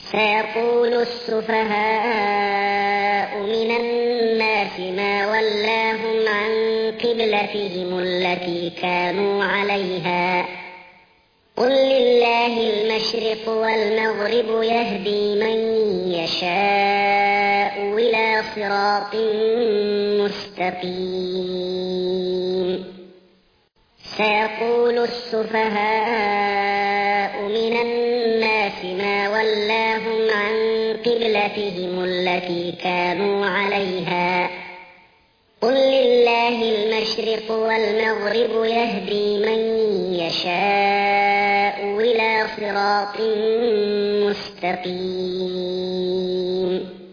سيقول السفهاء من الناس ما ولاهم عن قبلتهم التي كانوا عليها قل لله المشرق والمغرب يهدي من يشاء إلى صراط مستقيم سيقول السفهاء من الناس ما ولاهم عن قبلتهم التي كانوا عليها قل لله المشرق والمغرب يهدي من يشاء إلى صراط مستقيم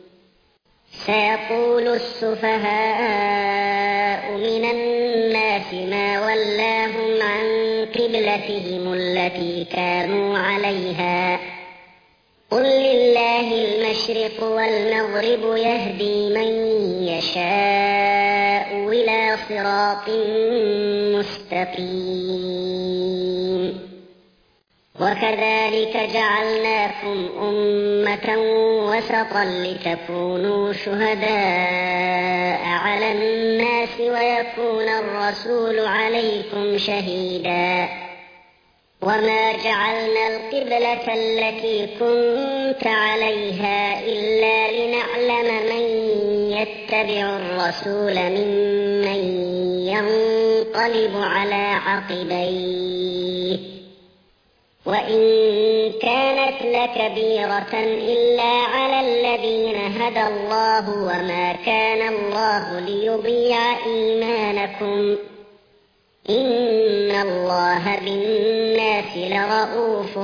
سيقول السفهاء من الناس ما ولاهم عن قبلتهم التي كانوا عليها قل لله المشرق والمغرب يهدي من يشاء إلى صراط مستقيم وكذلك جعلناكم أمة وسطا لتكونوا شهداء على الناس ويكون الرسول عليكم شهيدا وما جعلنا القبلة التي كنت عليها إلا لنعلم من يتبع الرسول ممن ينقلب على عقبيه وإن كانت لكبيرة إلا على الذين هدى الله وما كان الله ليضيع إيمانكم إن الله بالناس لرءوف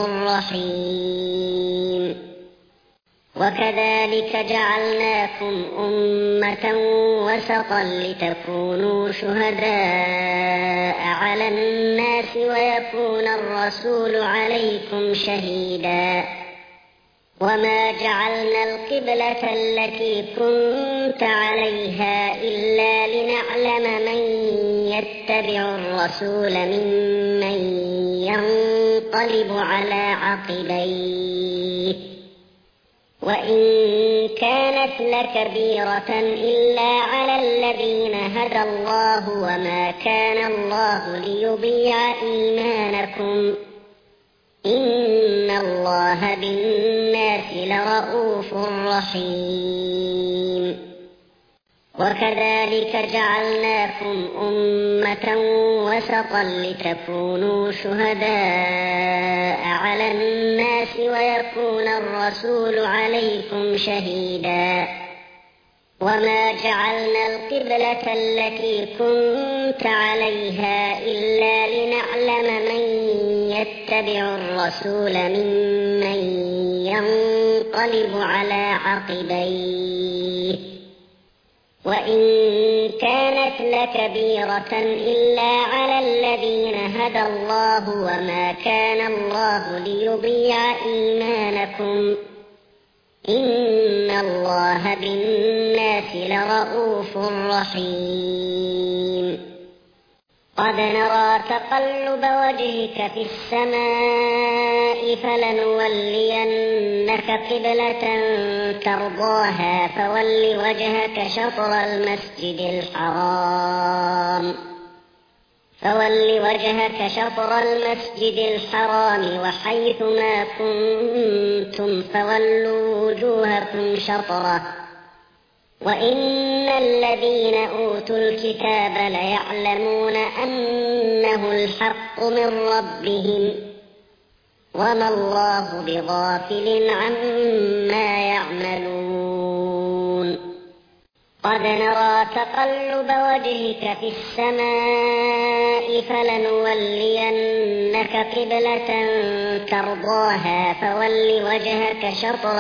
رحيم وكذلك جعلناكم أمة وسطا لتكونوا شهداء على الناس ويكون الرسول عليكم شهيدا وما جعلنا القبلة التي كنت عليها إلا لنعلم من يتبع الرسول ممن ينقلب على عقبيه وإن كانت لكبيرة إلا على الذين هدى الله وما كان الله ليضيع إيمانكم إن الله بالناس لرءوف رحيم وكذلك جعلناكم أمة وسطا لتكونوا شهداء على الناس ويكون الرسول عليكم شهيدا وما جعلنا القبلة التي كنت عليها إلا لنعلم من يتبع الرسول ممن ينقلب على عقبيه وإن كانت لكبيرة إلا على الذين هدى الله وما كان الله ليضيع إيمانكم إن الله بالناس لرءوف رحيم قد نرى تقلب وجهك في السماء فلنولينك قبلة ترضاها فول وجهك شطر المسجد الحرام وحيث ما كنتم فولوا وجوهكم شطره وإن الذين أوتوا الكتاب ليعلمون أنه الحق من ربهم وما الله بغافل عما يعملون قد نرى تقلب وجهك في السماء فلنولينك قبلة ترضاها فول وجهك شطر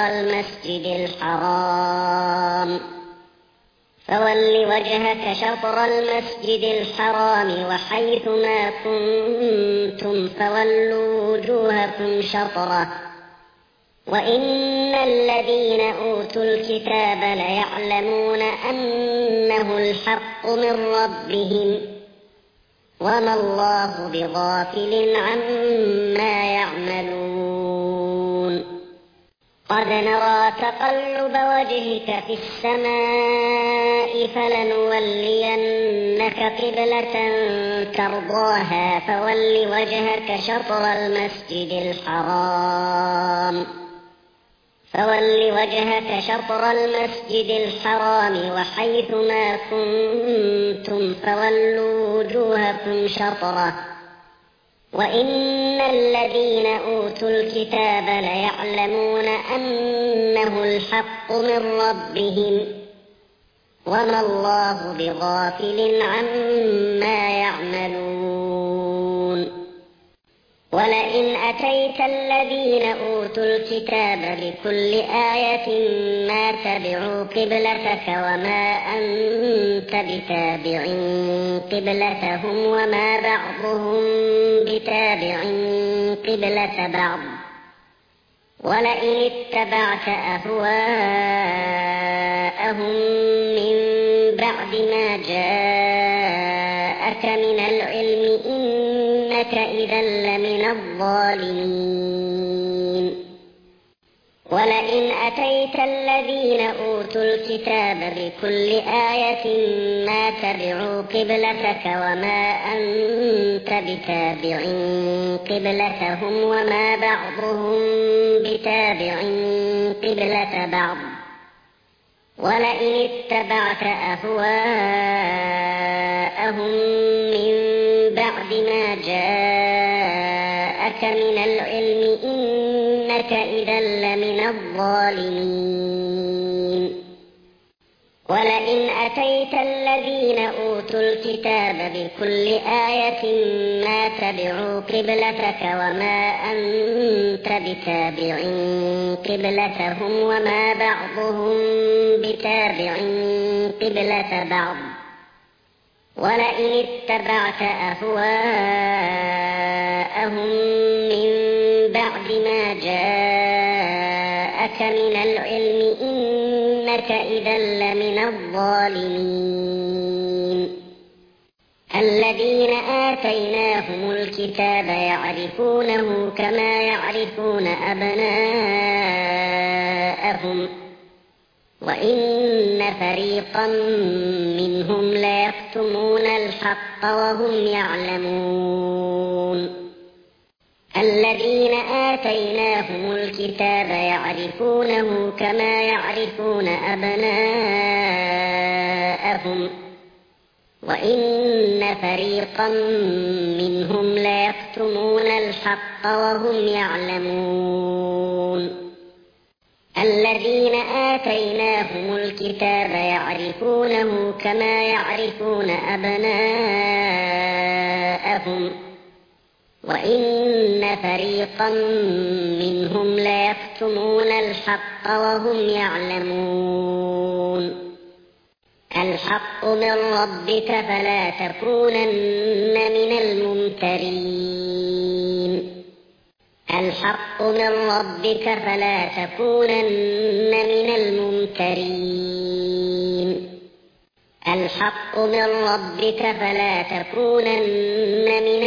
المسجد الحرام وحيث ما كنتم فولوا وجوهكم شطره وإن الذين أوتوا الكتاب ليعلمون أنه الحق من ربهم وما الله بغافل عما يعملون قد نرى تقلب وجهك في السماء فلنولينك قبلة ترضاها فول وجهك شطر المسجد الحرام وحيث ما كنتم فولوا وجوهكم شطره وإن الذين أوتوا الكتاب ليعلمون أنه الحق من ربهم وما الله بغافل عما يعملون ولئن أتيت الذين أوتوا الكتاب بكل آية ما تبعوا قبلتك وما أنت بتابع قبلتهم وما بعضهم بتابع قبلة بعض ولئن اتبعت أهواءهم من بعد ما جاءك من العلم إنك إذا لمن الظالمين ولئن أتيت الذين أوتوا الكتاب بكل آية ما تبعوا قبلتك وما أنت بتابع قبلتهم وما بعضهم بتابع قبلة بعض ولئن اتبعت أهواءهم من بعد ما جاءك من العلم إنك إذا لمن الظالمين ولئن أتيت الذين أوتوا الكتاب بكل آية ما تبعوا قبلتك وما أنت بتابع قبلتهم وما بعضهم بتابع قبلة بعض ولئن اتبعت أهواءهم من بعد ما جاءك من العلم إنك إذا لمن الظالمين الذين آتيناهم الكتاب يعرفونه كما يعرفون أبناءهم وإن فريقا منهم ليكتمون الحق وهم يعلمون الذين آتيناهم الكتاب يعرفونه كما يعرفون أبناءهم وإن فريقا منهم ليكتمون الحق وهم يعلمون الذين آتيناهم الكتاب يعرفونه كما يعرفون أبناءهم وإن فريقا منهم ليكتمون الحق وهم يعلمون الحق من ربك فلا تكونن من الممترين الحق من ربك فلا تكونن من الممترين الحق من ربك فلا تكونن من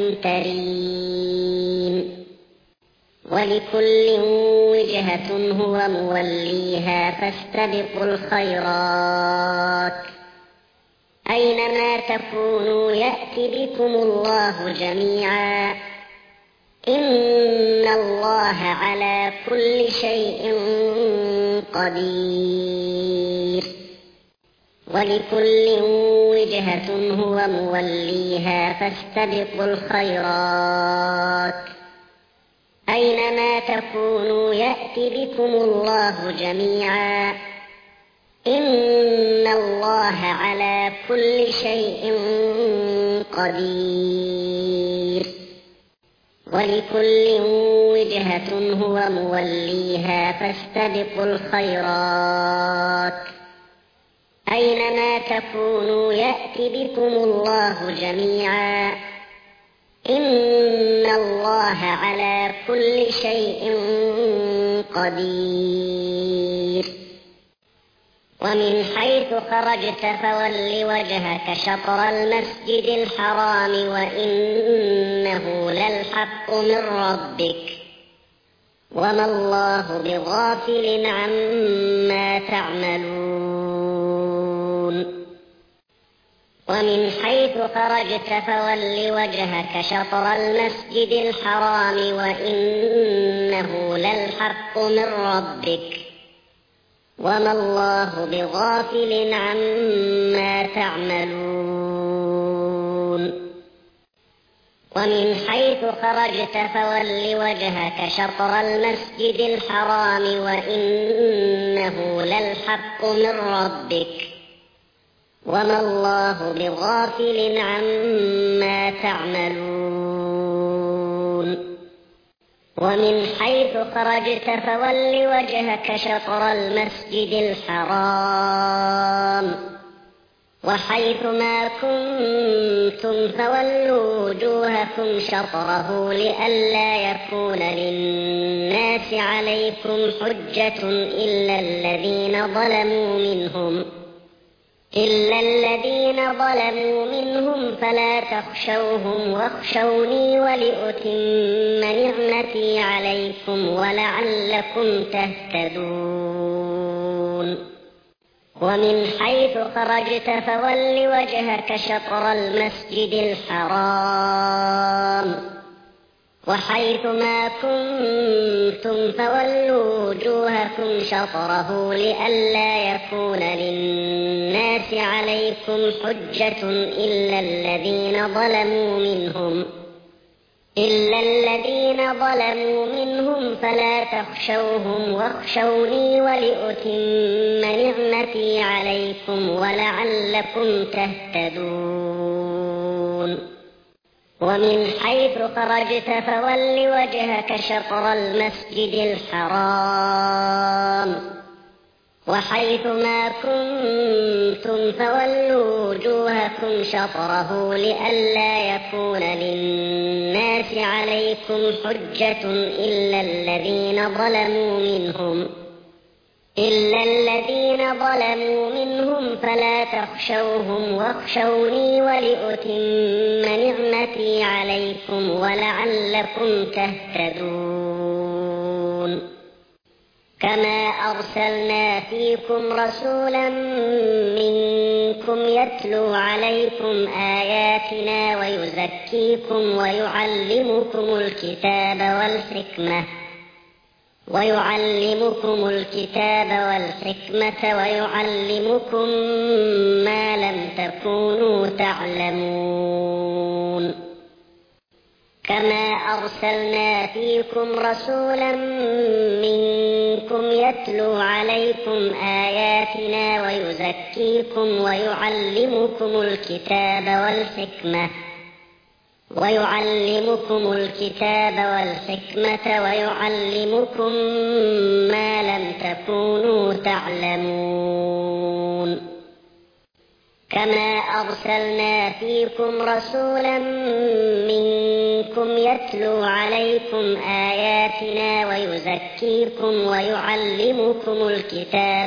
الممترين ولكل وجهة هو موليها فاستبقوا الخيرات أينما تكونوا يأت بكم الله جميعا إن الله على كل شيء قدير ولكل وجهة هو موليها فاستبقوا الخيرات أينما تكونوا يأت بكم الله جميعا إن الله على كل شيء قدير ولكل وجهة هو موليها فاستبقوا الخيرات أينما تكونوا يأت بكم الله جميعا إن الله على كل شيء قدير ومن حيث خرجت فول وجهك شطر المسجد الحرام وإنه للحق من ربك وما الله بغافل عما تعملون ومن حيث خرجت فول وجهك شطر المسجد الحرام وإنه للحق من ربك وما الله بغافل عما تعملون ومن حيث خرجت فول وجهك شطر المسجد الحرام وإنه للحق من ربك وما الله بغافل عما تعملون ومن حيث خرجت فول وجهك شطر المسجد الحرام وحيث ما كنتم فولوا وجوهكم شطره لئلا يكون للناس عليكم حجة إلا الذين ظلموا منهم فلا تخشوهم واخشوني ولأتم نعمتي عليكم ولعلكم تهتدون ومن حيث خرجت فول وجهك شطر المسجد الحرام وحيث ما كنتم فولوا وجوهكم شطره لئلا يكون للناس عليكم حجة إلا الذين ظلموا منهم فلا تخشوهم واخشوني ولأتم نعمتي عليكم ولعلكم تهتدون ومن حيث خرجت فول وجهك شطر المسجد الحرام وحيث ما كنتم فولوا وجوهكم شطره لئلا يكون للناس عليكم حجة إلا الذين ظلموا منهم فلا تخشوهم واخشوني ولأتم نعمتي عليكم ولعلكم تهتدون كما أرسلنا فيكم رسولا منكم يتلو عليكم آياتنا ويزكيكم ويعلمكم الكتاب والحكمة ويعلمكم ما لم تكونوا تعلمون كما أرسلنا فيكم رسولا منكم يتلو عليكم آياتنا ويزكيكم ويعلمكم الكتاب والحكمة ويعلمكم ما لم تكونوا تعلمون كما أرسلنا فيكم رسولا منكم يتلو عليكم آياتنا ويزكيكم ويعلمكم الكتاب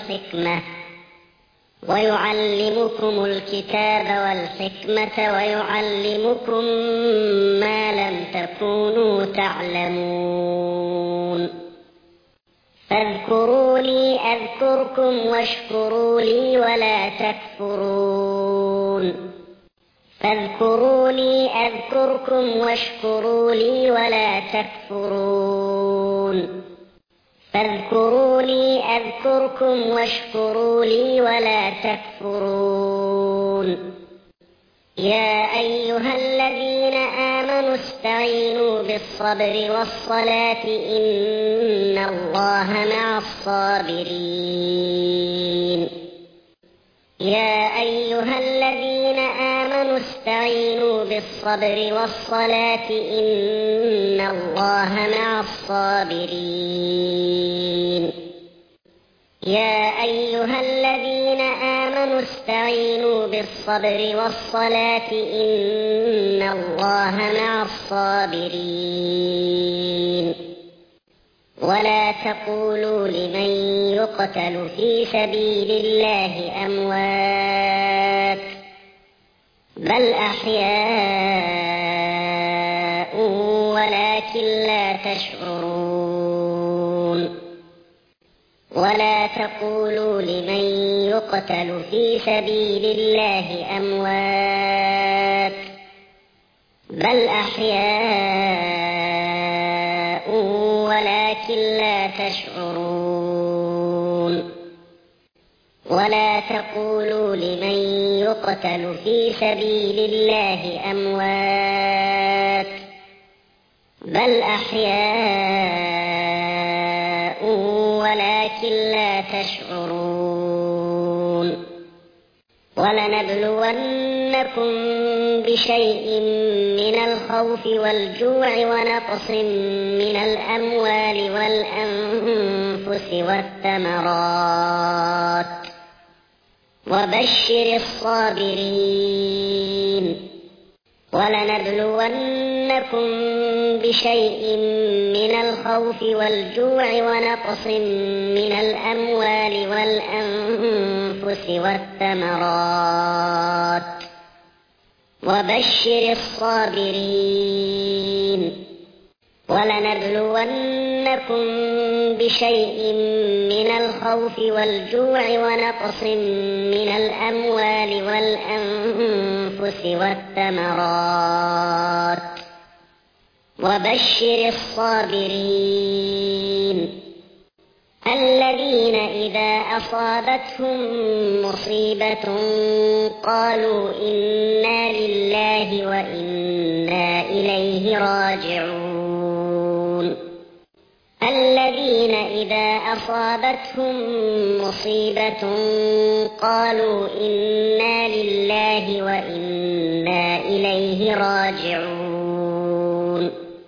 والحكمة ويعلمكم ما لم تكونوا تعلمون فاذكروني أذكركم واشكروا لي ولا تكفرون يا أيها الذين آمنوا استعينوا بالصبر والصلاة إن الله مع الصابرين يا أيها الذين آمنوا استعينوا بالصبر والصلاة إن الله مع الصابرين ولا تقولوا لمن يقتل في سبيل الله أموات بل أحياء ولكن لا تشعرون ولا تقولوا لمن يقتل في سبيل الله أموات بل أحياء ولكن لا تشعرون ولا تقولوا لمن يقتل في سبيل الله أموات بل أحياء ولكن لا تشعرون ولنبلونكم بشيء من الخوف والجوع ونقص من الأموال والأنفس والثمرات وبشر الصابرين ولنبلونكم بشيء من الخوف والجوع ونقص من الأموال والأنفس والثمرات وبشر الصابرين ولنبلونكم بشيء من الخوف والجوع ونقص من الأموال والأنفس والثمرات وبشر الصابرين الذين إذا أصابتهم مصيبة قالوا إنا لله وإنا إليه راجعون الذين إذا أصابتهم مصيبة قالوا إنا لله وإنا إليه راجعون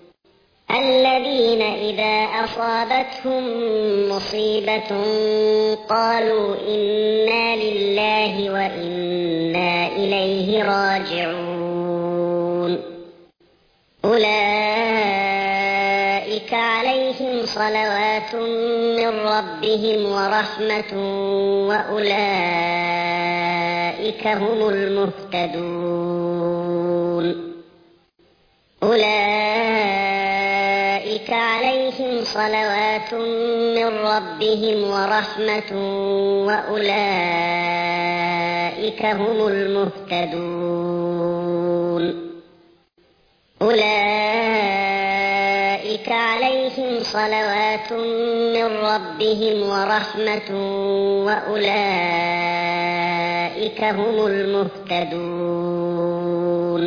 الذين إذا أصابتهم مصيبة قالوا إنا لله وإنا إليه راجعون أولئك عليهم صلوات من ربهم ورحمة وأولئك هم المهتدون أولئك عليهم صلوات من ربهم ورحمة وأولئك هم المهتدون أولئك عليهم صلوات من ربهم ورحمة وأولئك هم المهتدون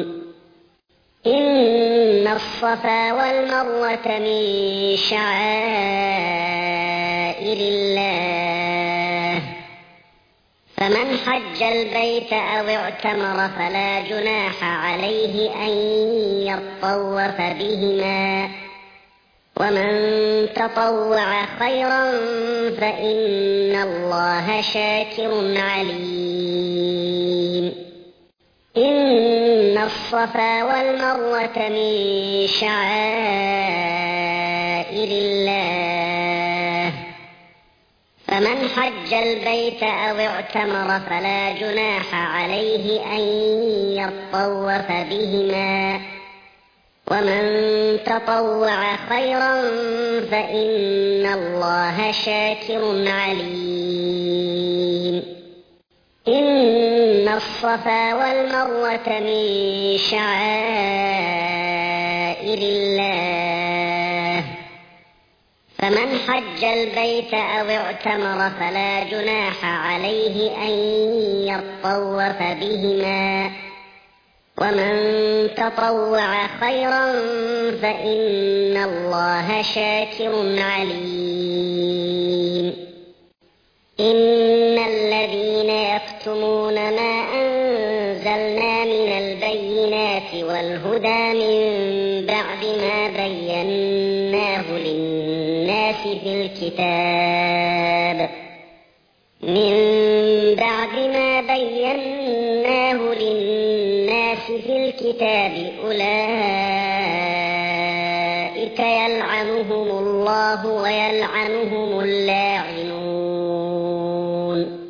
إن الصفا والمروة من شعائر الله فمن حج البيت أو اعتمر فلا جناح عليه أن يطوف بهما ومن تطوع خيرا فإن الله شاكر عليم إن الصفا والمروة من شعائر الله فمن حج البيت أو اعتمر فلا جناح عليه أن يطوف بهما ومن تطوع خيرا فإن الله شاكر عليم إن الصفا والمروة من شعائر الله فمن حج البيت أو اعتمر فلا جناح عليه أن يطوف بهما ومن تطوع خيرا فإن الله شاكر عليم إن الذين يكتمون ما أنزلنا من البينات والهدى من بعد ما بيناه للناس في الكتاب أولئك يلعنهم الله ويلعنهم اللاعنون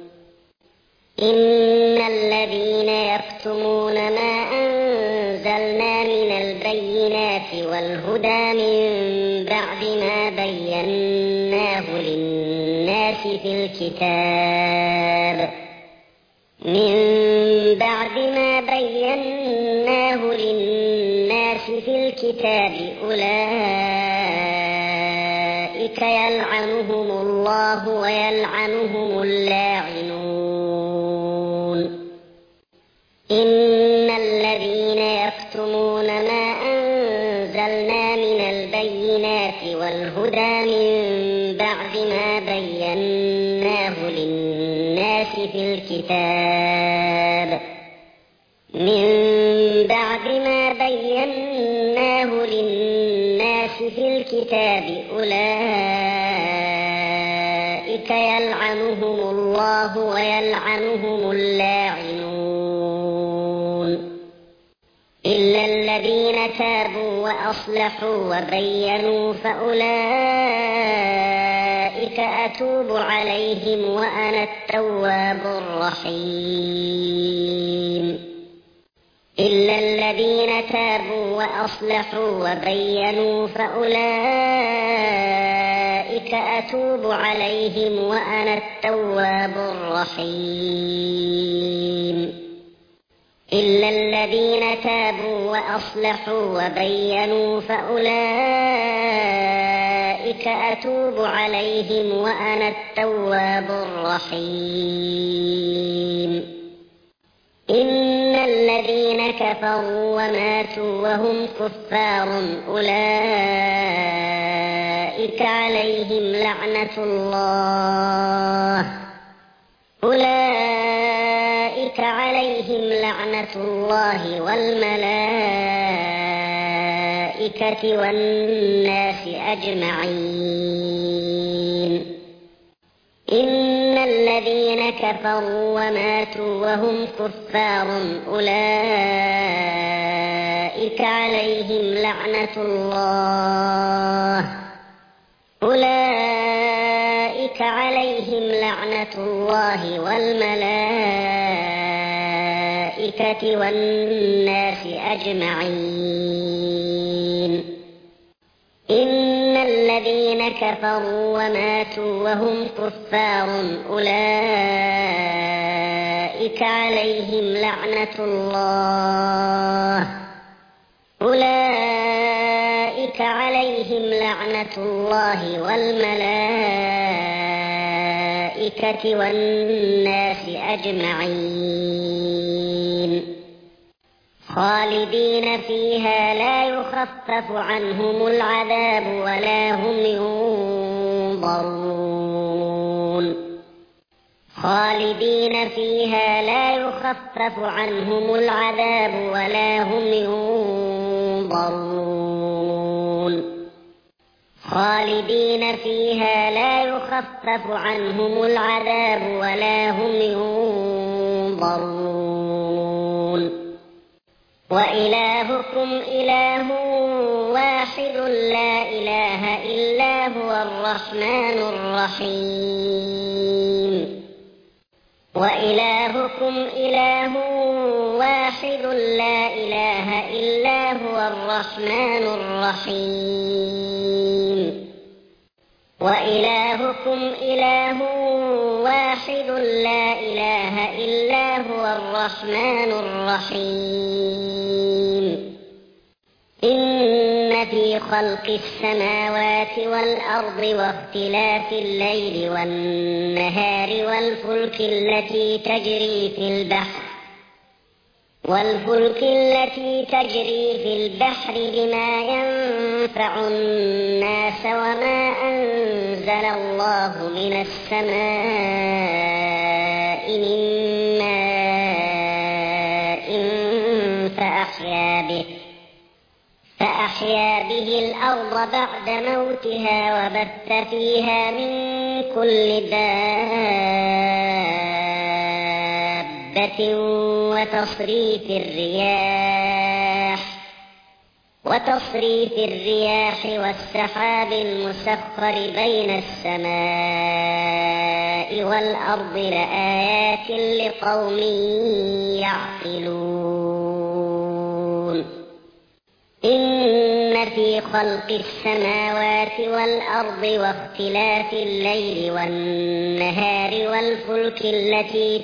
إن الذين يكتمون ما أنزلنا من البينات والهدى من بعد ما بيناه للناس للناس في الكتاب من بعد ما بيناه للناس في الكتاب أولئك يلعنهم الله ويلعنهم اللاعنون إن الذين يكتمون ما أنزلنا من البينات والهدى من بعد ما بيناه للناس في الكتاب أولئك يلعنهم الله ويلعنهم اللاعنون إلا الذين تابوا وأصلحوا وبينوا فأولئك أتوب عليهم وأنا التواب الرحيم إلا الذين تابوا وأصلحوا وبينوا فأولئك أتوب عليهم وأنا التواب الرحيم إلا الذين تابوا وأصلحوا وبينوا فأولئك أتوب عليهم وأنا التواب الرحيم إن الذين كفروا وماتوا وهم كفار أولئك عليهم لعنة الله والملائكة والناس أجمعين إن الذين كفروا وماتوا وهم كفار أولئك عليهم لعنة الله والملائكة والناس أجمعين إن الذين كفروا وماتوا وهم كفار أولئك عليهم لعنة الله والملائكة والناس أجمعين خالدين فيها لا يخفف عنهم العذاب ولا هم ينظرون خالدين فيها لا يخفف عنهم العذاب ولا هم ينظرون خالدين فيها لا يخفف عنهم العذاب ولا هم ينظرون وإلهكم إله واحد لا إله إلا هو الرحمن الرحيم وإلهكم إله واحد لا إله إلا هو الرحمن الرحيم وإلهكم إله واحد لا إله إلا هو الرحمن الرحيم إن في خلق السماوات والأرض واختلاف الليل والنهار والفلك التي تجري في البحر بما ينفع الناس وما أنزل الله من السماء من ماء فأحيا به الأرض بعد موتها وبث فيها من كل دابة وتصريف الرياح والسحاب المسخر بين السماء والأرض لآيات لقوم يعقلون إن في خلق السماوات والأرض واختلاف الليل والنهار والفلك التي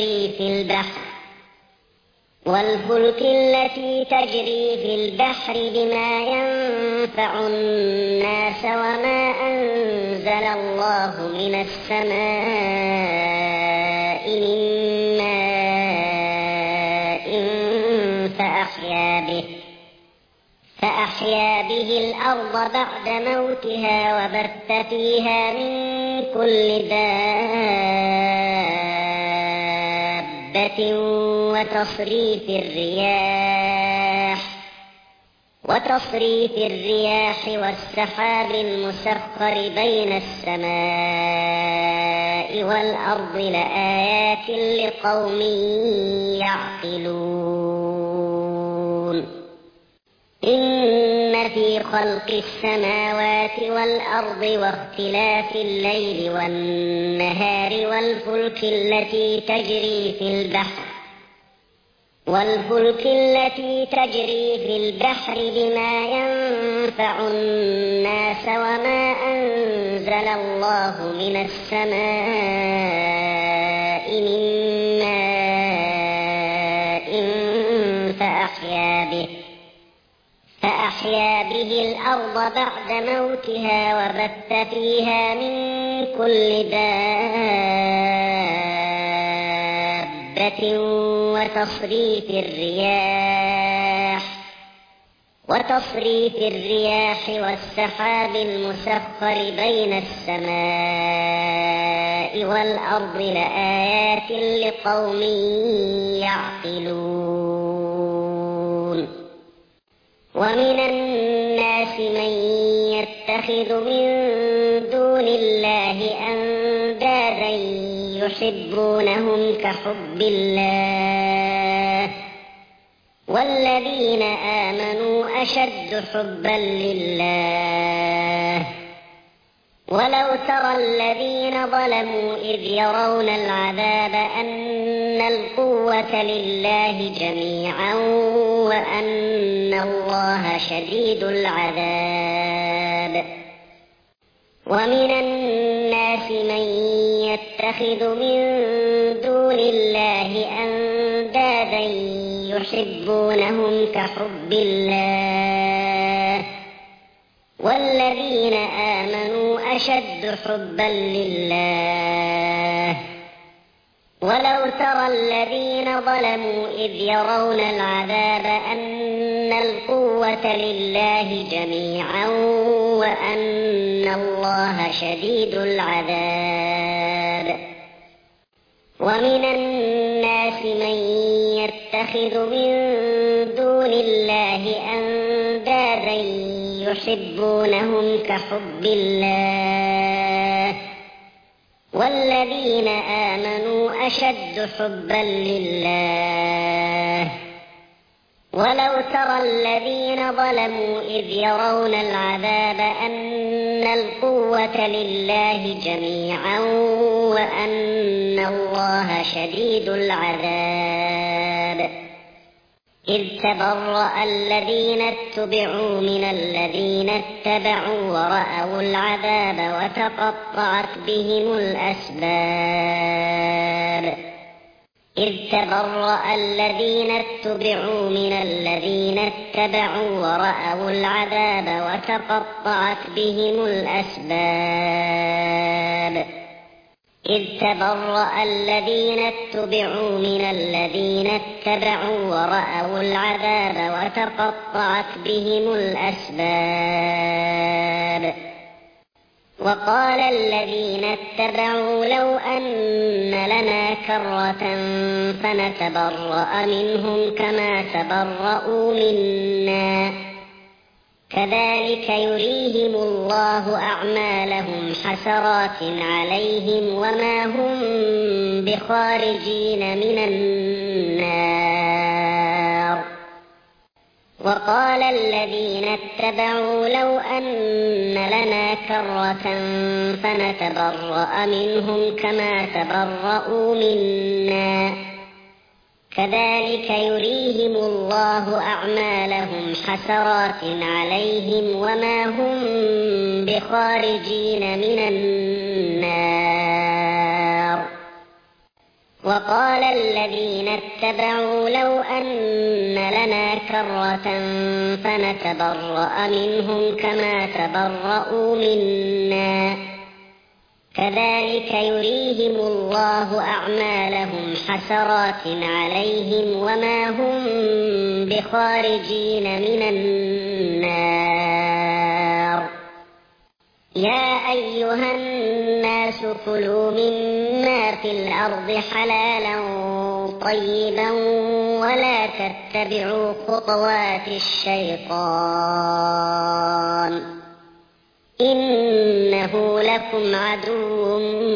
تجري في البحر بما ينفع الناس وما أنزل الله من السماء من ماء فأحيا به الأرض بعد موتها وبث فيها من كل دابة وتصريف الرياح والسحاب المسخر بين السماء والأرض لآيات لقوم يعقلون إن في خلق السماوات والأرض واختلاف الليل والنهار والفلك التي تجري في البحر بما ينفع الناس وما أنزل الله من السماء من ماء فأحيا به الأرض بعد موتها وبث فيها من كل دابة وتصريف الرياح والسحاب المسخر بين السماء والأرض لآيات لقوم يعقلون ومن الناس من يتخذ من دون الله أندادا يحبونهم كحب الله والذين آمنوا أشد حبا لله ولو ترى الذين ظلموا إذ يرون العذاب أن القوة لله جميعا وأن الله شديد العذاب ومن الناس من يتخذ من دون الله أندادا يحبونهم كحب الله والذين آمنوا أشد حبا لله ولو ترى الذين ظلموا إذ يرون العذاب أن القوة لله جميعا وأن الله شديد العذاب ومن الناس من يتخذ من دون الله أندادا يحبونهم كحب الله والذين آمنوا أشد حبا لله ولو ترى الذين ظلموا إذ يرون العذاب أن القوة لله جميعا وأن الله شديد العذاب إذ تبرأ الذين اتبعوا من الذين اتبعوا ورأوا العذاب وتقطعت بهم الأسباب إذ تبرأ الذين اتبعوا من الذين اتبعوا ورأوا العذاب وتقطعت بهم الأسباب إذ تبرأ الذين اتبعوا من الذين اتبعوا ورأوا العذاب وتقطعت بهم الأسباب وقال الذين اتبعوا لو أن لنا كرة فنتبرأ منهم كما تبرأوا منا كذلك يريهم الله أعمالهم حسرات عليهم وما هم بخارجين من النار وقال الذين اتبعوا لو أن لنا كرة فنتبرأ منهم كما تبرأوا منا كذلك يريهم الله أعمالهم حسرات عليهم وما هم بخارجين من النار. وقال الذين اتبعوا لو أن لنا كرة فنتبرأ منهم كما تبرأوا منا كذلك يريهم الله أعمالهم حسرات عليهم وما هم بخارجين من النار. يا أيها الناس كلوا مما في الأرض حلالا طيبا ولا تتبعوا خطوات الشيطان إنه لكم عدو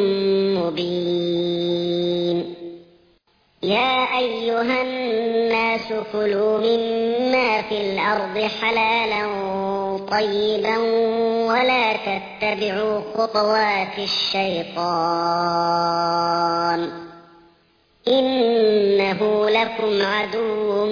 مبين. يا أيها الناس كلوا مما في الأرض حلالا طيبا ولا تتبعوا خطوات الشيطان إنه لكم عدو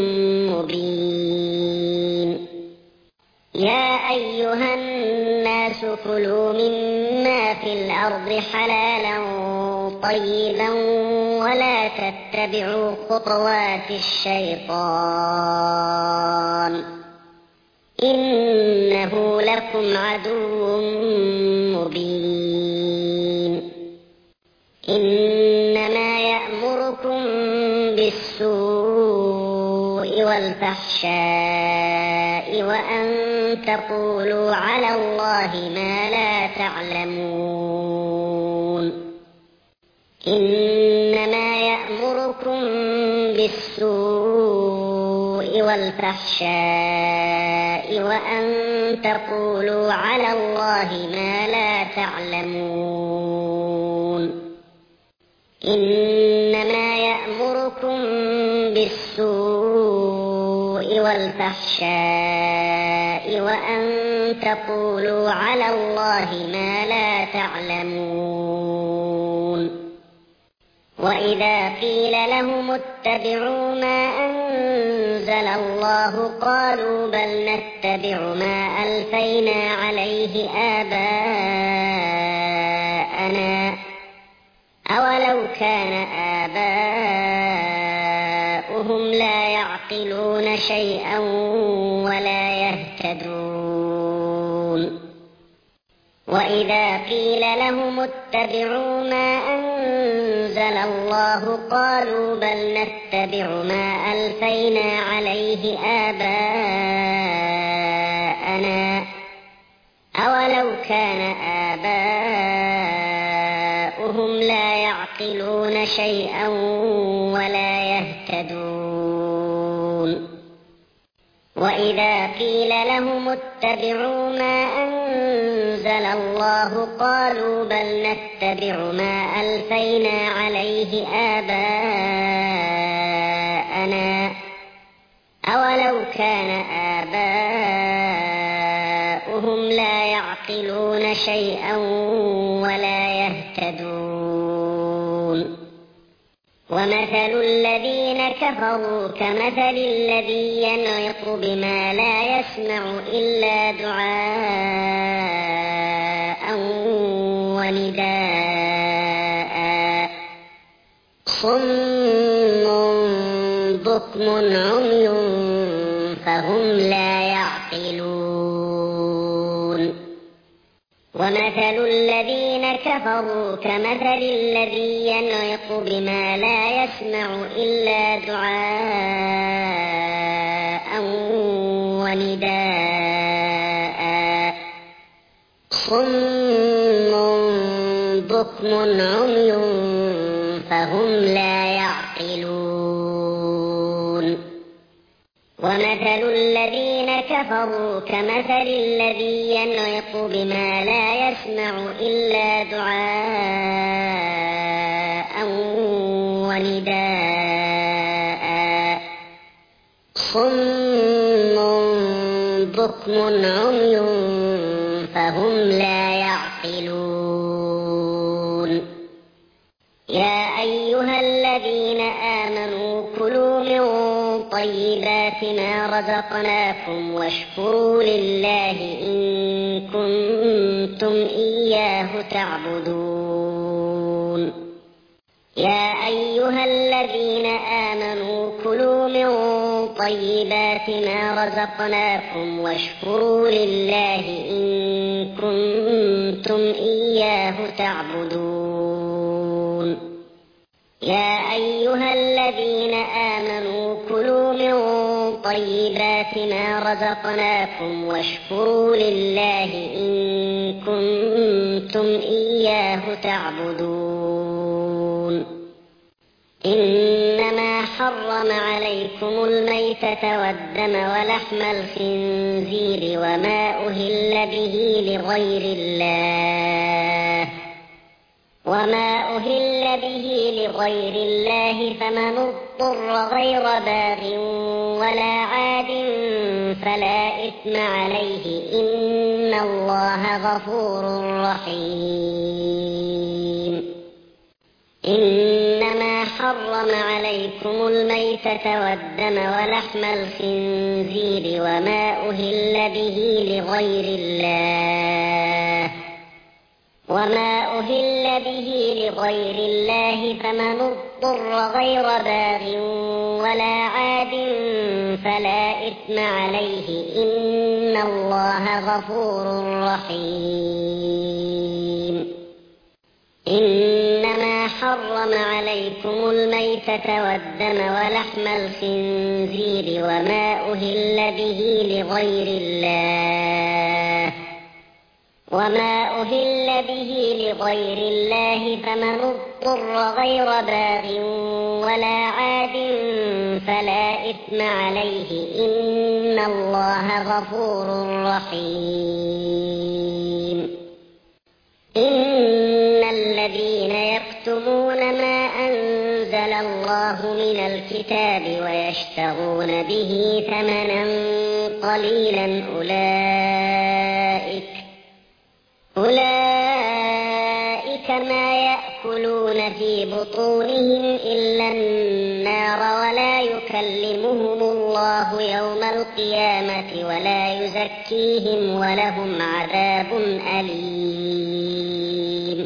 مبين. يا أيها الناس كلوا مما في الأرض حلالا طيبا ولا تتبعوا خطوات الشيطان إنه لكم عدو مبين. إنما يأمركم بالسوء والفحشاء وأن تقولوا على الله ما لا تعلمون. إنما يأمركم بالسوء والفحشاء وأن تقولوا على الله ما لا تعلمون. إنما يأمركم بالسوء والفحشاء وأن تقولوا على الله ما لا تعلمون. وإذا قيل لهم اتبعوا ما أنزل الله قالوا بل نتبع ما ألفينا عليه آباءنا أولو كان آباؤهم لا يعقلون شيئا ولا يهتدون. وإذا قيل لهم اتبعوا ما أنزل الله قالوا بل نتبع ما ألفينا عليه آباءنا أولو كان آباؤهم لا يعقلون شيئا ولا يهتدون. وإذا قيل لهم اتبعوا ما أنزل الله قالوا بل نتبع ما ألفينا عليه آباءنا أولو كان آباؤهم لا يعقلون شيئا ولا يهتدون. ومثل الذين كفروا كمثل الذي ينعق بما لا يسمع إلا دعاء ونداء صم بكم عمي فهم لا يعقلون. ومثل الذين كفروا كمثل الذي ينعق بما لا يسمع إلا دعاء ونداء صم بكم عمي فهم لا يعقلون. ومثل الذين كفروا كمثل الذي ينعق بما لا يسمع إلا دعاء ونداء صم بكم عمي فهم لا يعقلون. يا أيها الذين آمنوا طيبات ما رزقناكم واشكروا لله إن كنتم إياه تعبدون. يا أيها الذين آمنوا كلوا من طيبات ما رزقناكم واشكروا لله إن كنتم إياه تعبدون. يا أيها الذين آمنوا كلوا من طيبات ما رزقناكم واشكروا لله إن كنتم إياه تعبدون. إنما حرم عليكم الميتة والدم ولحم الخنزير وما أهل به لغير الله فمن اضطر غير باغ ولا عاد فلا إثم عليه إن الله غفور رحيم. إنما حرم عليكم الميتة والدم ولحم الخنزير وما أهل به لغير الله فمن اضطر غير باغ ولا عاد فلا إثم عليه إن الله غفور رحيم. إنما حرم عليكم الميتة والدم ولحم الخنزير وما أهل به لغير الله فمن اضطر غير باغ ولا عاد فلا إثم عليه إن الله غفور رحيم. إن الذين يكتمون ما أنزل الله من الكتاب ويشترون به ثمنا قليلا أولئك ما يأكلون في بطونهم إلا النار ولا يكلمهم الله يوم القيامة ولا يزكيهم ولهم عذاب أليم.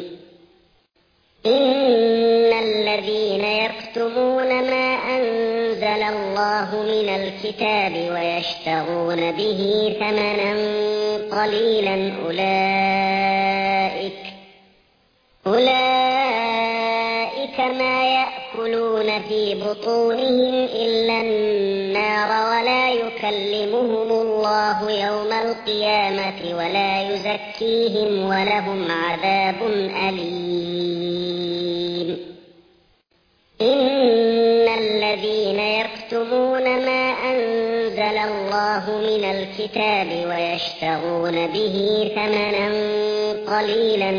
إن الذين يكتمون ما أنزل الله من الكتاب ويشترون به ثمنا قليلا أولئك ما يأكلون في بطونهم إلا النار ولا يكلمهم الله يوم القيامة ولا يزكيهم ولهم عذاب أليم. إن الذين يكتمون ما أنزل الله من الكتاب ويشترون به ثمنا قليلا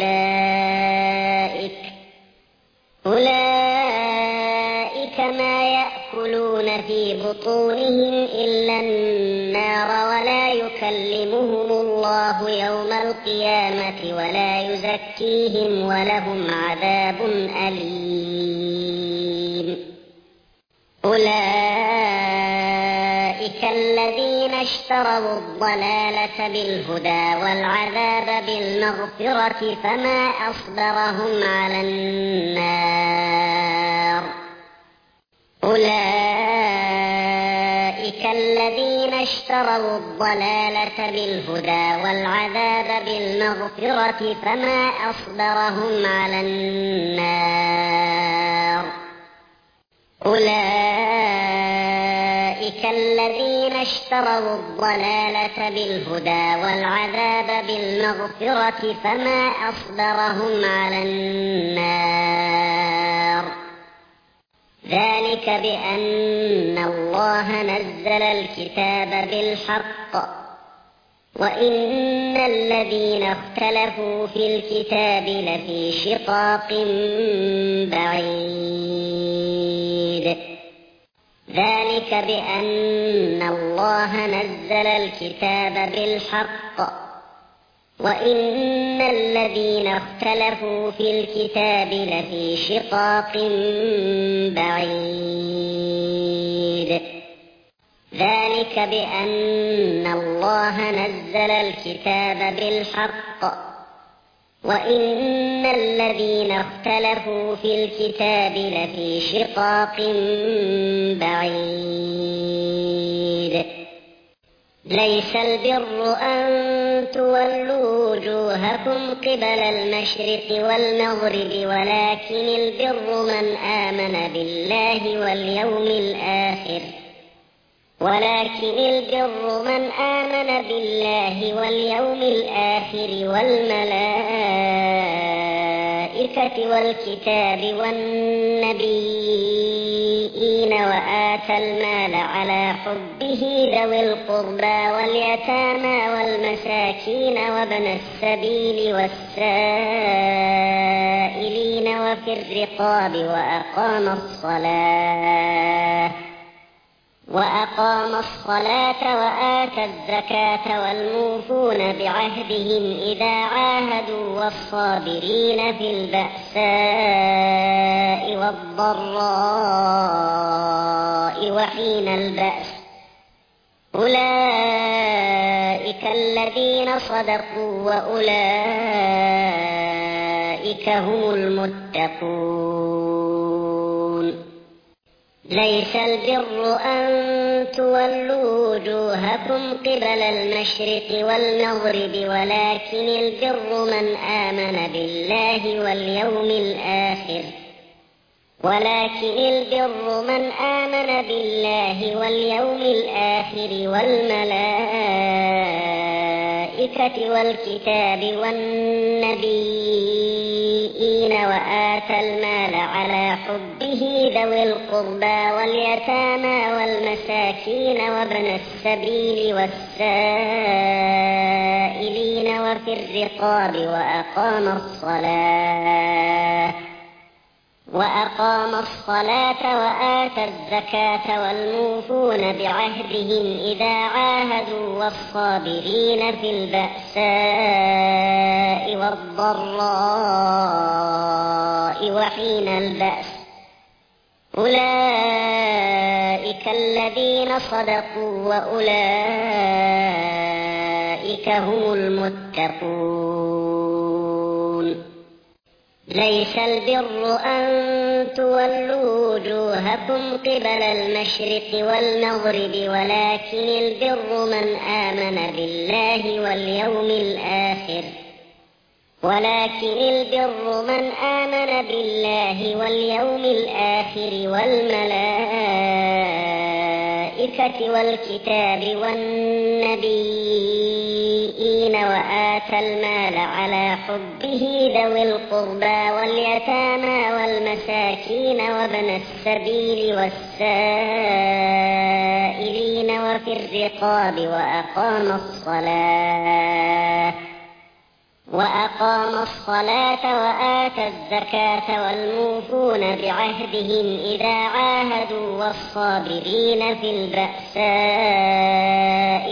أولئك ما يأكلون في بطونهم إلا النار ولا يكلمهم الله يوم القيامة ولا يزكيهم ولهم عذاب أليم. أولئك الذين اشتروا الضلالة بالهدى والعذاب بالمغفرة فما أصبرهم على النار. أولئك الذين اشتروا الضلالة بالهدى والعذاب بالمغفرة فما أصبرهم على النار. أولئك الذين اشتروا الضلالة بالهدى والعذاب بالمغفرة فما أصبرهم على النار. ذلك بأن الله نزل الكتاب بالحق وإن الذين اختلفوا في الكتاب لفي شقاق بعيد. ذلك بأن الله نزل الكتاب بالحق وإن الذين اختلفوا في الكتاب لفي شقاق بعيد. ذلك بأن الله نزل الكتاب بالحق وإن الذين اختلفوا في الكتاب لفي شقاق بعيد ليس البر أن تولوا وجوهكم قبل المشرق والمغرب ولكن البر من آمن بالله واليوم الآخر والملائكة والكتاب والنبيين وآتى المال على حبه ذوي القربى واليتامى والمساكين وابن السبيل والسائلين وفي الرقاب وأقام الصلاة وآتى الزكاة والموفون بعهدهم إذا عاهدوا والصابرين في البأساء والضراء وحين البأس أولئك الذين صدقوا وأولئك هم المتقون ليس البر أن تولوا وجوهكم قبل المشرق والمغرب ولكن البر من آمن بالله واليوم الآخر والملائكة والكتاب والنبيين وآتى المال على حبه ذوي القربى واليتامى والمساكين وابن السبيل والسائلين وفي الرقاب وأقام الصلاة وآتى الزكاة والموفون بعهدهم إذا عاهدوا والصابرين في البأساء والضراء وحين البأس أولئك الذين صدقوا وأولئك هم المتقون ليس البر أن تولوا وجوهكم قبل المشرق والمغرب ولكن البر من آمن بالله واليوم الآخر والملائكة والكتاب والنبيين وآتى المال على حبه ذوي القربى واليتامى والمساكين وابن السبيل والسائلين وفي الرقاب وأقام الصلاة وآتى الزكاة والموفون بعهدهم إذا عاهدوا والصابرين في البأساء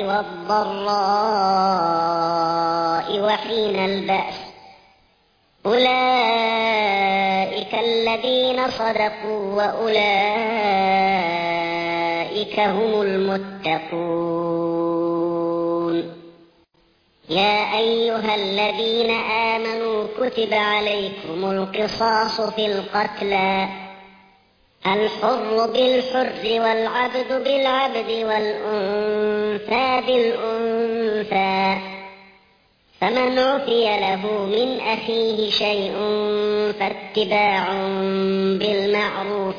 والضراء وحين البأس أولئك الذين صدقوا وأولئك هم المتقون يا أيها الذين آمنوا كتب عليكم القصاص في القتلى الحر بالحر والعبد بالعبد والأنثى بالأنثى فمن عفي له من أخيه شيء فاتباع بالمعروف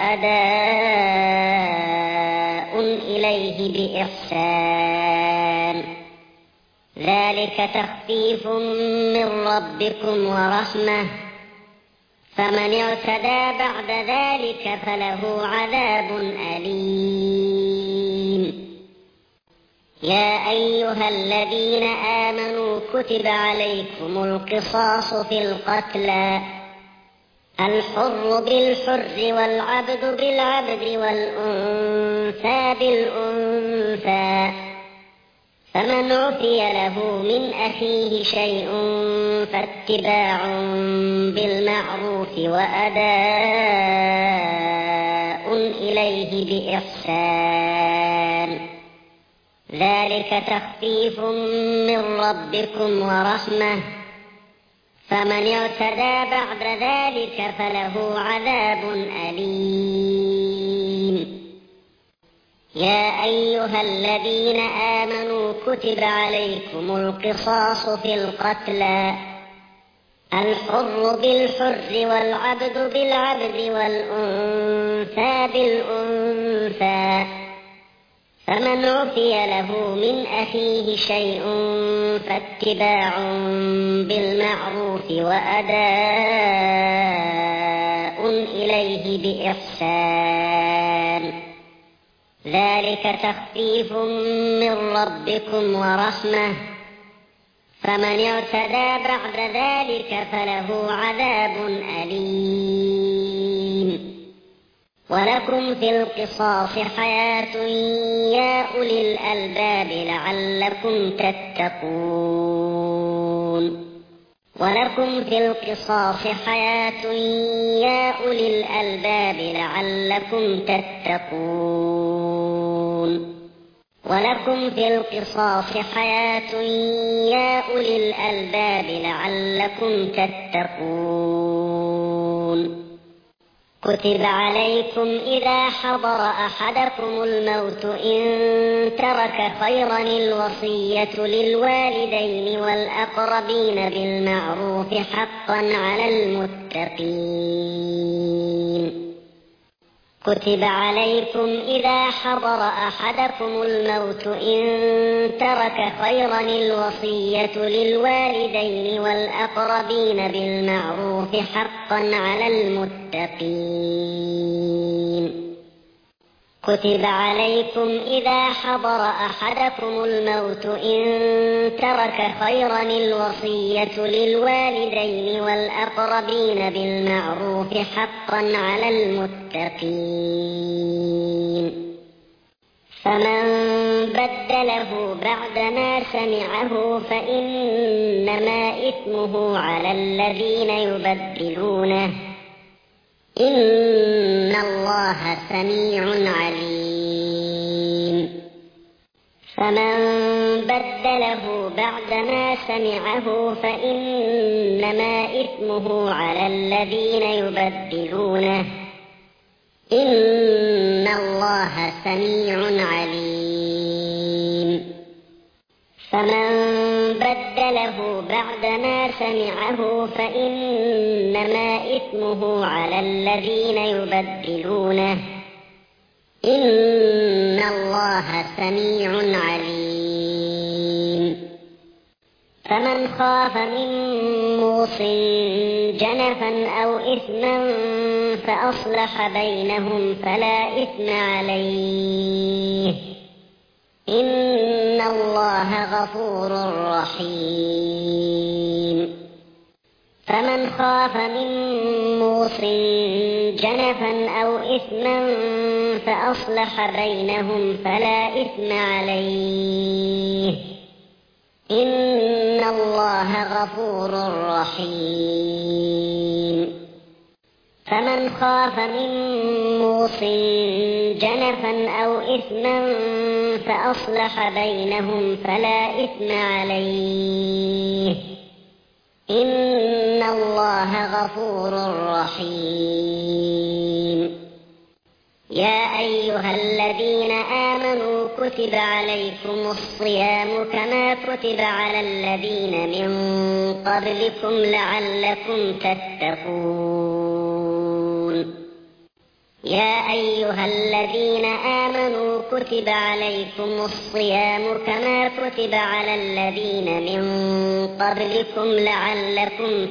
وأداء إليه بإحسان ذلك تخفيف من ربكم ورحمة فمن اعتدى بعد ذلك فله عذاب أليم يا أيها الذين آمنوا كتب عليكم القصاص في القتلى الحر بالحر والعبد بالعبد والأنثى بالأنثى فمن عفي له من أخيه شيء فاتباع بالمعروف وأداء إليه بإحسان ذلك تخفيف من ربكم ورحمة، فمن اعتدى بعد ذلك فله عذاب أليم. يا أيها الذين آمنوا كتب عليكم القصاص في القتلى، الحر بالحر والعبد بالعبد والأنثى بالأنثى، فمن عفي له من أخيه شيء فاتباع بالمعروف وأداء إليه بإحسان، ذلك تخفيف من ربكم ورحمة، فمن اعتدى بعد ذلك فله عذاب أليم. ولكم في القصاص حياة يا أولي الألباب لعلكم تتقون. ولكم في القصاص حياة يا أولي الألباب لعلكم تتقون. ولكم في القصاص حياة يا أولي الألباب لعلكم تتقون. كتب عليكم إذا حضر أحدكم الموت إن ترك خيرا الوصية للوالدين والأقربين بالمعروف حقا على المتقين. كتب عليكم إذا حضر أحدكم الموت إن ترك خيرا الوصية للوالدين والأقربين بالمعروف حقا على المتقين. كتب عليكم إذا حضر أحدكم الموت إن ترك خيرا الوصية للوالدين والأقربين بالمعروف حقا على المتقين. فمن بدله بعدما سمعه فإنما إثمه على الذين يبدلونه، إن الله سميع عليم. فمن بدله بعدما سمعه فإنما إثمه على الذين يبدلونه، إن الله سميع عليم. فمن بدله بعدما سمعه فإنما إثمه على الذين يبدلونه، إن الله سميع عليم. فمن خاف من موص جنفا أو إثما فأصلح بينهم فلا إثم عليه، إن الله غفور رحيم. فمن خاف من موص جنفا أو إثما فأصلح بينهم فلا إثم عليه، إن الله غفور رحيم. فمن خاف من موص جنفا أو إثما فأصلح بينهم فلا إثم عليه، إن الله غفور رحيم. يا أيها الذين آمنوا كتب عليكم الصيام كما كتب على الذين من قبلكم لعلكم تتقون. يا أيها الذين آمنوا كتب عليكم الصيام كما كتب على الذين من قبلكم لعلكم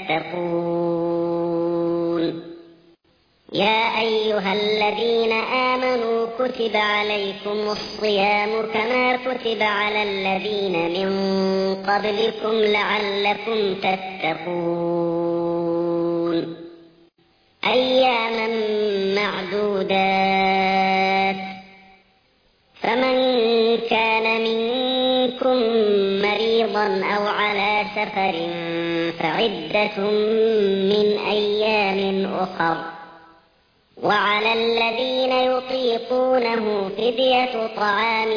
تتقون. يا أيها الذين آمنوا كتب عليكم الصيام كما كتب على الذين من قبلكم لعلكم تتقون. أياما معدودات، فمن كان منكم مريضا أو على سفر فعدة من أيام أخر، وعلى الذين يطيقونه فدية طعام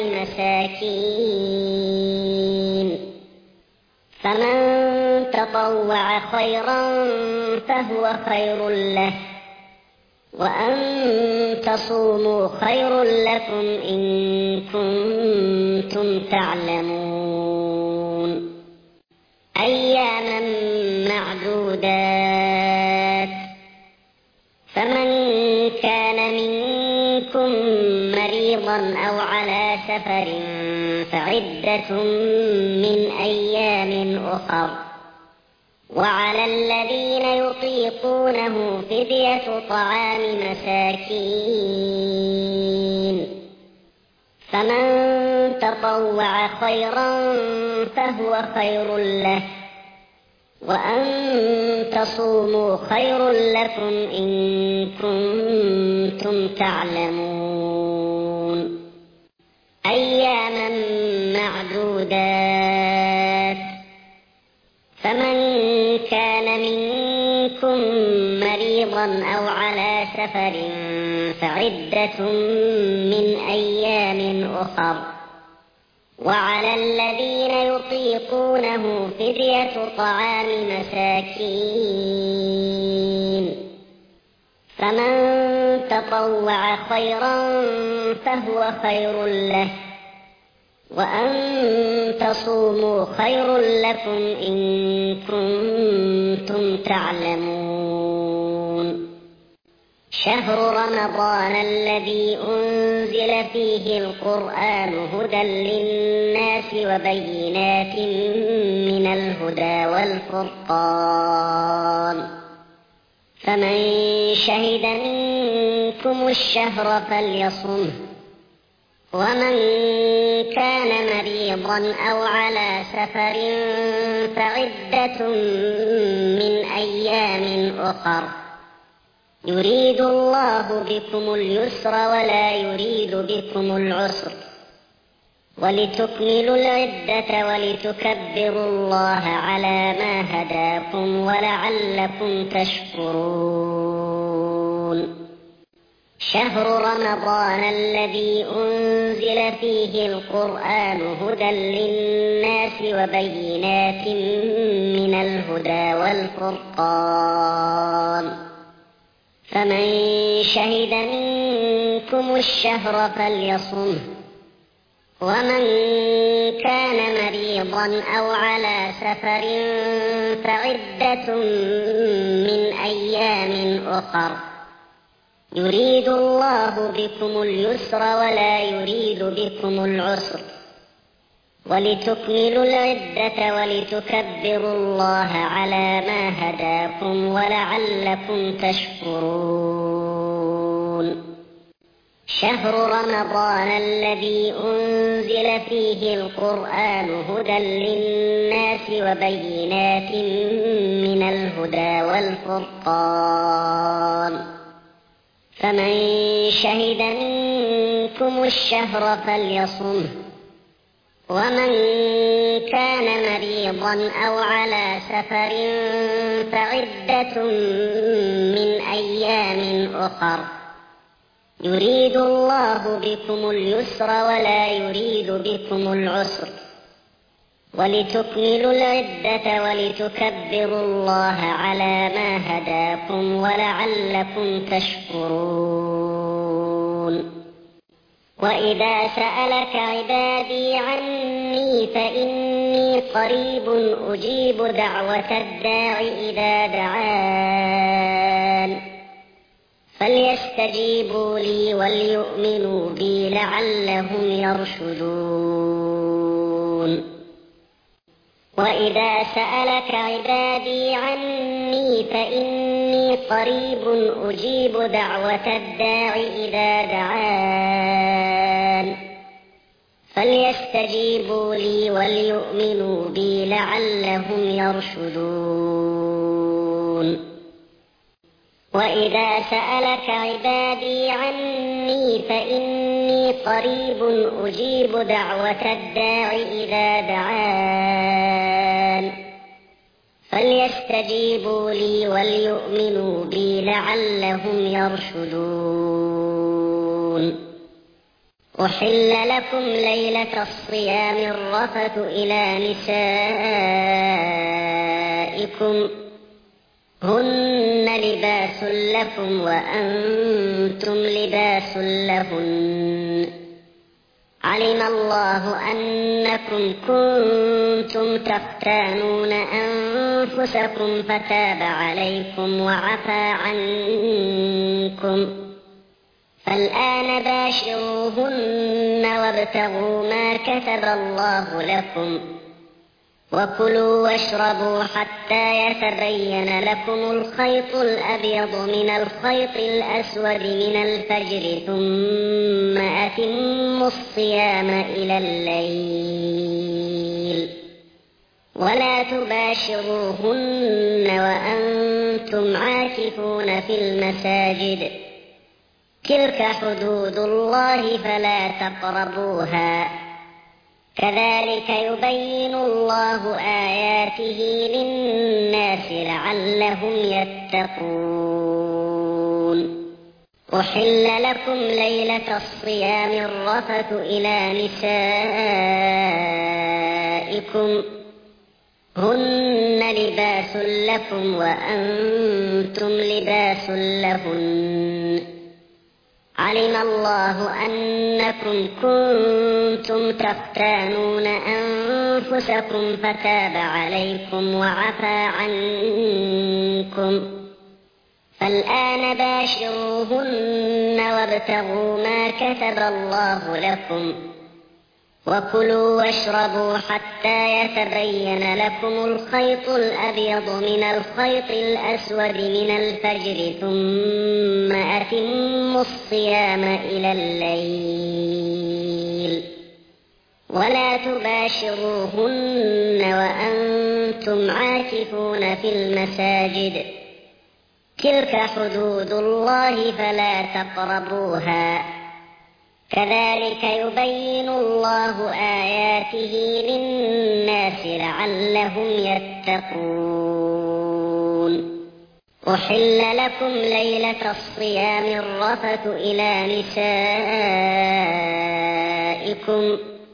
مساكين فمن تطوع خيرا فهو خير له وأن تصوموا خير لكم إن كنتم تعلمون أياما معدودات فمن كان منكم مريضا أو على سفر فعدة من أيام أخر وعلى الذين يطيقونه فدية طعام مساكين فمن تطوع خيرا فهو خير له وأن تصوموا خير لكم إن كنتم تعلمون أياما معدودات فمن كان منكم مريضا أو على سفر فعدة من أيام أخر وعلى الذين يطيقونه فدية طعام مساكين فمن تطوع خيرا فهو خير له وأن تصوموا خير لكم إن كنتم تعلمون شهر رمضان الذي أنزل فيه القرآن هدى للناس وبينات من الهدى والفرقان فمن شهد منكم الشهر فليصمه ومن كان مريضا أو على سفر فعدة من أيام أخر يريد الله بكم اليسر ولا يريد بكم العسر ولتكملوا العدة ولتكبروا الله على ما هداكم ولعلكم تشكرون شهر رمضان الذي أنزل فيه القرآن هدى للناس وبينات من الهدى والفرقان فمن شهد منكم الشهر فليصمه ومن كان مريضا أو على سفر فعدة من أيام أخر يريد الله بكم اليسر ولا يريد بكم العسر ولتكملوا العدة ولتكبروا الله على ما هداكم ولعلكم تشكرون شهر رمضان الذي أنزل فيه القرآن هدى للناس وبينات من الهدى والفرقان فمن شهد منكم الشهر فليصمه ومن كان مريضا أو على سفر فعدة من أيام أخر يريد الله بكم اليسر ولا يريد بكم العسر ولتكملوا العدة ولتكبروا الله على ما هداكم ولعلكم تشكرون وإذا سألك عبادي عني فإني قريب أجيب دعوة الداع إذا دعان فليستجيبوا لي وليؤمنوا بي لعلهم يرشدون وإذا سألك عبادي عني فإني قريب أجيب دعوة الداع إذا دعان فليستجيبوا لي وليؤمنوا بي لعلهم يرشدون وإذا سألك عبادي عني فإني قريب أجيب دعوة الداع إذا دعان فليستجيبوا لي وليؤمنوا بي لعلهم يرشدون. أحل لكم ليلة الصيام الرفث إلى نسائكم هن لباس لكم وأنتم لباس لهن. علم الله أنكم كنتم تختانون أنفسكم فتاب عليكم وعفى عنكم، فالآن باشروهن وابتغوا ما كتب الله لكم، وكلوا واشربوا حتى يتبين لكم الخيط الأبيض من الخيط الأسود من الفجر، ثم أتموا الصيام إلى الليل، ولا تباشروهن وأنتم عاكفون في المساجد، تلك حدود الله فلا تقربوها، كذلك يبين الله آياته للناس لعلهم يتقون. أحل لكم ليلة الصيام الرفث إلى نسائكم هن لباس لكم وأنتم لباس لهن. علم الله أنكم كنتم تختانون أنفسكم فتاب عليكم وعفى عنكم، فالآن باشروهن وابتغوا ما كتب الله لكم، وكلوا واشربوا حتى يتبين لكم الخيط الأبيض من الخيط الأسود من الفجر، ثم أتموا الصيام إلى الليل، ولا تباشروهن وأنتم عاكفون في المساجد، تلك حدود الله فلا تقربوها، كذلك يبين الله آياته للناس لعلهم يتقون. أحل لكم ليلة الصيام الرفث إلى نسائكم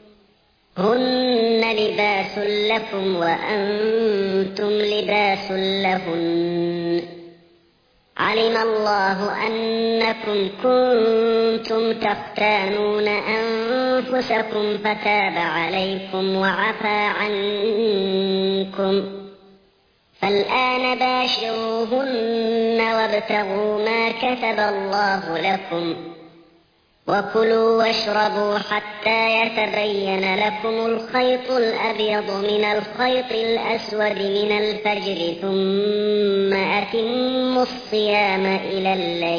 هن لباس لكم وأنتم لباس لهن. علم الله أنكم كنتم تختانون أنفسكم فتاب عليكم وعفى عنكم، فالآن باشروهن وابتغوا ما كتب الله لكم، وكلوا واشربوا حتى يتبين لكم الخيط الأبيض من الخيط الأسود من الفجر، ثم أتموا الصيام إلى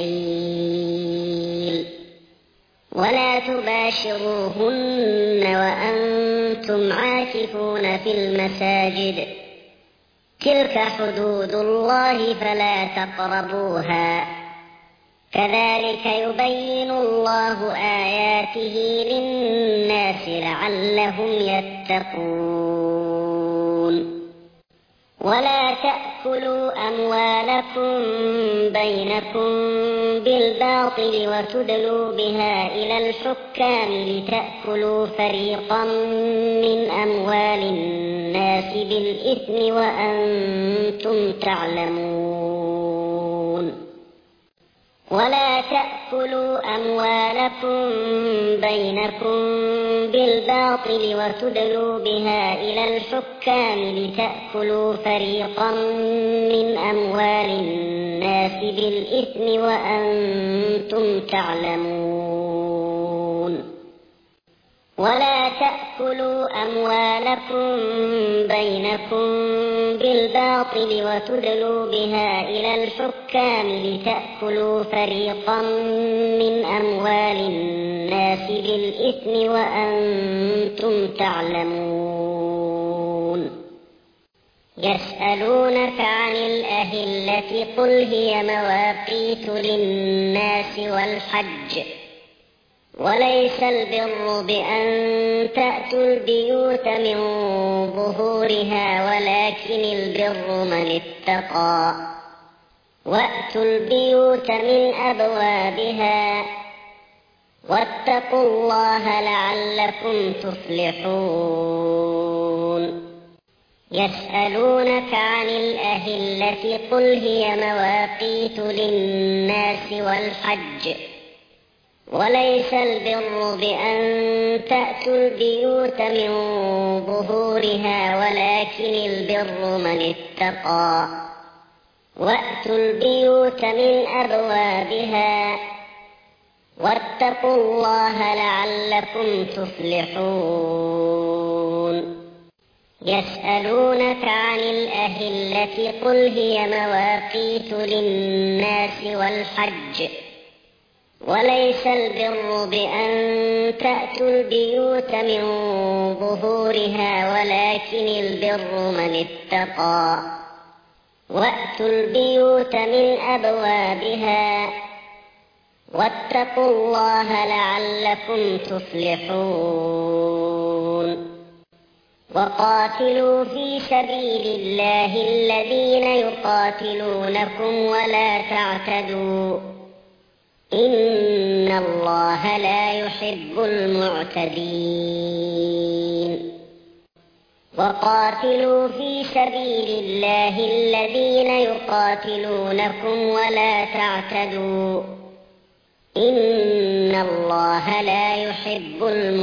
الليل، ولا تباشروهن وأنتم عاكفون في المساجد، تلك حدود الله فلا تقربوها، كذلك يبين الله آياته للناس لعلهم يتقون. ولا تأكلوا أموالكم بينكم بالباطل وتدلوا بها إلى الحكام لتأكلوا فريقا من أموال الناس بالإثم وأنتم تعلمون. ولا تأكلوا أموالكم بينكم بالباطل وتدلوا بها إلى الحكام لتأكلوا فريقا من أموال الناس بالإثم وأنتم تعلمون. ولا تأكلوا أموالكم بينكم بالباطل وتدلوا بها إلى الحكام لتأكلوا فريقا من أموال الناس بالإثم وأنتم تعلمون. يسألونك عن الأهلة قل هي مواقيت للناس والحج، وليس البر بأن تأتوا البيوت من ظهورها ولكن البر من اتقى وأتوا البيوت من أبوابها واتقوا الله لعلكم تفلحون يسألونك عن الأهلة قل هي مواقيت للناس والحج وليس البر بأن تأتوا البيوت من ظهورها ولكن البر من اتقى وأتوا البيوت من أبوابها واتقوا الله لعلكم تفلحون يسألونك عن الأهلة قل هي مواقيت للناس والحج وليس البر بأن تأتوا البيوت من ظهورها ولكن البر من اتقى وأتوا البيوت من أبوابها واتقوا الله لعلكم تفلحون وقاتلوا في سبيل الله الذين يقاتلونكم ولا تعتدوا إن الله لا يحب المعتدين وقاتلوا في سبيل الله الذين يقاتلونكم ولا تعتدوا إن الله لا يحب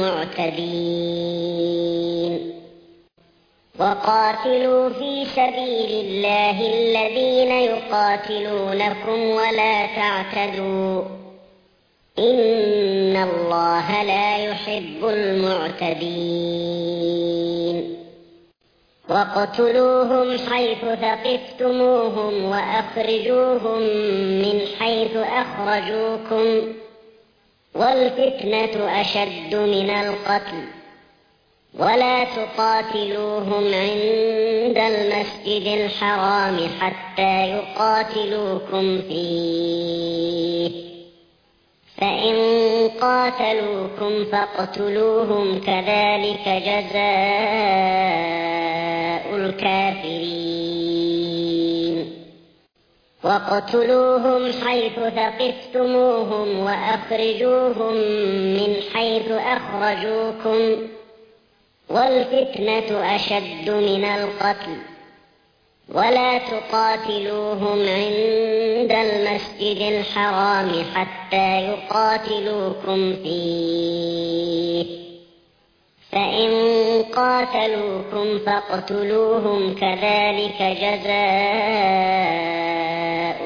المعتدين وقاتلوا في سبيل الله الذين يقاتلونكم ولا تعتدوا إن الله لا يحب المعتدين وَاقْتُلُوهُمْ حَيْثُ ثَقِفْتُمُوهُمْ وَأَخْرِجُوهُمْ مِنْ حَيْثُ أَخْرَجُوكُمْ وَالْفِتْنَةُ أَشَدُّ مِنَ الْقَتْلِ وَلَا تُقَاتِلُوهُمْ عِندَ الْمَسْجِدِ الْحَرَامِ حَتَّى يُقَاتِلُوكُمْ فِيهِ فَإِنْ قَاتَلُوكُمْ فَاقْتُلُوهُمْ كَذَلِكَ جَزَاءُ الْكَافِرِينَ وَاقْتُلُوهُمْ حَيْثُ ثَقِفْتُمُوهُمْ وَأَخْرِجُوهُمْ مِنْ حَيْثُ أَخْرَجُوكُمْ وَالْفِتْنَةُ أَشَدُّ مِنَ الْقَتْلِ وَلَا تُقَاتِلُوهُمْ عِندَ المسجد الحرام حتى يقاتلوكم فيه فإن قاتلوكم فاقتلوهم كذلك جزاء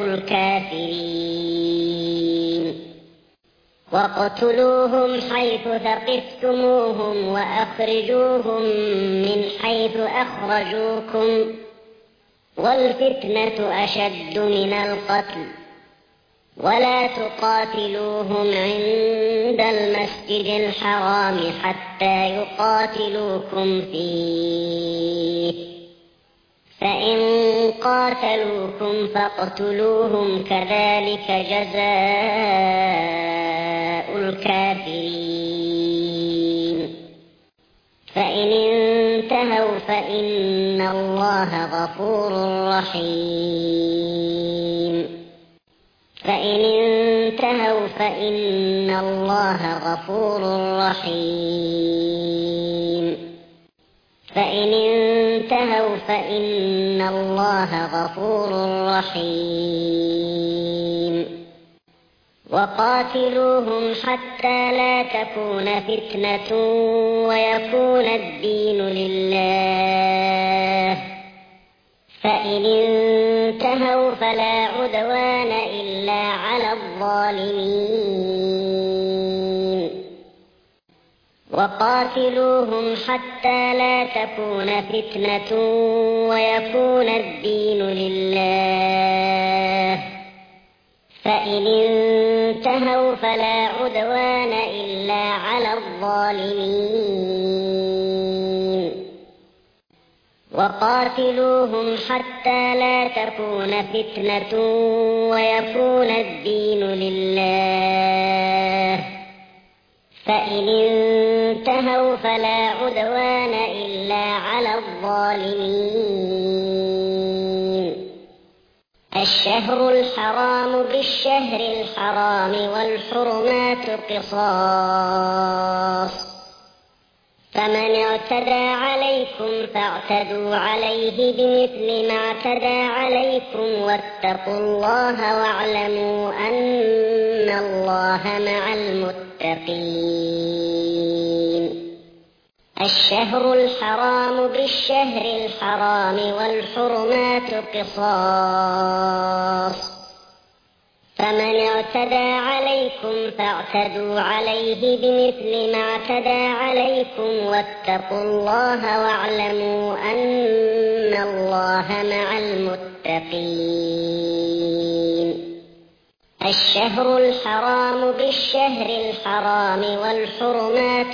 الكافرين واقتلوهم حيث ثقفتموهم وأخرجوهم من حيث أخرجوكم والفتنة أشد من القتل ولا تقاتلوهم عند المسجد الحرام حتى يقاتلوكم فيه فإن قاتلوكم فاقتلوهم كذلك جزاء الكافرين فإن انتهوا فإن الله غفور رحيم فإن انتهوا فإن الله غفور رحيم فإن انتهوا فإن الله غفور رحيم وقاتلوهم حتى لا تكون فتنة ويكون الدين لله فإن انتهوا فلا عدوان إلا على الظالمين وقاتلوهم حتى لا تكون فتنة ويكون الدين لله فإن انتهوا فلا عدوان إلا على الظالمين وقاتلوهم حتى لا تكون فتنة ويكون الدين لله فإن انتهوا فلا عدوان إلا على الظالمين. الشهر الحرام بالشهر الحرام والحرمات قصاص، فمن اعتدى عليكم فاعتدوا عليه بمثل ما اعتدى عليكم، واتقوا الله واعلموا أن الله مع المتقين. الشهر الحرام بالشهر الحرام والحرمات قصاص، فمن اعتدى عليكم فاعتدوا عليه بمثل ما اعتدى عليكم، واتقوا الله واعلموا أن الله مع المتقين. الشهر الحرام بالشهر الحرام والحرمات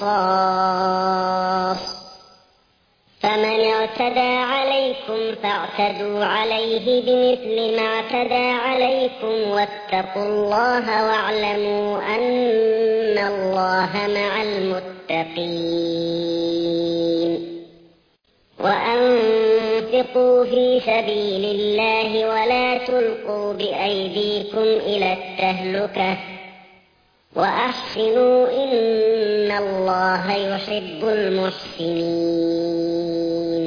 قصاص، فمن اعتدى عليكم فاعتدوا عليه بمثل ما اعتدى عليكم، واتقوا الله واعلموا أن الله مع المتقين. وأنفقوا في سبيل الله ولا تلقوا بأيديكم إلى التهلكة، وأحسنوا إن الله يحب المحسنين.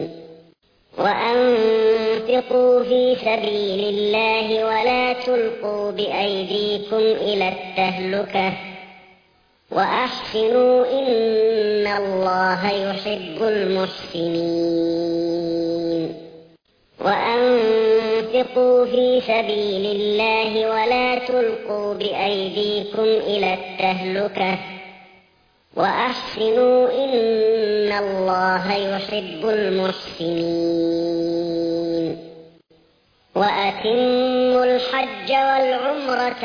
وأنفقوا في سبيل الله ولا تلقوا بأيديكم إلى التهلكة، وأحسنوا إن الله يحب المحسنين. وأنفقوا في سبيل الله ولا تلقوا بأيديكم إلى التهلكة، وأحسنوا إن الله يحب المحسنين. وأتموا الحج والعمرة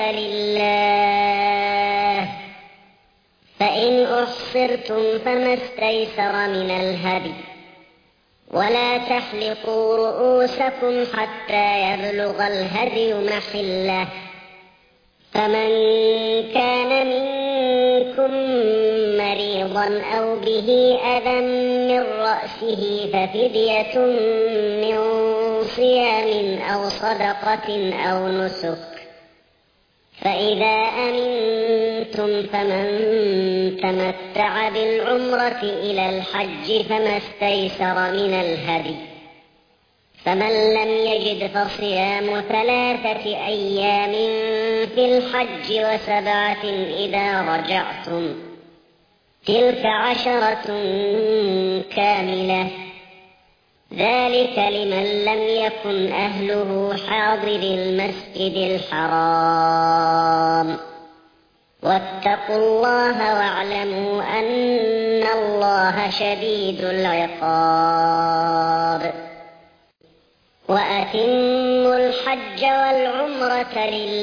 لله، فإن أحصرتم فما استيسر من الهدي، ولا تحلقوا رؤوسكم حتى يبلغ الهدي محله، فمن كان منكم مريضا أو به أذى من رأسه ففدية من صيام أو صدقة أو نسك، فإذا أمنتم فمن تمتع بالعمرة إلى الحج فما استيسر من الهدي، فمن لم يجد فصيام 3 أيام في الحج و7 إذا رجعتم، تلك 10 كاملة، ذلك لمن لم يكن أهله حاضر المسجد الحرام. واتقوا الله واعلموا أن الله شديد العقاب. وأتموا الحج والعمرة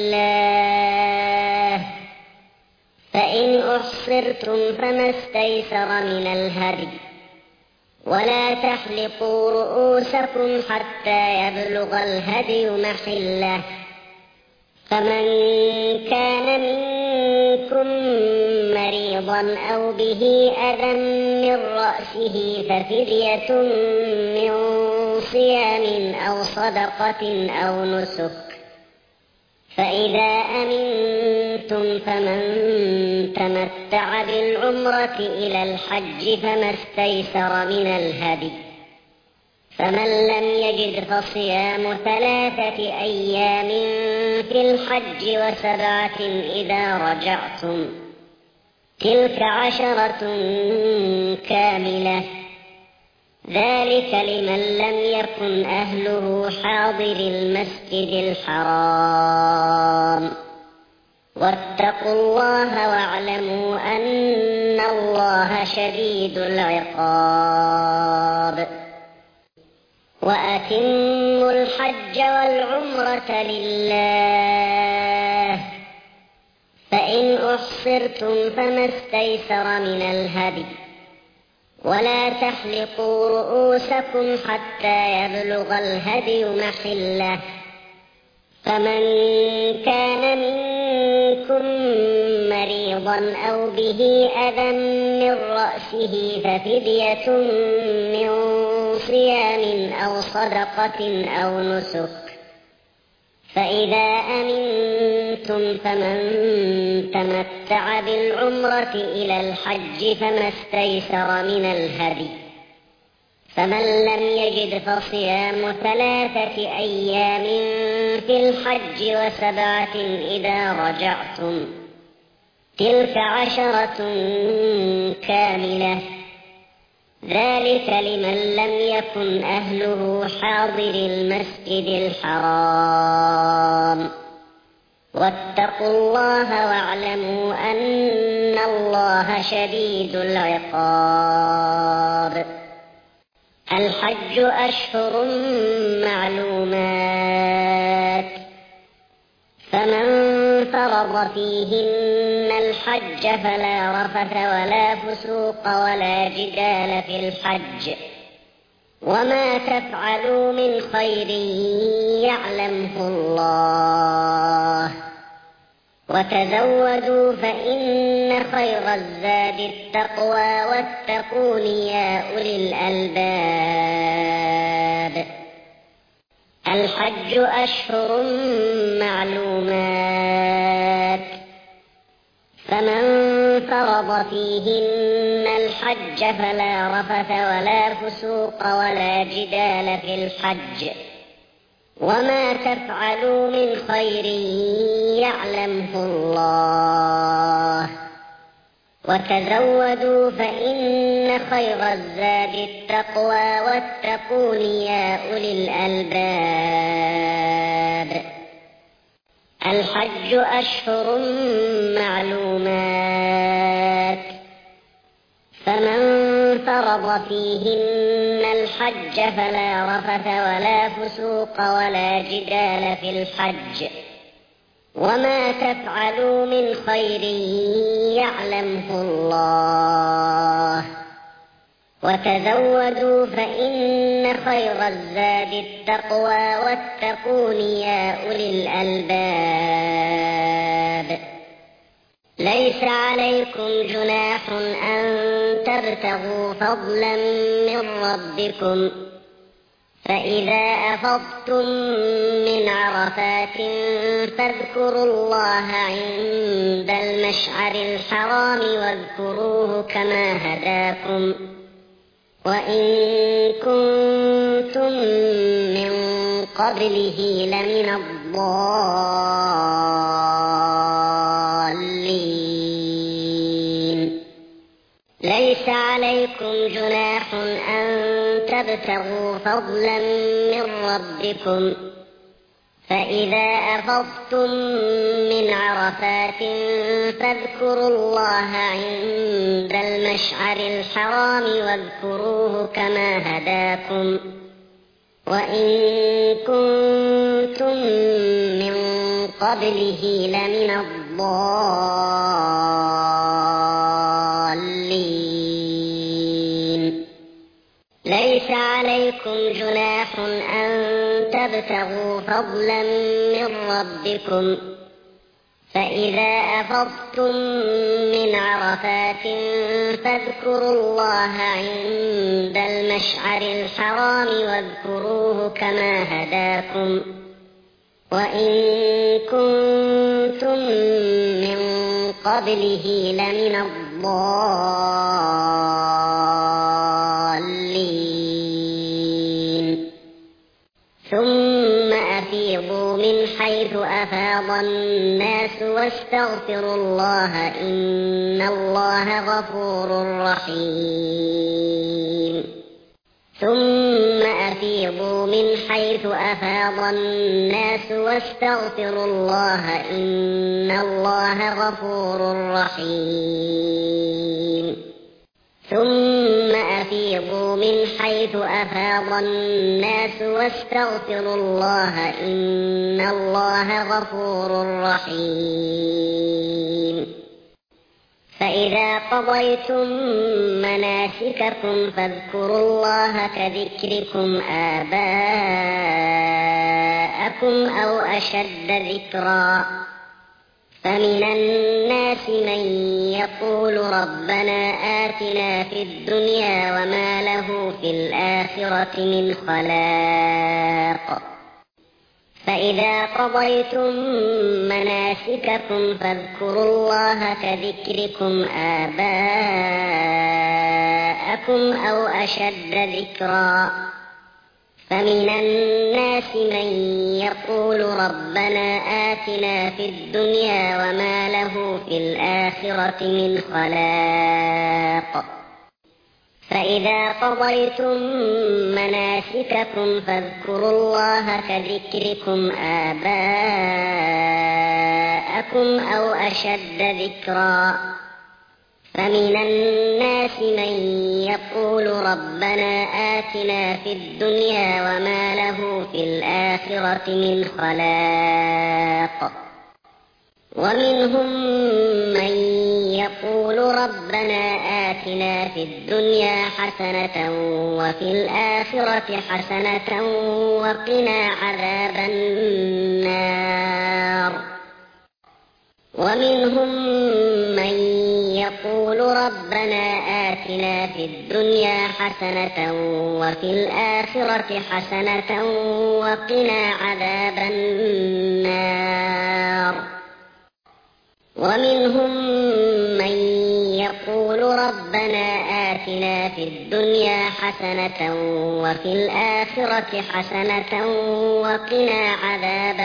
لله، فإن أحصرتم فما استيسر من الهدي، ولا تحلقوا رؤوسكم حتى يبلغ الهدي محله، فمن كان منكم مريضا أو به أذى من رأسه ففدية من صيام أو صدقة أو نسك، فإذا أمنتم فمن تمتع بالعمرة إلى الحج فما استيسر من الهدي، فمن لم يجد فصيام 3 أيام في الحج و7 إذا رجعتم، تلك 10 كاملة، ذلك لمن لم يكن أهله حاضر المسجد الحرام. واتقوا الله واعلموا أن الله شديد العقاب. وأتموا الحج والعمرة لله، فإن أحصرتم فما استيسر من الهدي، ولا تحلقوا رؤوسكم حتى يبلغ الهدي محله، فمن كان منكم مريضا مريضا أو به أذى من رأسه ففدية من صيام أو صدقة أو نسك. فإذا أمنتم فمن تمتع بالعمرة إلى الحج فما استيسر من الهدي، فمن لم يجد فصيام 3 أيام في الحج و7 إذا رجعتم، تلك 10 كاملة، ذلك لمن لم يكن أهله حاضر المسجد الحرام. واتقوا الله واعلموا أن الله شديد العقاب. الحج أشهر معلومات، فمن فرض فيهن الحج فلا رفث ولا فسوق ولا جدال في الحج، وما تفعلوا من خير يعلمه الله، وتزودوا فإن خير الزاد التقوى واتقون يا أولي الألباب. الحج أشهر معلومات، فمن فرض فيهن الحج فلا رفث ولا فسوق ولا جدال في الحج، وما تفعلوا من خير يعلمه الله، وتزودوا فإن خير الزاد التقوى واتقون يا أولي الألباب. الحج أشهر معلومات، فمن فرض فيهن الحج فلا رفث ولا فسوق ولا جدال في الحج، وما تفعلوا من خير يعلمه الله، وتزودوا فإن خير الزاد التقوى واتقون يا أولي الألباب. ليس عليكم جناح أن تبتغوا فضلا من ربكم، فإذا أفضتم من عرفات فاذكروا الله عند المشعر الحرام واذكروه كما هداكم، وإن كنتم من قبله لمن الضالين. ليس عليكم جناح أن تبتغوا فضلا من ربكم، فإذا أفضتم من عرفات فاذكروا الله عند المشعر الحرام واذكروه كما هداكم، وإن كنتم من قبله لمن الضالين. ليس عليكم جناح أن تبتغوا فضلا من ربكم، فإذا أفضتم من عرفات فاذكروا الله عند المشعر الحرام واذكروه كما هداكم، وإن كنتم من قبله لمن الضالين. ثم أفيضوا من حيث أفاض الناس واستغفروا الله إن الله غفور رحيم. ثم أفيضوا من حيث أفاض الناس واستغفروا الله إن الله غفور رحيم. ثم أفيضوا من حيث أفاض الناس واستغفروا الله إن الله غفور رحيم. فإذا قضيتم مناسككم فاذكروا الله كذكركم آباءكم أو أشد ذكرا، فمن الناس من يقول ربنا آتنا في الدنيا وما له في الآخرة من خلاق فإذا قضيتم مناسككم فاذكروا الله كذكركم آباءكم أو أشد ذكرا فمن الناس من يقول ربنا آتنا في الدنيا وما له في الآخرة من خلاق فإذا قضيتم مناسككم فاذكروا الله كذكركم آباءكم أو أشد ذكرا فمن الناس من يقول ربنا آتنا في الدنيا وما له في الآخرة من خلاق ومنهم من يقول ربنا آتنا في الدنيا حسنة وفي الآخرة حسنة وقنا عذاب النار ومنهم من يقول ربنا آتنا في الدنيا حسنة وفي الآخرة حسنة وقنا عذاب النار ومنهم من يقول ربنا آتنا في الدنيا حسنة وفي الآخرة حسنة وقنا عذاب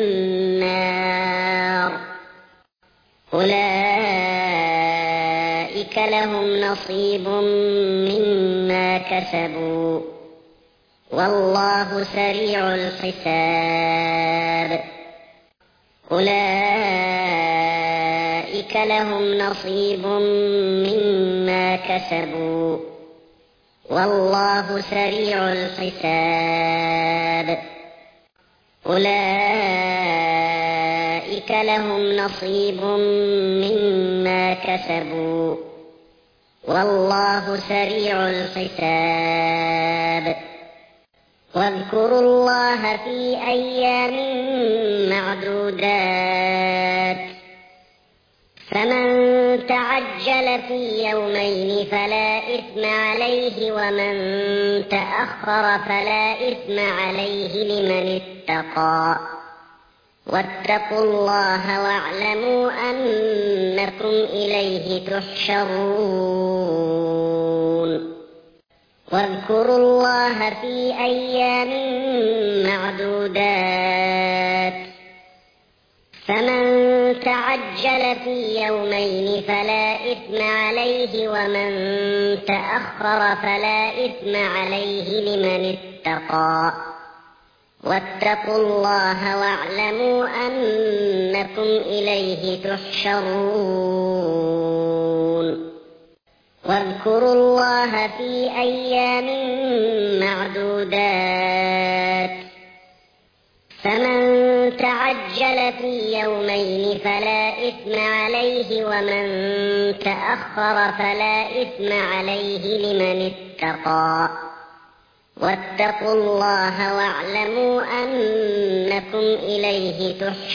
النار أولئك لهم نصيب مما كسبوا والله سريع الحساب أولئك لهم نصيب مما كسبوا والله سريع الحساب أولئك لهم نصيب مما كسبوا والله سريع الحساب واذكروا الله في أيام معدودات فمن تعجل في يومين فلا إثم عليه ومن تأخر فلا إثم عليه لمن اتقى واتقوا الله واعلموا أنكم إليه تحشرون واذكروا الله في أيام معدودات فمن تعجل في يومين فلا إثم عليه ومن تأخر فلا إثم عليه لمن اتقى واتقوا الله واعلموا أنكم إليه تحشرون واذكروا الله في أيام معدودات فمن تعجل في يومين فلا إثم عليه ومن تأخر فلا إثم عليه لمن اتقى واتقوا الله واعلموا أنكم إليه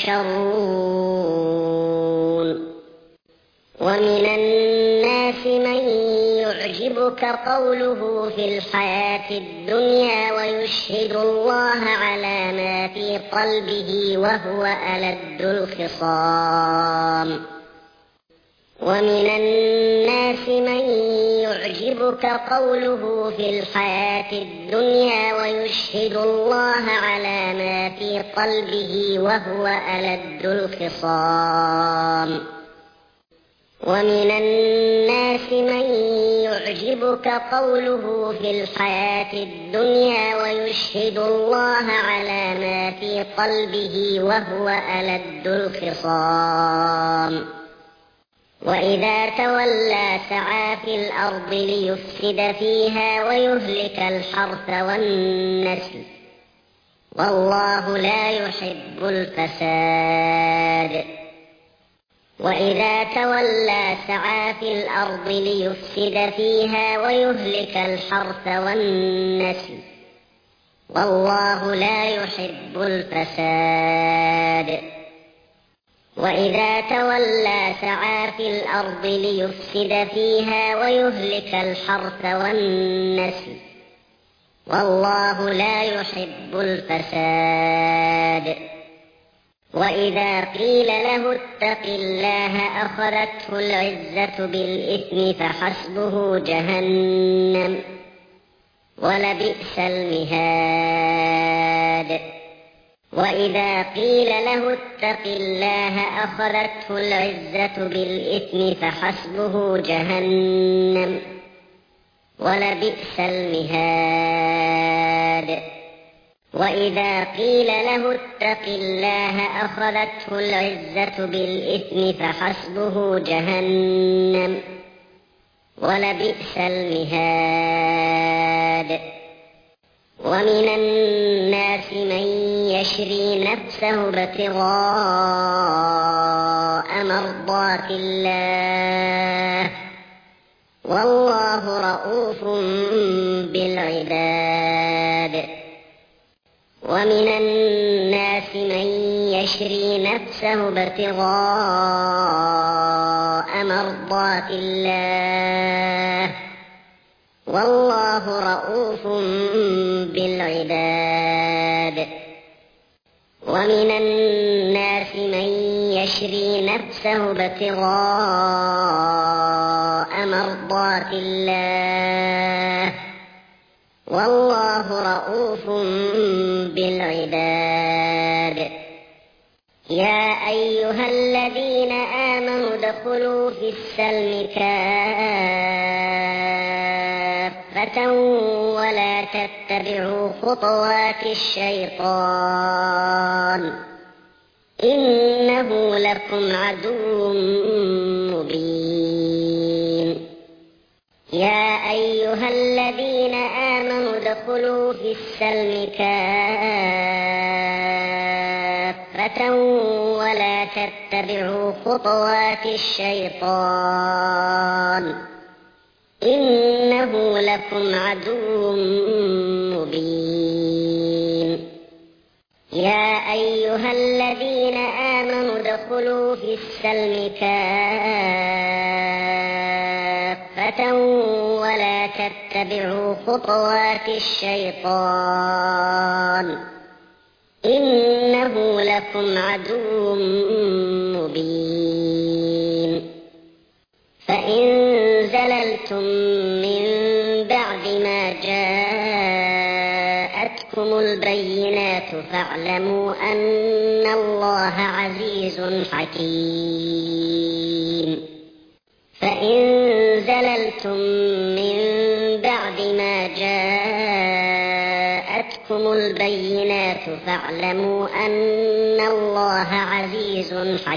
تحشرون ومن الناس من يعجبك قوله في الحياة الدنيا ويشهد الله على ما في قلبه وهو ألد الخصام ومن الناس من يعجبك قوله في الحياة الدنيا ويشهد الله على ما في قلبه وهو ألد الخصام ومن الناس من يعجبك قوله في الحياة الدنيا ويشهد الله على ما في قلبه وهو ألد الخصام وإذا تولى سعى في الأرض ليفسد فيها ويهلك الحرث والنسل والله لا يحب الفساد وإذا تولى سعى في الأرض ليفسد فيها ويهلك الحرث والنسل والله لا يحب الفساد وإذا تولى سعى في الأرض ليفسد فيها ويهلك الحرث والنسل والله لا يحب الفساد. وإذا قيل له اتق الله أخذته العزة بالإثم فحسبه جهنم ولبئس المهاد. وإذا قيل له اتق الله أخذته العزة بالإثم فحسبه جهنم ولبئس المهاد. وإذا قيل له اتق الله أخذته العزة بالإثم فحسبه جهنم ولبئس المهاد. ومن الناس من يشري نفسه ابتغاء مرضات الله والله رءوف بالعباد. ومن الناس من يشري نفسه ابتغاء مرضات الله والله رءوف بالعباد. ومن الناس من يشري نفسه ابتغاء مرضات الله والله رءوف بالعباد. يا أيها الذين آمنوا ادخلوا في السلم كافة ولا تتبعوا خطوات الشيطان إنه لكم عدو مبين. يا أيها الذين آمنوا ادخلوا في السلم كافة ولا تتبعوا خطوات الشيطان إنه لكم عدو مبين. يا أيها الذين آمنوا ادخلوا في السلم كافة ولا تتبعوا خطوات الشيطان إنه لكم عدو مبين. فإن زللتم من بعد ما جاءتكم البينات فاعلموا أن الله عزيز حكيم. فإن زللتم من بعد ما جاءتكم البينات فاعلموا أن الله عزيز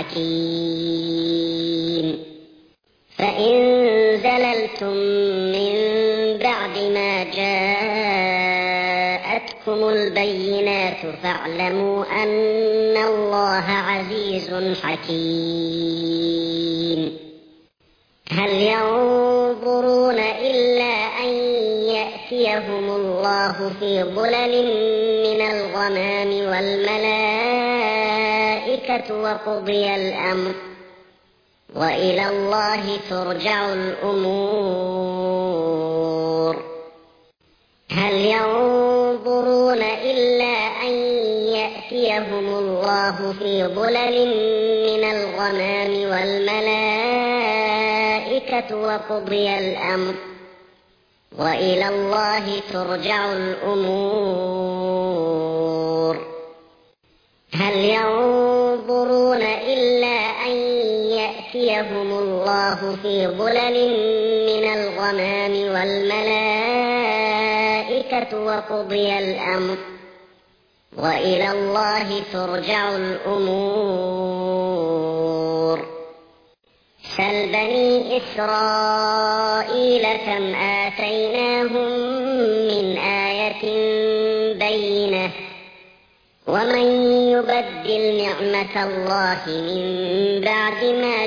حكيم. فإن زللتم من بعد ما جاءتكم البينات فاعلموا أن الله عزيز حكيم. هل ينظرون إلا أن يأتيهم الله في ظلل من الغمام والملائكة وقضي الأمر وإلى الله ترجع الأمور. هل ينظرون إلا أن يأتيهم الله في ظلل من الغمام والملائكة وقضي الأمر وإلى الله ترجع الأمور. هل ينظرون إلا أن يأتيهم الله في ظلل من الغمام والملائكة وقضي الأمر وإلى الله ترجع الأمور. سل بني إسرائيل كم آتيناهم من آية بينة ومن يبدل نعمة الله من بعد ما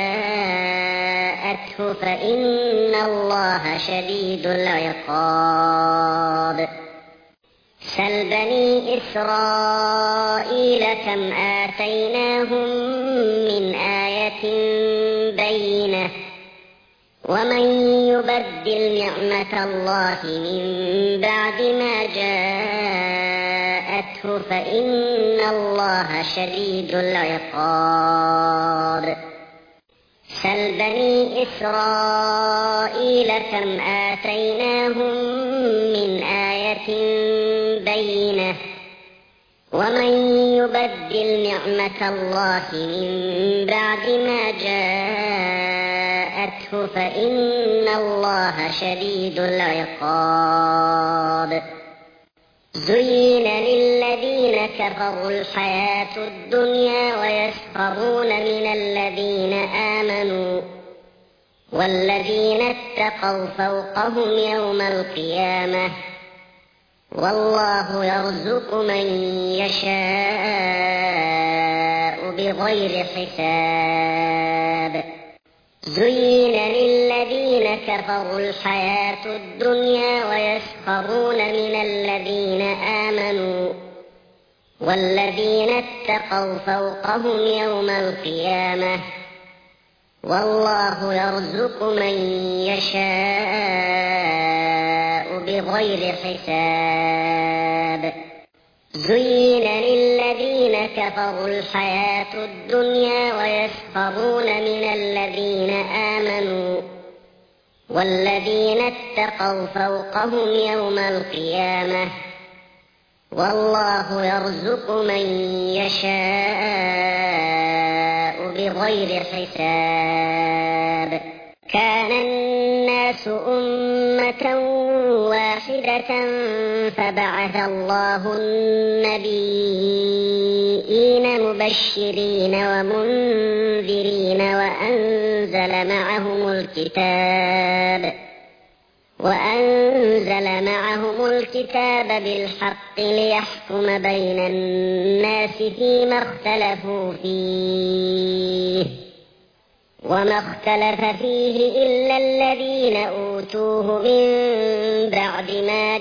جاءته فإن الله شديد العقاب. سل بني إسرائيل كم آتيناهم من من آية بينة ومن يبدل نعمة الله من بعد ما جاءته فإن الله شديد العقاب سل بني إسرائيل كم آتيناهم من آية بينة ومن يبدل نعمة الله من بعد ما جاءته فإن الله شديد العقاب زين للذين كفروا الحياة الدنيا ويسخرون من الذين آمنوا والذين اتقوا فوقهم يوم القيامة والله يرزق من يشاء بغير حساب زين للذين كفروا الحياة الدنيا ويسخرون من الذين آمنوا والذين اتقوا فوقهم يوم القيامة والله يرزق من يشاء بغير حساب زين للذين كفروا الحياة الدنيا ويسخرون من الذين آمنوا والذين اتقوا فوقهم يوم القيامة والله يرزق من يشاء بغير حساب كان الناس أمة واحدة فبعث الله النبيين مبشرين ومنذرين وأنزل معهم الكتاب بالحق ليحكم بين الناس فيما اختلفوا فيه وما اختلف فيه إلا الذين أوتوه من بعد ما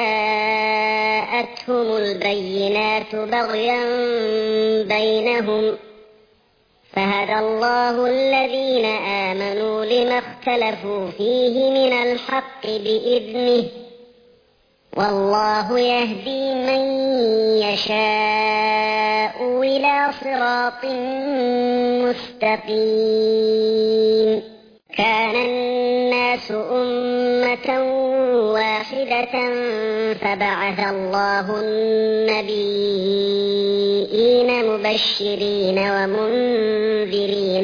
جاءتهم البينات بغيا بينهم فهدى الله الذين آمنوا لما اختلفوا فيه من الحق بإذنه والله يهدي من يشاء إلى صراط مستقيم كان الناس أمة واحدة فبعث الله النبيين مبشرين ومنذرين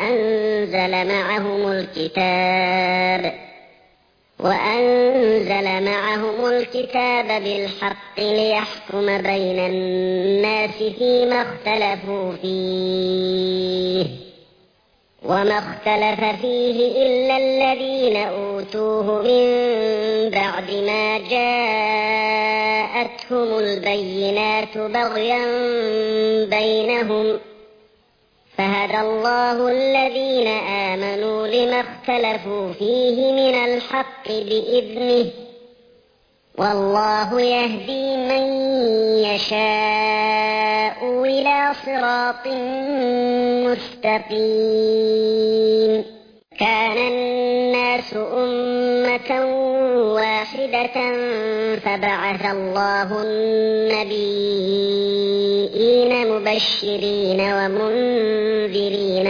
وأنزل معهم الكتاب بالحق ليحكم بين الناس فيما اختلفوا فيه وما اختلف فيه إلا الذين أوتوه من بعد ما جاءتهم البينات بغيا بينهم فهدى الله الذين آمنوا لما اختلفوا فيه من الحق بإذنه والله يهدي من يشاء إلى صراط مستقيم كان الناس أمة واحدة فبعث الله النبيين مبشرين ومنذرين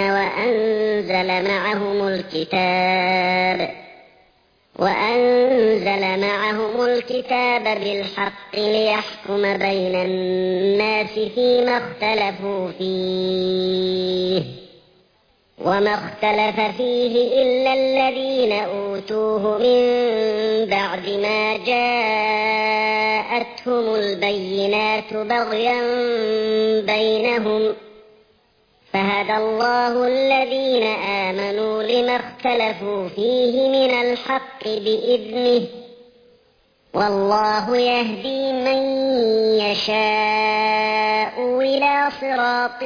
وأنزل معهم الكتاب بالحق ليحكم بين الناس فيما اختلفوا فيه وما اختلف فيه إلا الذين أوتوه من بعد ما جاءتهم البينات بغيا بينهم فهدى الله الذين آمنوا لما اختلفوا فيه من الحق بإذنه والله يهدي من يشاء إلى صراط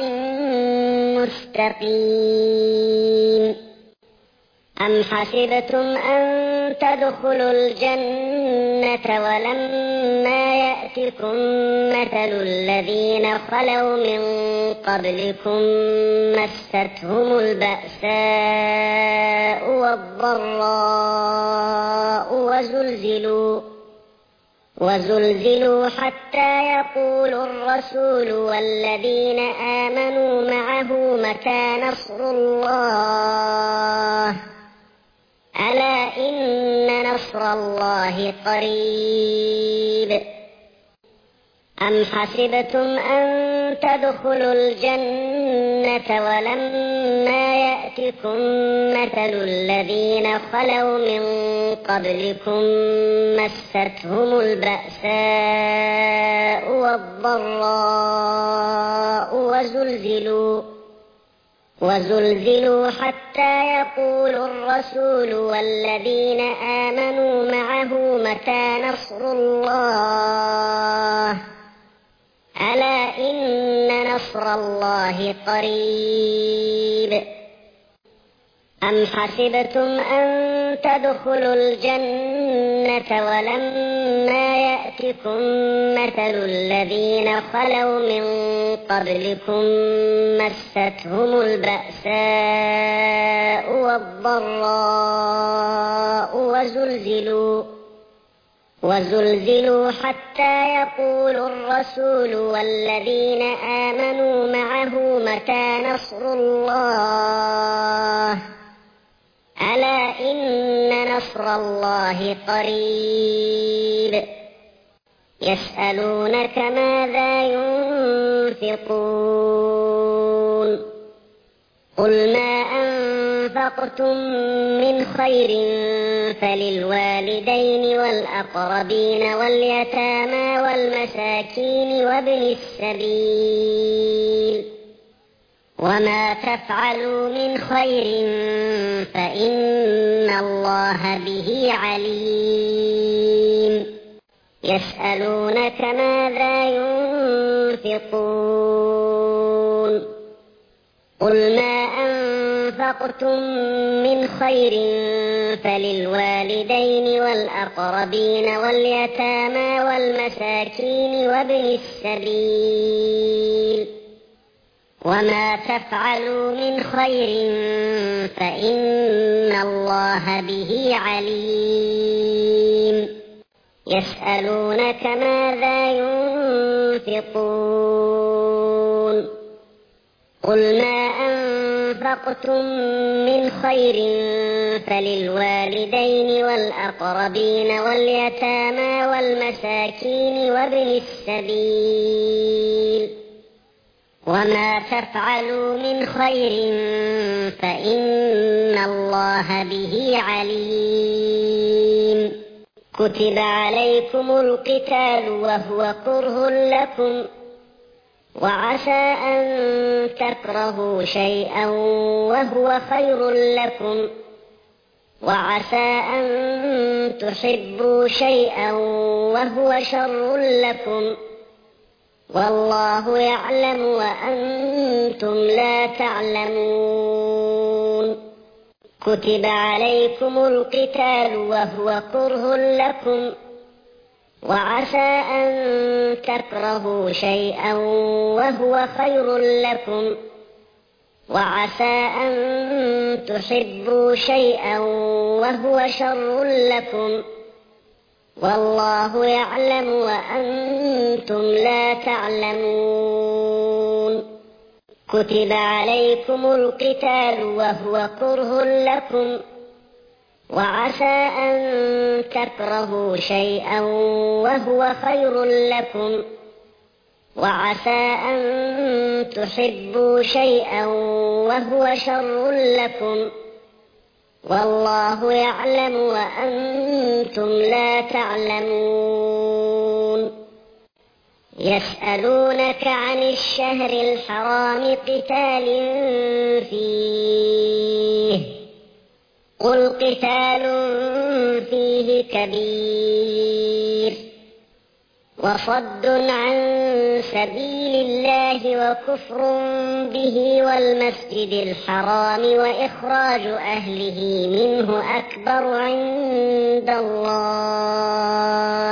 مستقيم أم حسبتم أن تدخلوا الجنة ولما يأتكم مثل الذين خلوا من قبلكم مستهم البأساء والضراء وزلزلوا حتى يقول الرسول والذين آمنوا معه متى نصر الله ألا إن نصر الله قريب أم حسبتم أن تدخلوا الجنة ولما يأتكم مثل الذين خلوا من قبلكم مستهم البأساء والضراء وزلزلوا حتى يقول الرسول والذين آمنوا معه متى نصر الله ألا إن نصر الله قريب أم حسبتم أن تدخلوا الجنة ولما يأتكم مثل الذين خلوا من قبلكم مستهم البأساء والضراء وزلزلوا حتى يقول الرسول والذين آمنوا معه متى نصر الله ألا إن نصر الله قريب يسألونك ماذا ينفقون قل ما أنفقتم من خير فللوالدين والأقربين واليتامى والمساكين وابن السبيل وما تفعلوا من خير فإن الله به عليم يسألونك ماذا ينفقون قل ما أنفقتم من خير فللوالدين والأقربين واليتامى والمساكين وابن السبيل وما تفعلوا من خير فإن الله به عليم يسألونك ماذا ينفقون قل ما أنفقتم من خير فللوالدين والأقربين واليتامى والمساكين وابن السبيل وما تفعلوا من خير فإن الله به عليم كتب عليكم القتال وهو كره لكم وعسى أن تكرهوا شيئا وهو خير لكم وعسى أن تحبوا شيئا وهو شر لكم والله يعلم وأنتم لا تعلمون كتب عليكم القتال وهو كره لكم وعسى أن تكرهوا شيئا وهو خير لكم وعسى أن تحبوا شيئا وهو شر لكم والله يعلم وأنتم لا تعلمون كتب عليكم القتال وهو كره لكم وعسى أن تكرهوا شيئا وهو خير لكم وعسى أن تحبوا شيئا وهو شر لكم والله يعلم وأنتم لا تعلمون يسألونك عن الشهر الحرام قتال فيه قل قتال فيه كبير وصد عن سبيل الله وكفر به والمسجد الحرام وإخراج أهله منه أكبر عند الله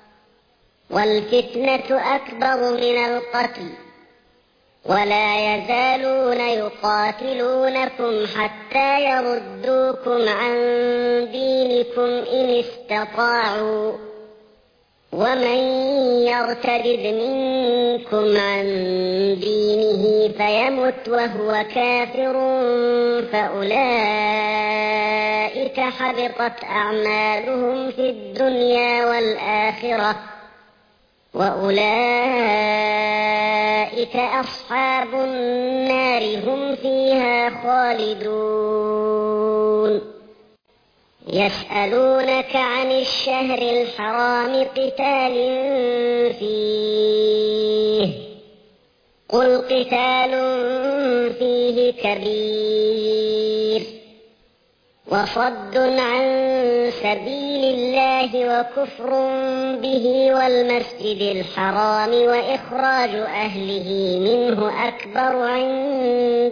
والفتنة أكبر من القتل ولا يزالون يقاتلونكم حتى يردوكم عن دينكم إن استطاعوا ومن يرتد منكم عن دينه فيمت وهو كافر فأولئك حبطت أعمالهم في الدنيا والآخرة وأولئك أصحاب النار هم فيها خالدون يسألونك عن الشهر الحرام قتال فيه قل قتال فيه كبير وصد عن سبيل الله وكفر به والمسجد الحرام وإخراج أهله منه أكبر عند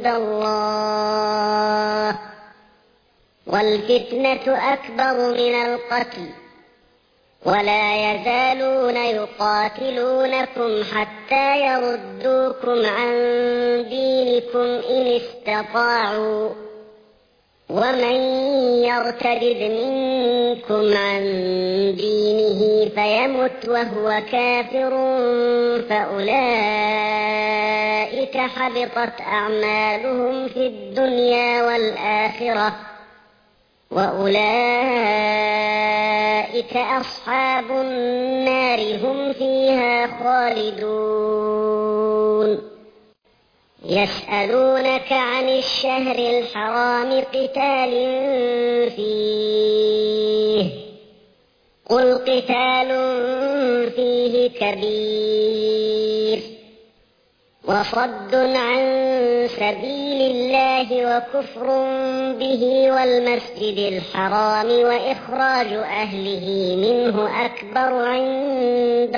الله والفتنة أكبر من القتل ولا يزالون يقاتلونكم حتى يردوكم عن دينكم إن استطاعوا ومن يرتد منكم عن دينه فيمت وهو كافر فأولئك حبطت أعمالهم في الدنيا والآخرة وأولئك أصحاب النار هم فيها خالدون يسألونك عن الشهر الحرام قتال فيه قل قتال فيه كبير وصد عن سبيل الله وكفر به والمسجد الحرام وإخراج أهله منه أكبر عند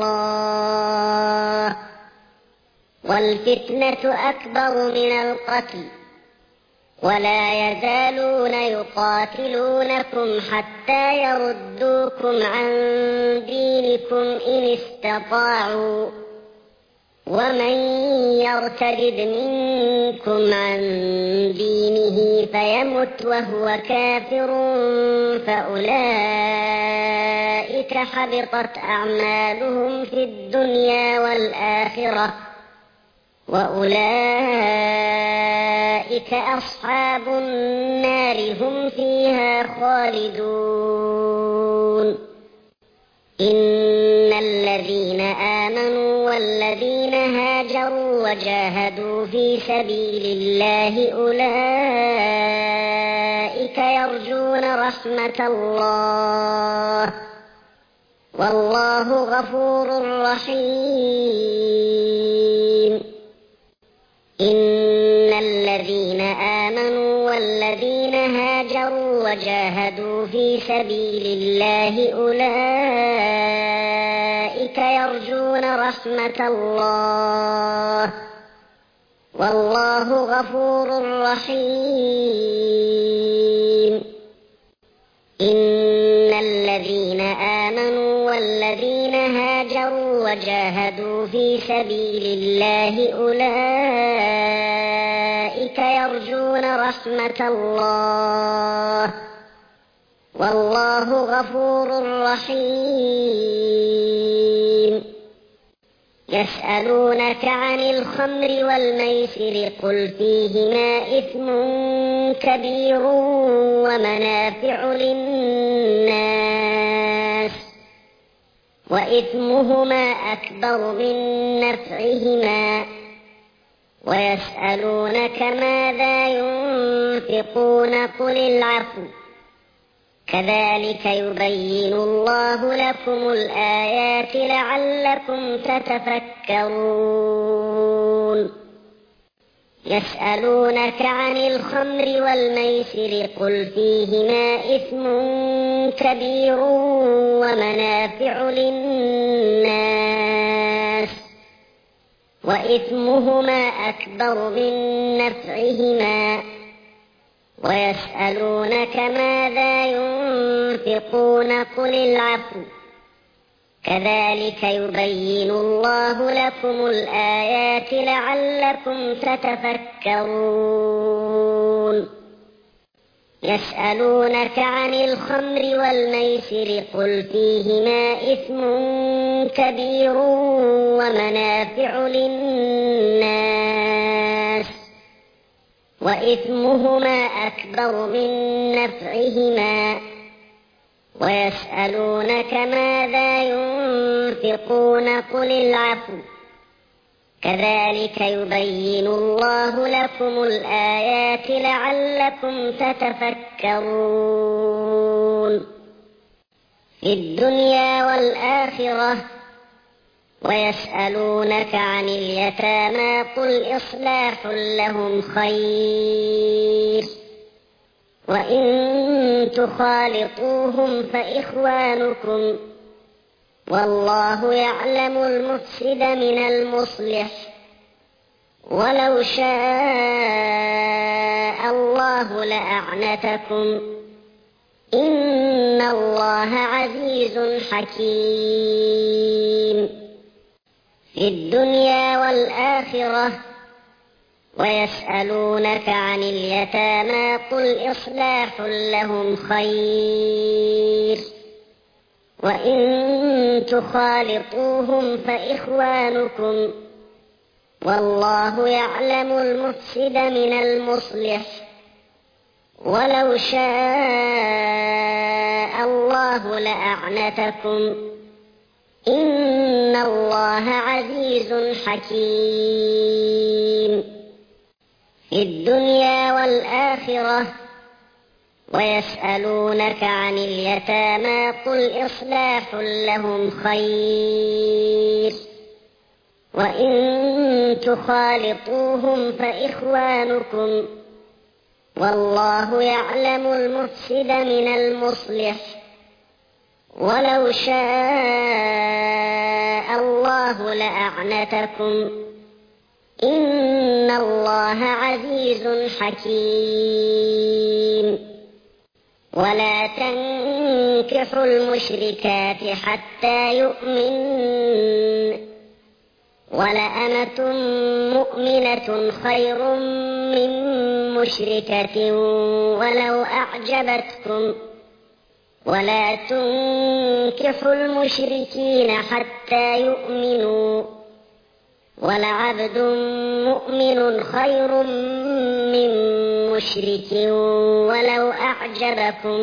الله والفتنة أكبر من القتل ولا يزالون يقاتلونكم حتى يردوكم عن دينكم إن استطاعوا ومن يرتد منكم عن دينه فيمت وهو كافر فأولئك حبطت أعمالهم في الدنيا والآخرة وأولئك أصحاب النار هم فيها خالدون إن الذين آمنوا والذين هاجروا وجاهدوا في سبيل الله أولئك يرجون رحمة الله والله غفور رحيم إن الذين آمنوا والذين هاجروا وجاهدوا في سبيل الله أولئك يرجون رحمة الله والله غفور رحيم إن الذين آمنوا والذين هاجروا وجاهدوا في سبيل الله أولئك يرجون رحمة الله والله غفور رحيم يسألونك عن الخمر والميسر قل فيهما إثم كبير ومنافع للناس وإثمهما أكبر من نفعهما ويسألونك ماذا ينفقون قل العفو كذلك يبين الله لكم الآيات لعلكم تتفكرون يسألونك عن الخمر والميسر قل فيهما إثم كبير ومنافع للناس وإثمهما أكبر من نفعهما ويسألونك ماذا ينفقون قل العفو كذلك يبين الله لكم الآيات لعلكم تتفكرون يسألونك عن الخمر والميسر قل فيهما إثم كبير ومنافع للناس وإثمهما أكبر من نفعهما ويسألونك ماذا ينفقون قل العفو كذلك يبين الله لكم الآيات لعلكم تتفكرون في الدنيا والآخرة ويسألونك عن اليتامى قل إصلاح لهم خير وإن تخالطوهم فإخوانكم والله يعلم المفسد من المصلح ولو شاء الله لأعنتكم إن الله عزيز حكيم في الدنيا والآخرة ويسألونك عن اليتامى قل إصلاح لهم خير وإن تخالطوهم فإخوانكم والله يعلم المفسد من المصلح ولو شاء الله لأعنتكم إن الله عزيز حكيم في الدنيا والآخرة ويسألونك عن اليتامى قل إصلاح لهم خير وإن تخالطوهم فإخوانكم والله يعلم المفسد من المصلح ولو شاء الله لأعنتكم إن الله عزيز حكيم ولا تنكحوا المشركات حتى يؤمنن ولأمة مؤمنة خير من مشركة ولو أعجبتكم ولا تنكحوا المشركين حتى يؤمنوا ولعبد مؤمن خير من مشرك ولو أعجبكم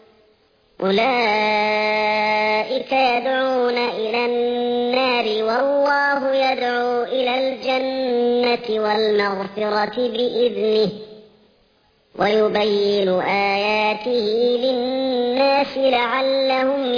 أولئك يدعون إلى النار والله يدعو إلى الجنة والمغفرة بإذنه ويبين آياته للناس لعلهم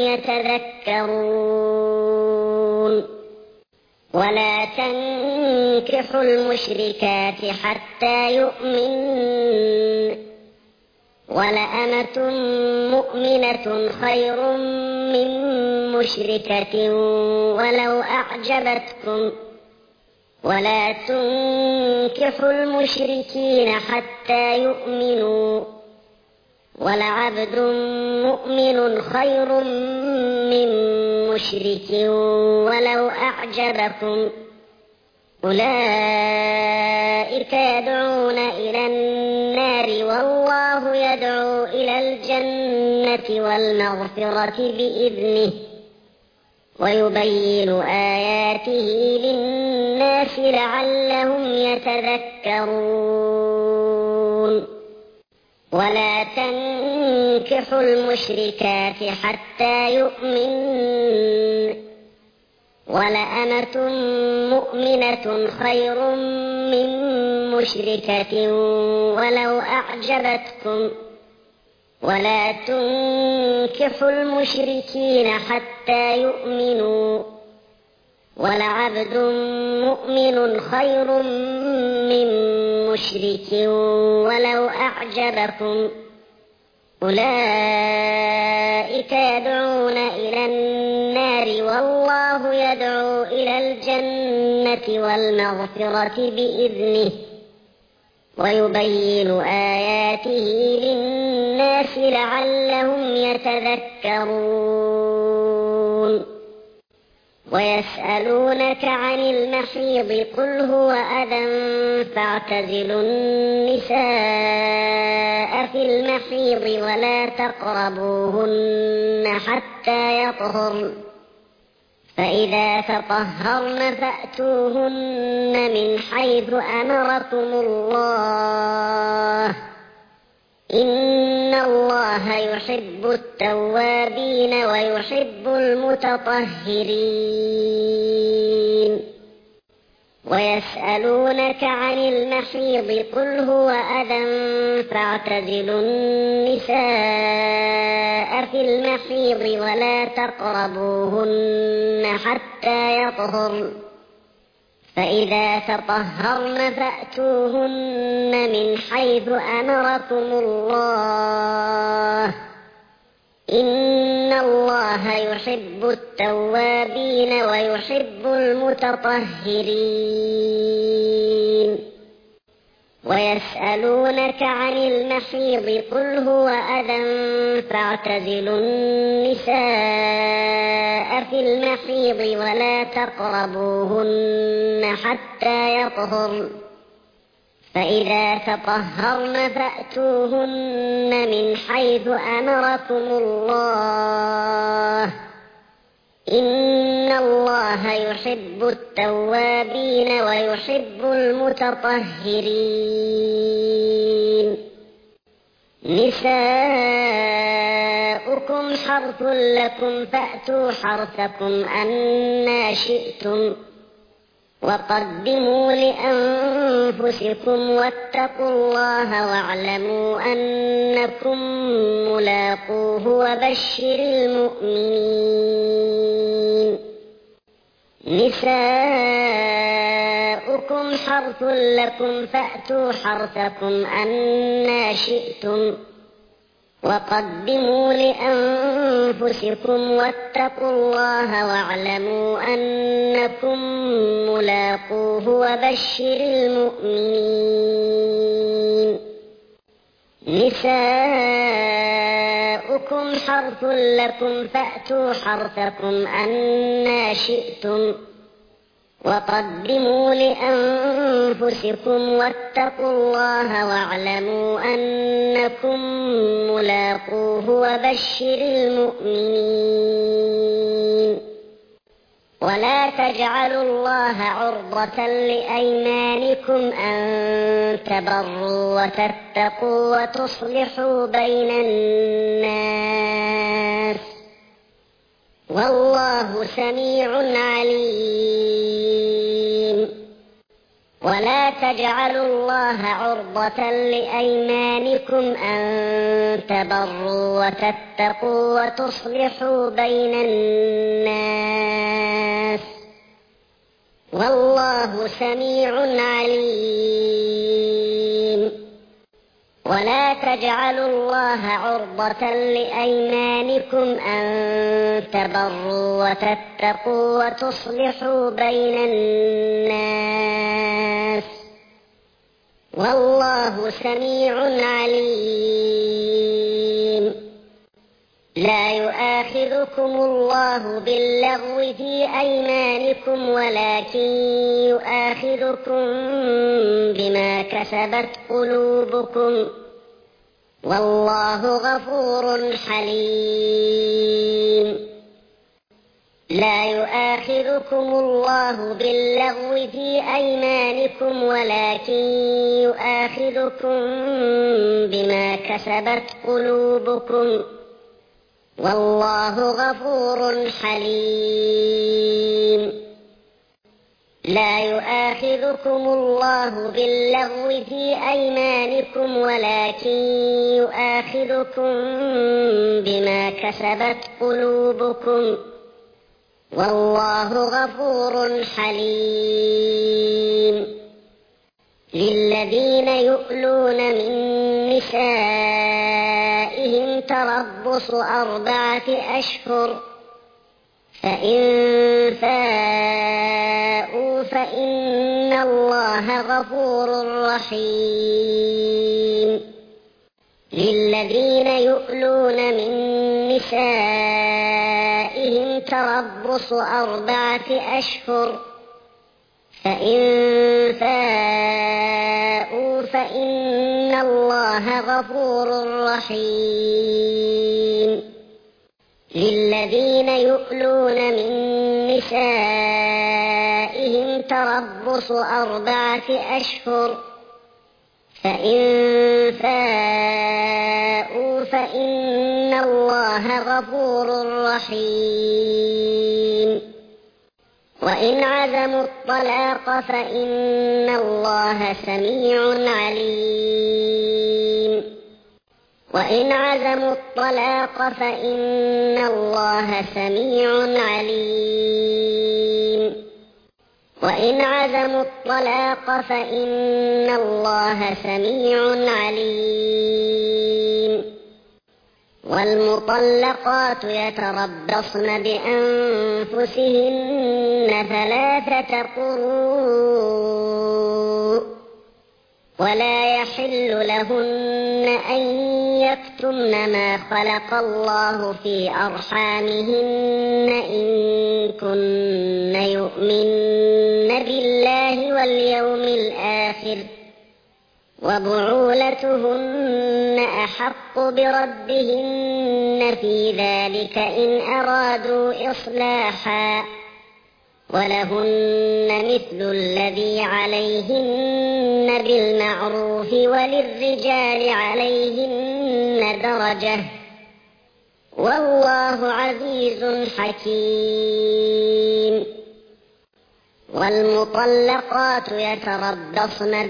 يتذكرون ولا تنكحوا المشركات حتى يؤمنن ولأمة مؤمنة خير من مشركة ولو أعجبتكم ولا تنكحوا المشركين حتى يؤمنوا ولعبد مؤمن خير من مشرك ولو أعجبكم أولئك يدعون إلى النار والله يدعو إلى الجنة والمغفرة بإذنه ويبين آياته للناس لعلهم يتذكرون ولا تنكحوا المشركات حتى يؤمنن ولأمة مؤمنة خير من مشركة ولو أعجبتكم ولا تنكحوا المشركين حتى يؤمنوا ولعبد مؤمن خير من مشرك ولو أعجبكم أولئك يدعون إلى النار والله يدعو إلى الجنة والمغفرة بإذنه ويبين آياته للناس لعلهم يتذكرون ويسألونك عن المحيض قل هو أذى فاعتزلوا النساء في المحيض ولا تقربوهن حتى يطهرن فإذا تطهرن فأتوهن من حيث أمركم الله إن الله يحب التوابين ويحب المتطهرين ويسألونك عن المحيض قل هو أذى فاعتزلوا النساء في المحيض ولا تقربوهن حتى يطهرن فإذا تطهرن فأتوهن من حيث أمركم الله إن الله يحب التوابين ويحب المتطهرين ويسألونك عن المحيض قل هو أذى فاعتزلوا النساء في المحيض ولا تقربوهن حتى يطهرن فإذا تطهرن فأتوهن من حيث أمركم الله إن الله يحب التوابين ويحب المتطهرين نساؤكم حرث لكم فأتوا حرثكم أنى شئتم وقدموا لأنفسكم واتقوا الله واعلموا أنكم ملاقوه وبشر المؤمنين نساؤكم حرث لكم فأتوا حرثكم أنى شئتم وقدموا لأنفسكم واتقوا الله واعلموا أنكم ملاقوه وبشر المؤمنين نساؤكم حرث لكم فأتوا حرثكم أنى شئتم وقدموا لأنفسكم واتقوا الله واعلموا أنكم ملاقوه وبشر المؤمنين ولا تجعلوا الله عرضة لأيمانكم أن تبروا وتتقوا وتصلحوا بين الناس والله سميع عليم ولا تجعلوا الله عرضة لأيمانكم أن تبروا وتتقوا وتصلحوا بين الناس والله سميع عليم ولا تجعلوا الله عرضة لأيمانكم أن تبروا وتتقوا وتصلحوا بين الناس والله سميع عليم لا يؤاخذكم الله باللغو في أيمانكم ولكن يؤاخذكم بما كسبت قلوبكم والله غفور حليم لا يؤاخذكم الله باللغو في أيمانكم ولكن يؤاخذكم بما كسبت قلوبكم والله غفور حليم لا يؤاخذكم الله باللغو في أيمانكم ولكن يؤاخذكم بما كسبت قلوبكم والله غفور حليم للذين يؤلون من نسائهم تربص 4 أشهر، فإن فاءوا فإن الله غفور رحيم. للذين يؤلون من نسائهم تربص 4 أشهر، فإن فاءوا فإن الله غفور رحيم. للذين يؤلون من نسائهم تربص 4 أشهر، فإن فاءوا فإن الله غفور رحيم. وإن عزموا الطلاق فإن الله سميع عليم. وإن عزموا الطلاق فإن الله سميع عليم. وإن عزموا الطلاق فإن الله سميع عليم. والمطلقات يتربصن بأنفسهن 3 قروء، ولا يحل لهن أن يكتمن ما خلق الله في أرحامهن إن كن يؤمن بالله واليوم الآخر، وبعولتهن أحق بردهن في ذلك إن أرادوا إصلاحا، ولهن مثل الذي عليهن بالمعروف وللرجال عليهن درجة، والله عزيز حكيم. والمطلقات يتربصن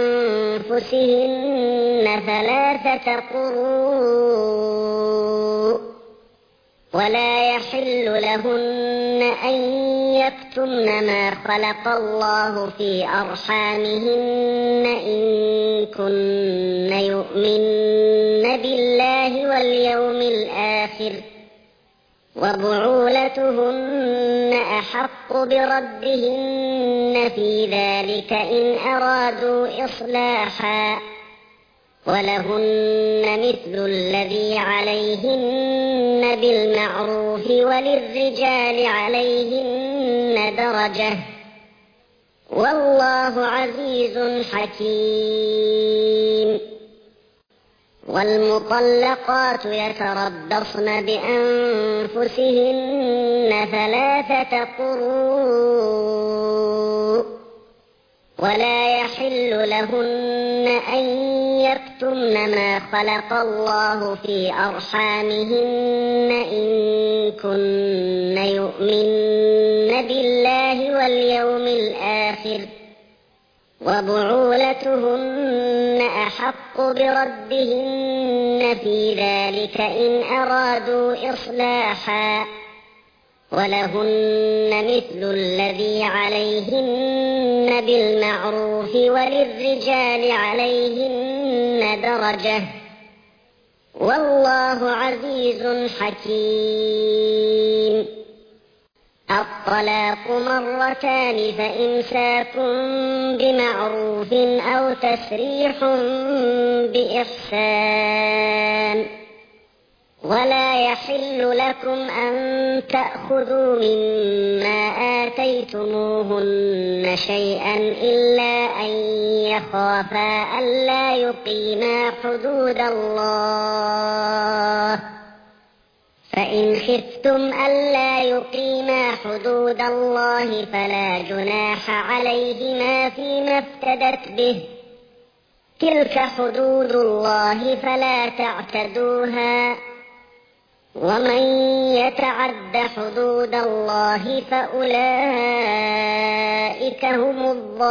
بأنفسهن 3 قروء، ولا يحل لهن أن يكتمن ما خلق الله في أرحامهن إن كن يؤمن بالله واليوم الآخر، وبعولتهن أحق بردهن في ذلك إن أرادوا إصلاحا، ولهن مثل الذي عليهن بالمعروف وللرجال عليهن درجة، والله عزيز حكيم. والمطلقات يتربصن بأنفسهن 3 قروء، ولا يحل لهن أن يكتمن ما خلق الله في أرحامهن إن كن يؤمن بالله واليوم الآخر، وبعولتهن أحق بردهن في ذلك إن أرادوا إصلاحا، ولهن مثل الذي عليهن بالمعروف وللرجال عليهن درجة، والله عزيز حكيم. الطلاق 2 فإمساك بمعروف أو تسريح بإحسان، ولا يحل لكم أن تأخذوا مما آتيتموهن شيئا إلا أن يخافا ألا يقيما حدود الله، فإن خفتم ألا يقيما حدود الله فلا جناح عليهما فيما افتدت به، تلك حدود الله فلا تعتدوها، ومن يتعد حدود الله فأولئك هم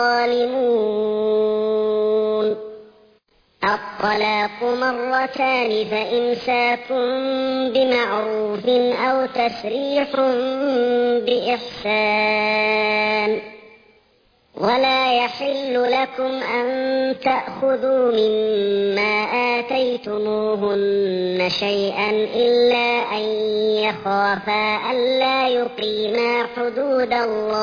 الظالمون. الطلاق 2 فإمساك بمعروف أو تسريح بإحسان، ولا يحل لكم أن تأخذوا مما آتيتموهن شيئا إلا أن يخافا ألا يقيما حدود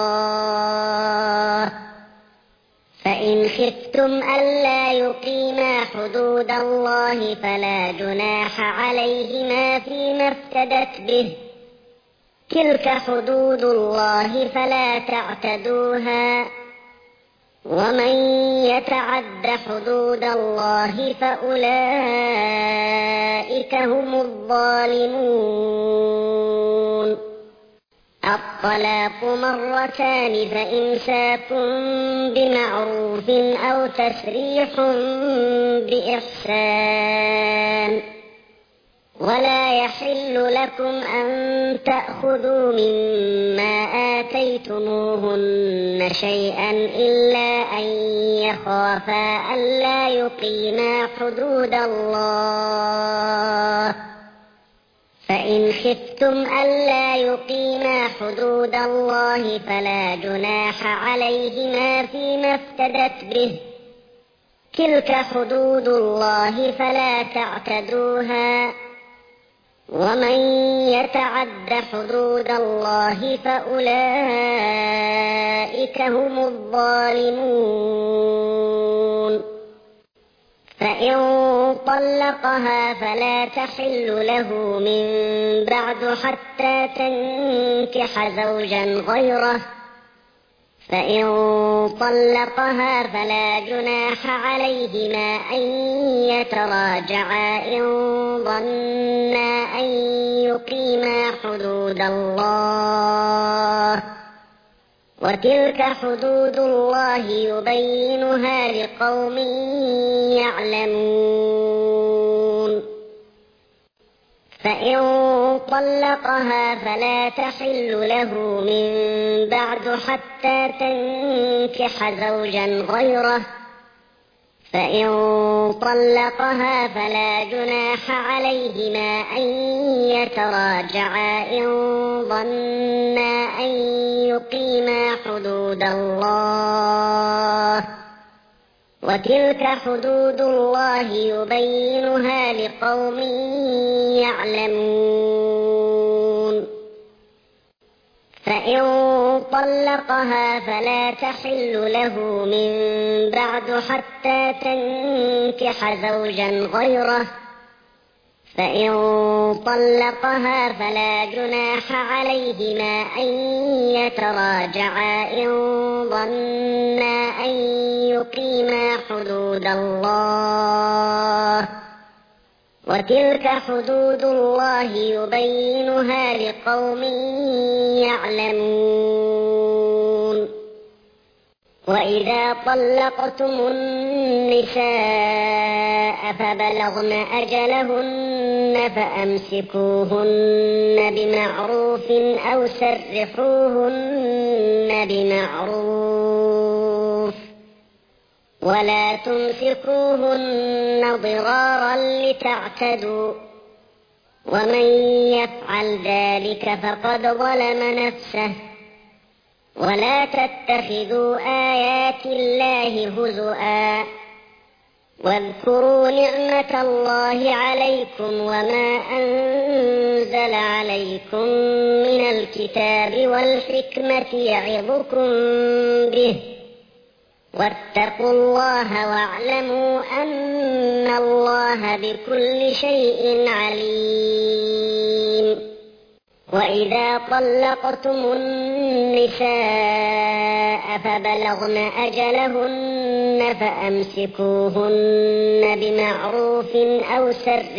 الله، فإن خفتم ألا يقيما حدود الله فلا جناح عليهما فيما افتدت به، تلك حدود الله فلا تعتدوها، ومن يتعد حدود الله فأولئك هم الظالمون. الطلاق مرتان فإمساك بمعروف أو تسريح بإحسان، ولا يحل لكم أن تأخذوا مما آتيتموهن شيئا إلا أن يخافا ألا يقيما حدود الله، فإن خفتم ألا يقيما حدود الله فلا جناح عليهما فيما افتدت به، تلك حدود الله فلا تعتدوها، ومن يتعد حدود الله فأولئك هم الظالمون. فإن طلقها فلا تحل له من بعد حتى تنكح زوجا غيره، فإن طلقها فلا جناح عليهما أن يتراجعا إن ظنا أن يقيما حدود الله، وتلك حدود الله يبينها لقوم يعلمون. فإن طلقها فلا تحل له من بعد حتى تنكح زوجا غيره، فإن طلقها فلا جناح عليهما أن يتراجعا إن ظنا أن يقيما حدود الله، وتلك حدود الله يبينها لقوم يعلمون. فإن طلقها فلا تحل له من بعد حتى تنكح زوجا غيره، فإن طلقها فلا جناح عليهما أن يتراجعا إن ظنا أن يقيما حدود الله، وتلك حدود الله يبينها لقوم يعلمون. وإذا طلقتم النساء فبلغن أجلهن فأمسكوهن بمعروف أو سرحوهن بمعروف، ولا تمسكوهن ضرارا لتعتدوا، ومن يفعل ذلك فقد ظلم نفسه. ولا تتخذوا آيات الله هزؤا، واذكروا نعمة الله عليكم وما أنزل عليكم من الكتاب والحكمة يعظكم به، واتقوا الله واعلموا أن الله بكل شيء عليم. وإذا طلقتم النساء فبلغن أجلهن فأمسكوهن بمعروف أو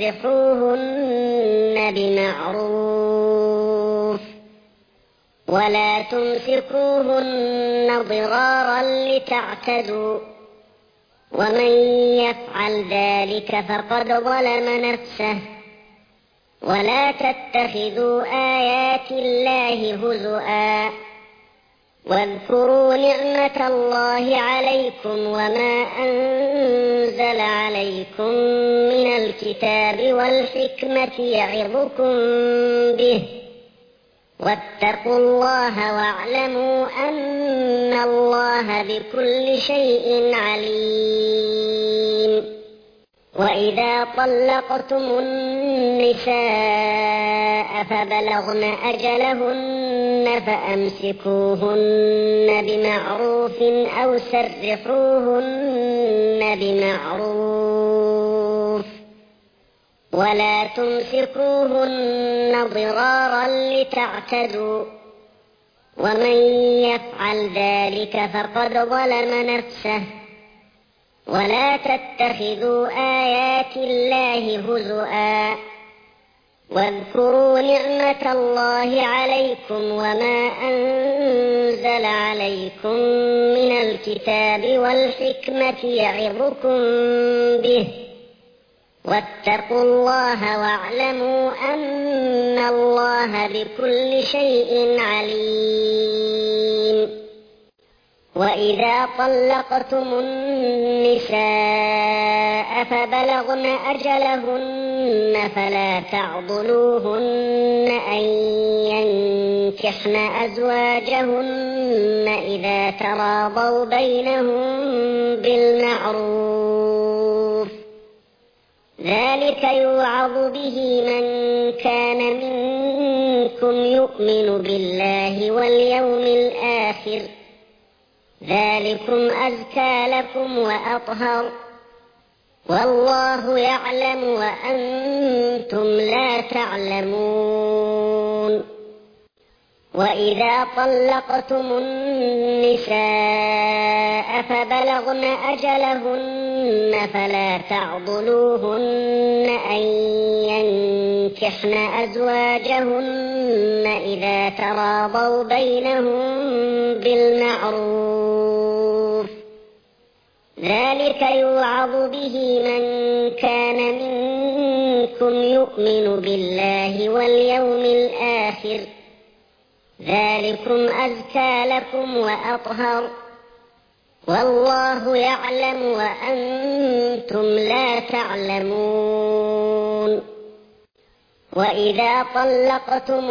سرحوهن بمعروف، ولا تمسكوهن ضرارا لتعتدوا، ومن يفعل ذلك فقد ظلم نفسه. ولا تتخذوا آيات الله هزؤا، واذكروا نعمة الله عليكم وما أنزل عليكم من الكتاب والحكمة يعظكم به، واتقوا الله واعلموا أن الله بكل شيء عليم. وإذا طلقتم النساء فبلغن أجلهن فأمسكوهن بمعروف أو سرحوهن بمعروف ولا تمسكوهن ضرارا لتعتدوا، ومن يفعل ذلك فقد ظلم نفسه. ولا تتخذوا آيات الله هزؤا، واذكروا نعمة الله عليكم وما أنزل عليكم من الكتاب والحكمة يعظكم به، واتقوا الله واعلموا أن الله بكل شيء عليم. وإذا طلقتم النساء فبلغن أجلهن فلا تعضلوهن أن ينكحن أزواجهن إذا تراضوا بينهم بالمعروف، ذلك يوعظ به من كان منكم يؤمن بالله واليوم الآخر، ذلكم أزكى لكم وأطهر، والله يعلم وأنتم لا تعلمون. وإذا طلقتم النساء فبلغن أجلهن فلا تعضلوهن أن ينكحن أزواجهن إذا تراضوا بينهم بالمعروف، ذلك يوعظ به من كان منكم يؤمن بالله واليوم الآخر، ذلكم أزكى لكم وأطهر، والله يعلم وأنتم لا تعلمون. وإذا طلقتم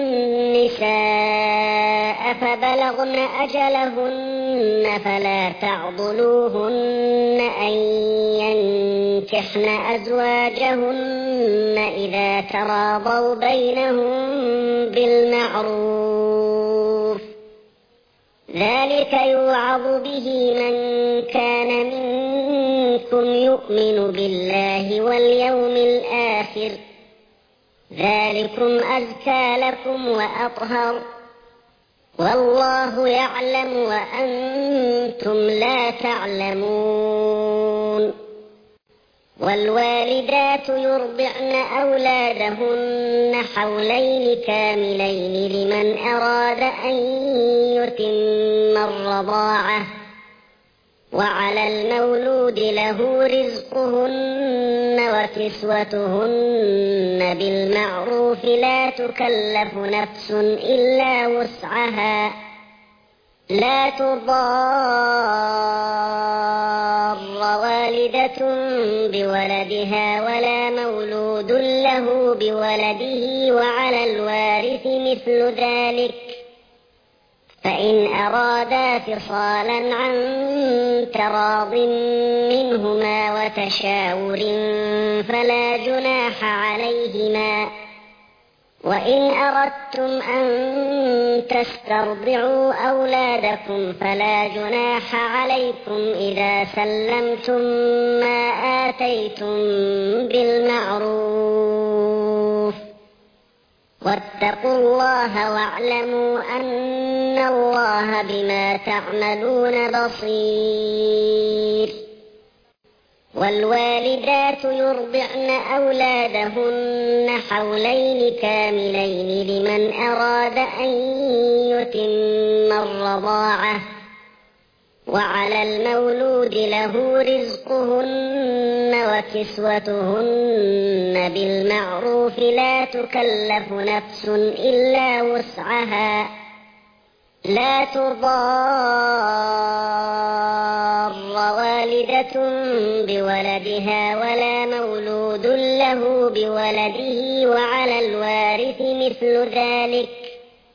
النساء فبلغن أجلهن فلا تعضلوهن أن ينكحن أزواجهن إذا تراضوا بينهم بالمعروف، ذلك يوعظ به من كان منكم يؤمن بالله واليوم الآخر، ذلكم أزكى لكم وأطهر، والله يعلم وأنتم لا تعلمون. والوالدات يرضعن أولادهن حولين كاملين لمن أراد أن يتم الرضاعة، وعلى المولود له رزقهن وكسوتهن بالمعروف، لا تكلف نفس إلا وسعها، لا تضار والدة بولدها ولا مولود له بولده، وعلى الوارث مثل ذلك، فإن أرادا فصالا عن تراض منهما وتشاور فلا جناح عليهما. وإن أردتم أن تسترضعوا أولادكم فلا جناح عليكم إذا سلمتم ما آتيتم بالمعروف، واتقوا الله واعلموا أن الله بما تعملون بصير. والوالدات يرضعن أولادهن حولين كاملين لمن أراد أن يتم الرضاعة، وعلى المولود له رزقهن وكسوتهن بالمعروف، لا تكلف نفس إلا وسعها، لا تضار والدة بولدها ولا مولود له بولده، وعلى الوارث مثل ذلك،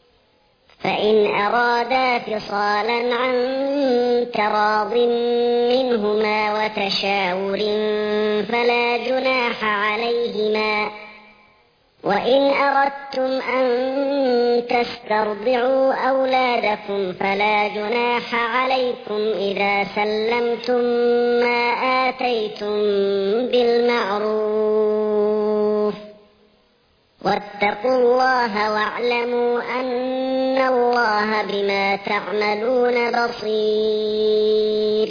فإن أرادا فصالا عن تراض منهما وتشاور فلا جناح عليهما. وإن أردتم أن تسترضعوا أولادكم فلا جناح عليكم إذا سلمتم ما آتيتم بالمعروف. واتقوا الله واعلموا أن الله بما تعملون بصير.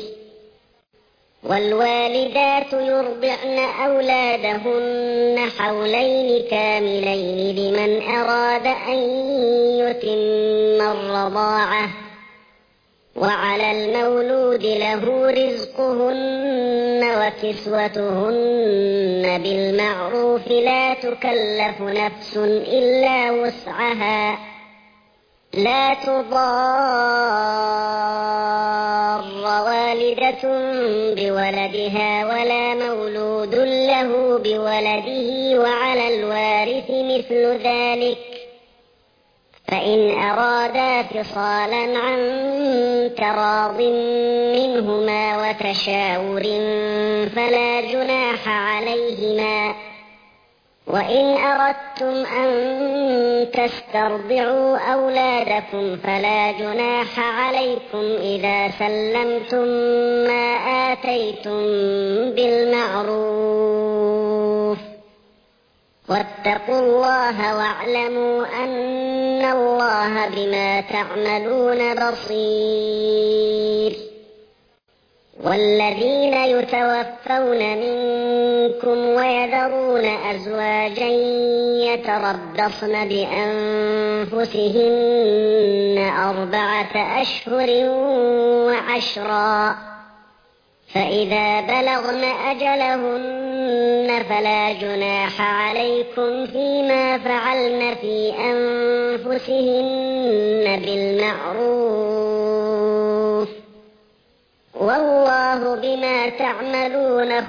والوالدات يرضعن أولادهن حولين كاملين لمن أراد أن يتم الرضاعة. وعلى المولود له رزقهن وكسوتهن بالمعروف لا تكلف نفس إلا وسعها. لا تضار والدة بولدها ولا مولود له بولده وعلى الوارث مثل ذلك. فإن أرادا فصالا عن تراض منهما وتشاور فلا جناح عليهما. وإن أردتم أن تسترضعوا أولادكم فلا جناح عليكم إذا سلمتم ما آتيتم بالمعروف. واتقوا الله واعلموا أن الله بما تعملون بصير. والذين يتوفون منكم ويذرون أزواجا يتربصن بأنفسهن 4 أشهر و10. فإذا بلغن أجلهن فلا جناح عليكم فيما فعلن في أنفسهن بالمعروف. والله بما تعملون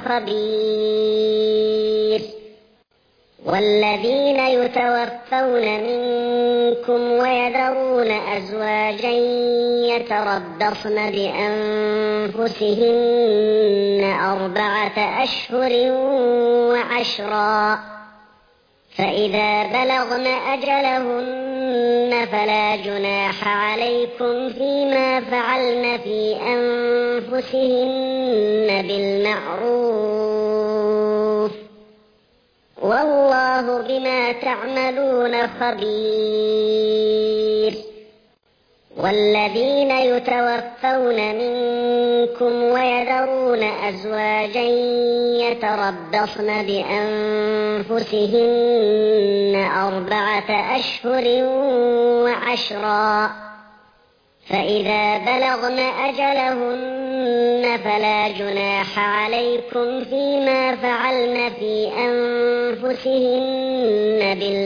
خبير. والذين يتوفون منكم ويذرون أزواجا يتربصن بأنفسهن 4 أشهر و10. فإذا بلغن أجلهن فلا جناح عليكم فيما فعلن في أنفسهن بالمعروف. والله بما تعملون خبير. والذين يتوفون منكم ويذرون أزواجا يتربصن بأنفسهن 4 أشهر و10. فإذا بلغن أجلهن فلا جناح عليكم فيما فعلن في أنفسهن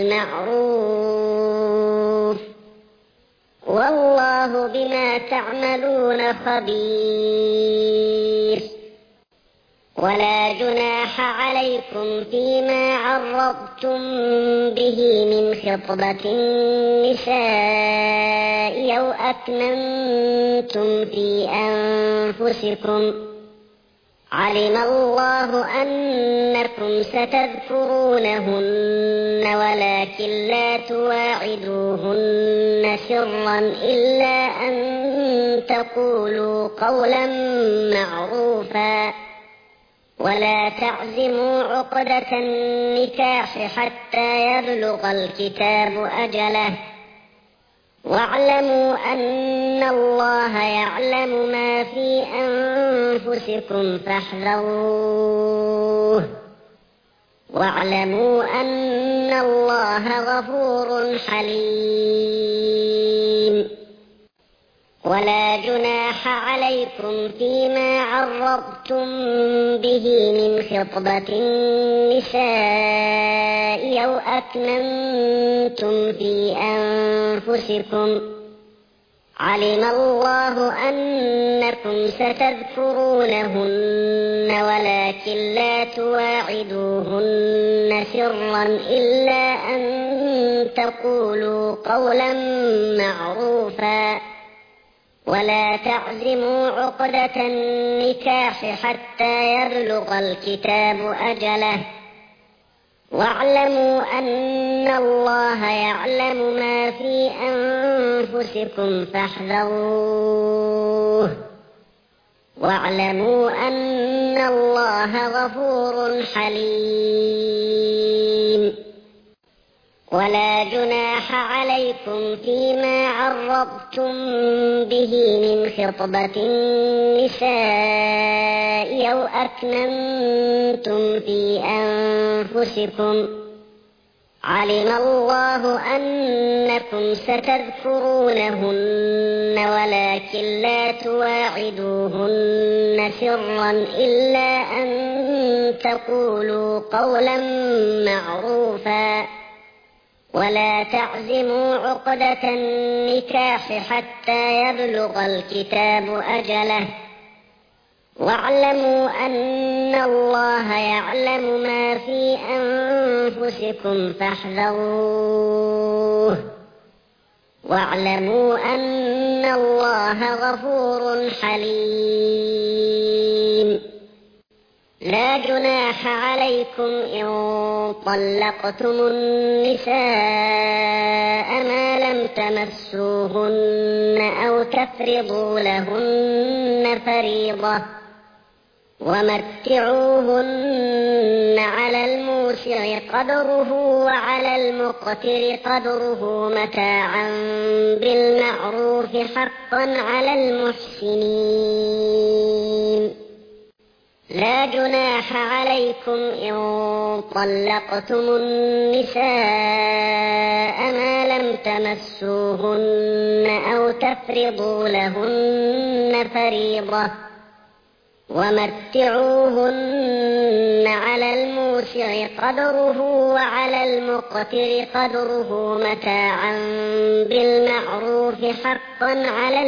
بالمعروف. والله بما تعملون خبير. ولا جناح عليكم فيما عرضتم به من خطبة النساء أو أكننتم في أنفسكم. علم الله أنكم ستذكرونهن ولكن لا تواعدوهن سرا إلا أن تقولوا قولا معروفا. ولا تعزموا عقدة النكاح حتى يبلغ الكتاب أجله. واعلموا أن الله يعلم ما في أنفسكم فاحذروه. واعلموا أن الله غفور حليم. ولا جناح عليكم فيما عرضتم به من خطبة النساء أو أكننتم في أنفسكم. علم الله أنكم ستذكرونهن ولكن لا تواعدوهن سرا إلا أن تقولوا قولا معروفا ولا تعزموا عقدة النكاح حتى يبلغ الكتاب أجله واعلموا أن الله يعلم ما في أنفسكم فاحذروه واعلموا أن الله غفور حليم ولا جناح عليكم فيما عرضتم به من خطبة النساء أو أكننتم في أنفسكم علم الله أنكم ستذكرونهن ولكن لا تواعدوهن سرا إلا أن تقولوا قولا معروفا ولا تعزموا عقدة النكاح حتى يبلغ الكتاب أجله واعلموا أن الله يعلم ما في أنفسكم فاحذروه واعلموا أن الله غفور حليم لا جناح عليكم إن طلقتم النساء ما لم تمسوهن أو تفرضوا لهن فريضة ومتعوهن على الموسع قدره وعلى المقتر قدره متاعا بالمعروف حقا على المحسنين لا جناح عليكم إن طلقتم النساء ما لم تمسوهن أو تفرضوا لهن فريضة ومتعوهن على الموسع قدره وعلى المقتر قدره متاعا بالمعروف حقا على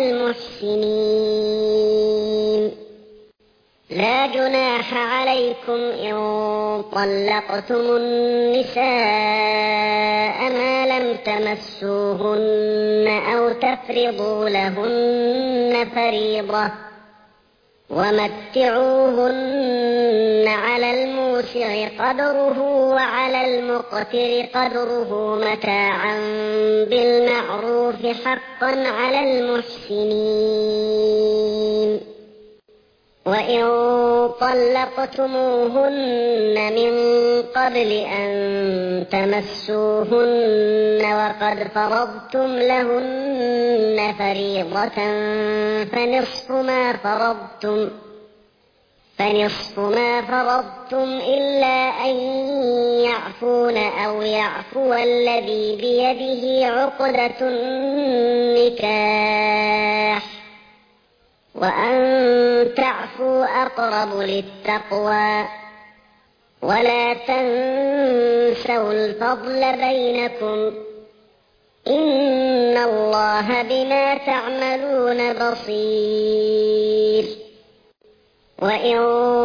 المحسنين لا جناح عليكم إن طلقتم النساء ما لم تمسوهن أو تفرضوا لهن فريضة ومتعوهن على الموسع قدره وعلى المقتر قدره متاعا بالمعروف حقا على المحسنين وإن طلقتموهن من قبل أن تمسوهن وقد فرضتم لهن فريضة فنصف ما فرضتم إلا أن يعفون أو يعفو الذي بيده عقدة النكاح وأن تعفوا أقرب للتقوى ولا تنسوا الفضل بينكم إن الله بما تعملون بصير وإن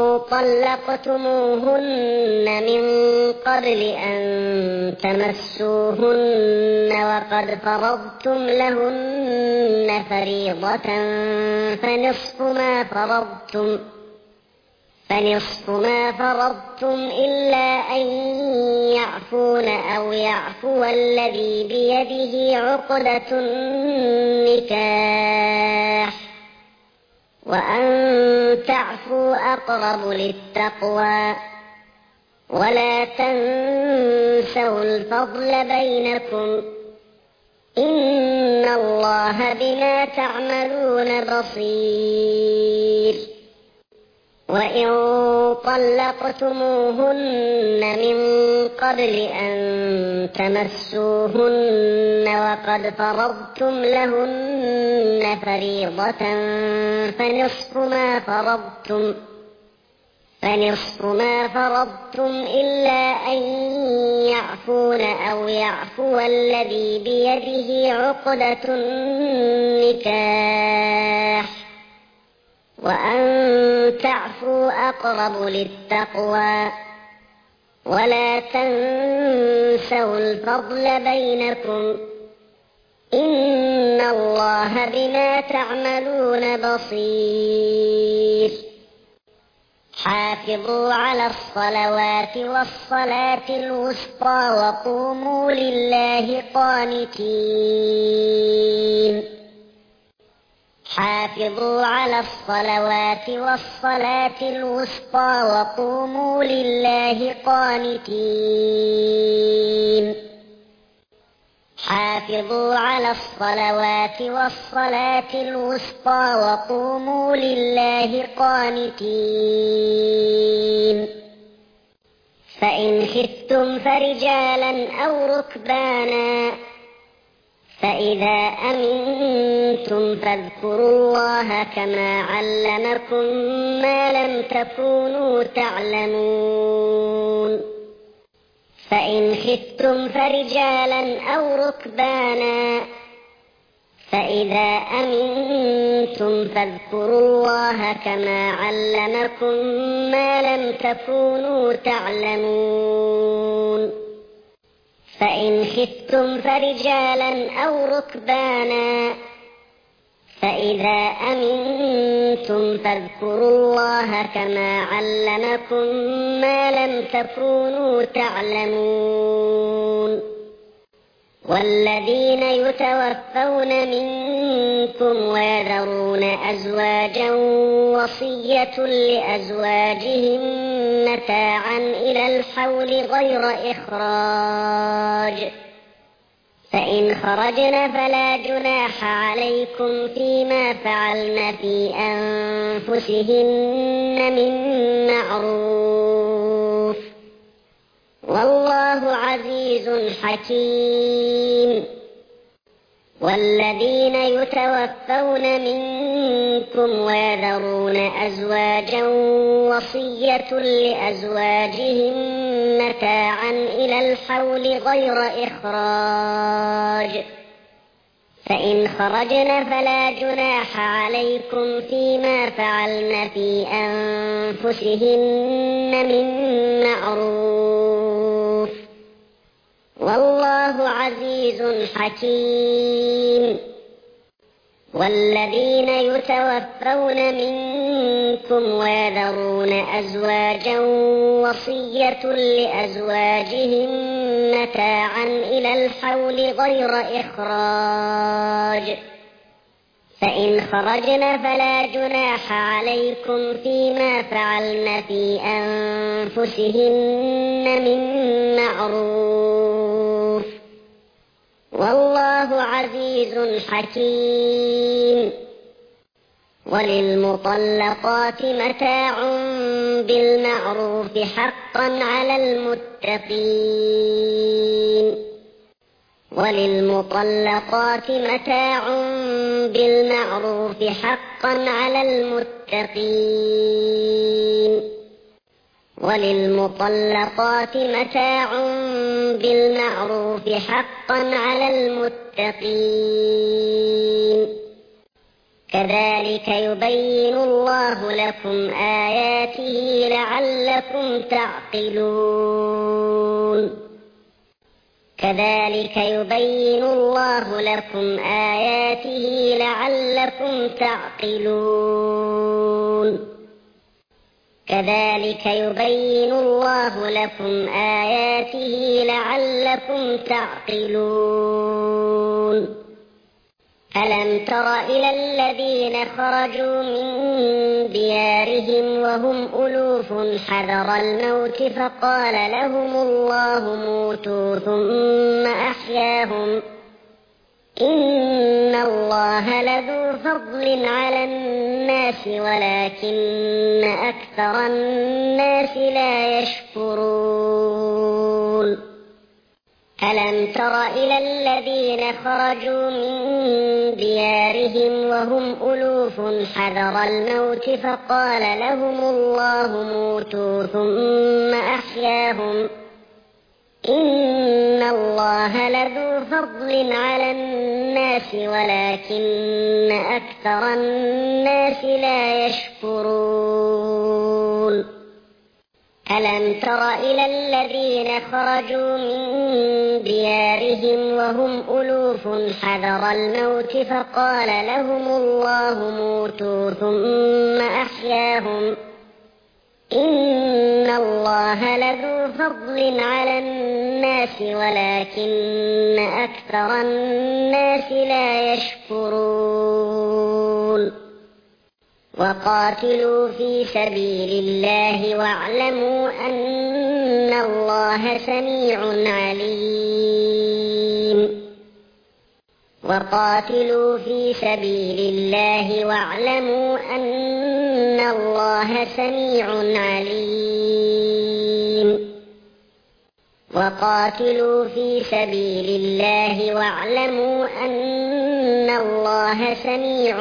طلقتموهن من قبل أن تمسوهن وقد فرضتم لهن فريضة فنصف ما فرضتم إلا أن يعفون أو يعفو الذي بيده عقدة النكاح وأن تعفوا أقرب للتقوى ولا تنسوا الفضل بينكم إن الله بما تعملون بصير وإن طلقتموهن من قبل أن تمسوهن وقد فرضتم لهن فريضة فنصف ما فرضتم إلا أن يعفون أو يعفو الذي بيده عقدة النكاح وأن تعفوا أقرب للتقوى ولا تنسوا الفضل بينكم إن الله بما تعملون بصير حافظوا على الصلوات والصلاة الوسطى وقوموا لله قانتين حافظوا على الصلوات والصلاة الوسطى وقوموا لله قانتين حافظوا على الصلوات والصلاة الوسطى وقوموا لله قانتين فإن خفتم فرجالا أو ركبانا فإذا أمنتم فاذكروا الله كما علمكم ما لم تكونوا تعلمون فإن خفتم فرجالا أو ركبانا فإذا أمنتم فاذكروا الله كما علمكم ما لم تكونوا تعلمون فإن خفتم فرجالا أو ركبانا فإذا أمنتم فاذكروا الله كما علمكم ما لم تكونوا تعلمون والذين يتوفون منكم ويذرون أزواجا وصية لأزواجهم متاعا إلى الحول غير إخراج فإن خرجن فلا جناح عليكم فيما فعلن في أنفسهن من معروف والله عزيز حكيم والذين يتوفون منكم ويذرون أزواجا وصية لأزواجهم متاعا إلى الحول غير إخراج فإن خرجن فلا جناح عليكم فيما فعلن في أنفسهن من معروف والله عزيز حكيم والذين يتوفون منكم ويذرون أزواجا وصية لأزواجهم متاعا إلى الحول غير إخراج فإن خرجن فلا جناح عليكم فيما فعلن في أنفسهن من معروف والله عزيز حكيم وللمطلقات متاع بالمعروف حقا على المتقين وللمطلقات متاع بالمعروف حقا على المتقين وللمطلقات متاع بالمعروف حقا على المتقين كذلك يبين الله لكم آياته لعلكم تعقلون كذلك يبين الله لكم آياته لعلكم تعقلون كذلك يبين الله لكم آياته لعلكم تعقلون ألم تر إلى الذين خرجوا من ديارهم وهم ألوف حذر الموت فقال لهم الله موتوا ثم أحياهم إن الله لذو فضل على الناس ولكن أكثر الناس لا يشكرون ألم تر إلى الذين خرجوا من ديارهم وهم ألوف حذر الموت فقال لهم الله موتوا ثم أحياهم إن الله لذو فضل على الناس ولكن أكثر الناس لا يشكرون ألم تر إلى الذين خرجوا من ديارهم وهم ألوف حذر الموت فقال لهم الله موتوا ثم أحياهم إن الله لذو فضل على الناس ولكن أكثر الناس لا يشكرون وقاتلوا في سبيل الله واعلموا أن الله سميع عليم وقاتلوا في سبيل الله واعلموا أن الله سميع عليم وقاتلوا في سبيل الله واعلموا أن الله سميع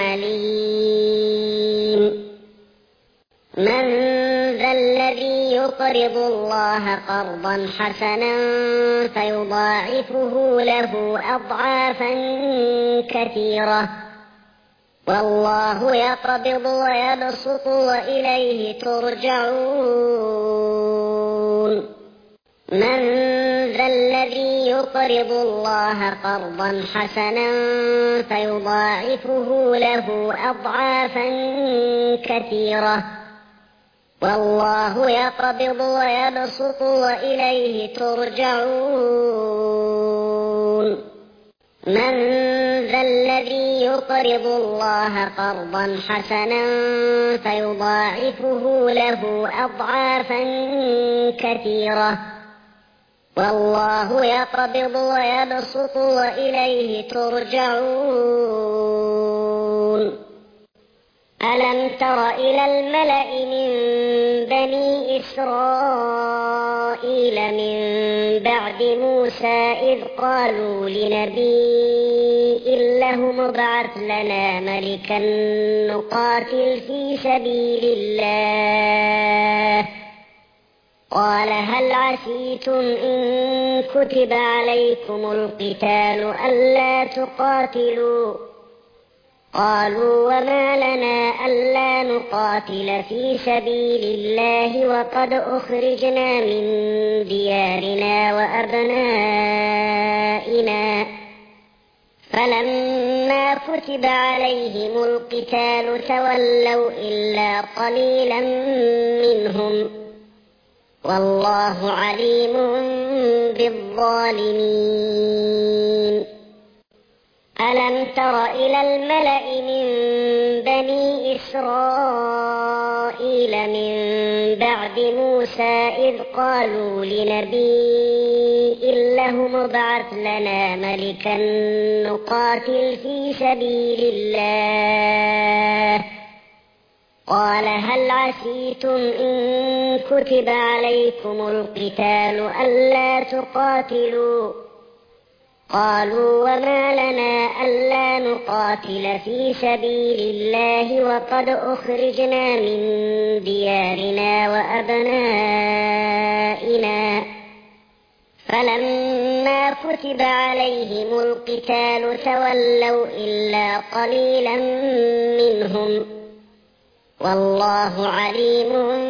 عليم من ذا الذي يقرض الله قرضا حسنا فيضاعفه له أضعافا كثيرة والله يقبض ويبسط وإليه ترجعون من ذا الذي يقرض الله قرضا حسنا فيضاعفه له أضعافا كثيرة والله يقبض ويبسط وإليه ترجعون من ذا الذي يقرض الله قرضا حسنا فيضاعفه له أضعافا كثيرة والله يقبض ويبسط وإليه ترجعون ألم تر إلى الملأ من بني إسرائيل من بعد موسى إذ قالوا لنبي له ابعث لنا ملكا نقاتل في سبيل الله قال هل عسيتم إن كتب عليكم القتال ألا تقاتلوا قالوا وما لنا ألا نقاتل في سبيل الله وقد أخرجنا من ديارنا وأبنائنا فلما كتب عليهم القتال تولوا إلا قليلا منهم والله عليم بالظالمين ألم تر إلى الملأ من بني إسرائيل من بعد موسى إذ قالوا لنبي له ابعث لنا ملكا نقاتل في سبيل الله قال هل عسيتم إن كتب عليكم القتال ألا تقاتلوا قالوا وما لنا ألا نقاتل في سبيل الله وقد أخرجنا من ديارنا وأبنائنا فلما كتب عليهم القتال تولوا إلا قليلا منهم والله عليم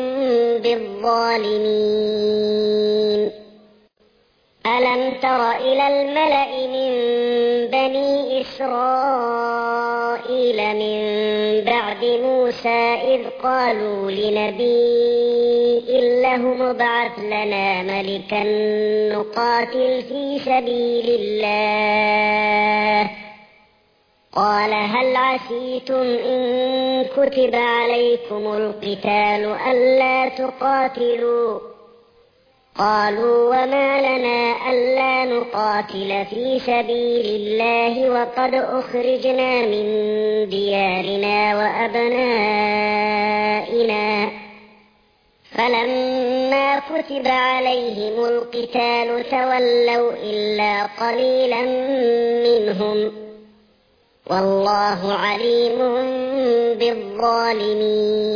بالظالمين ألم تر إلى الملأ من بني إسرائيل من بعد موسى إذ قالوا لنبي له ابعث لنا ملكا نقاتل في سبيل الله قال هل عسيتم إن كتب عليكم القتال ألا تقاتلوا قالوا وما لنا ألا نقاتل في سبيل الله وقد أخرجنا من ديارنا وأبنائنا فلما كتب عليهم القتال تولوا إلا قليلا منهم والله عليم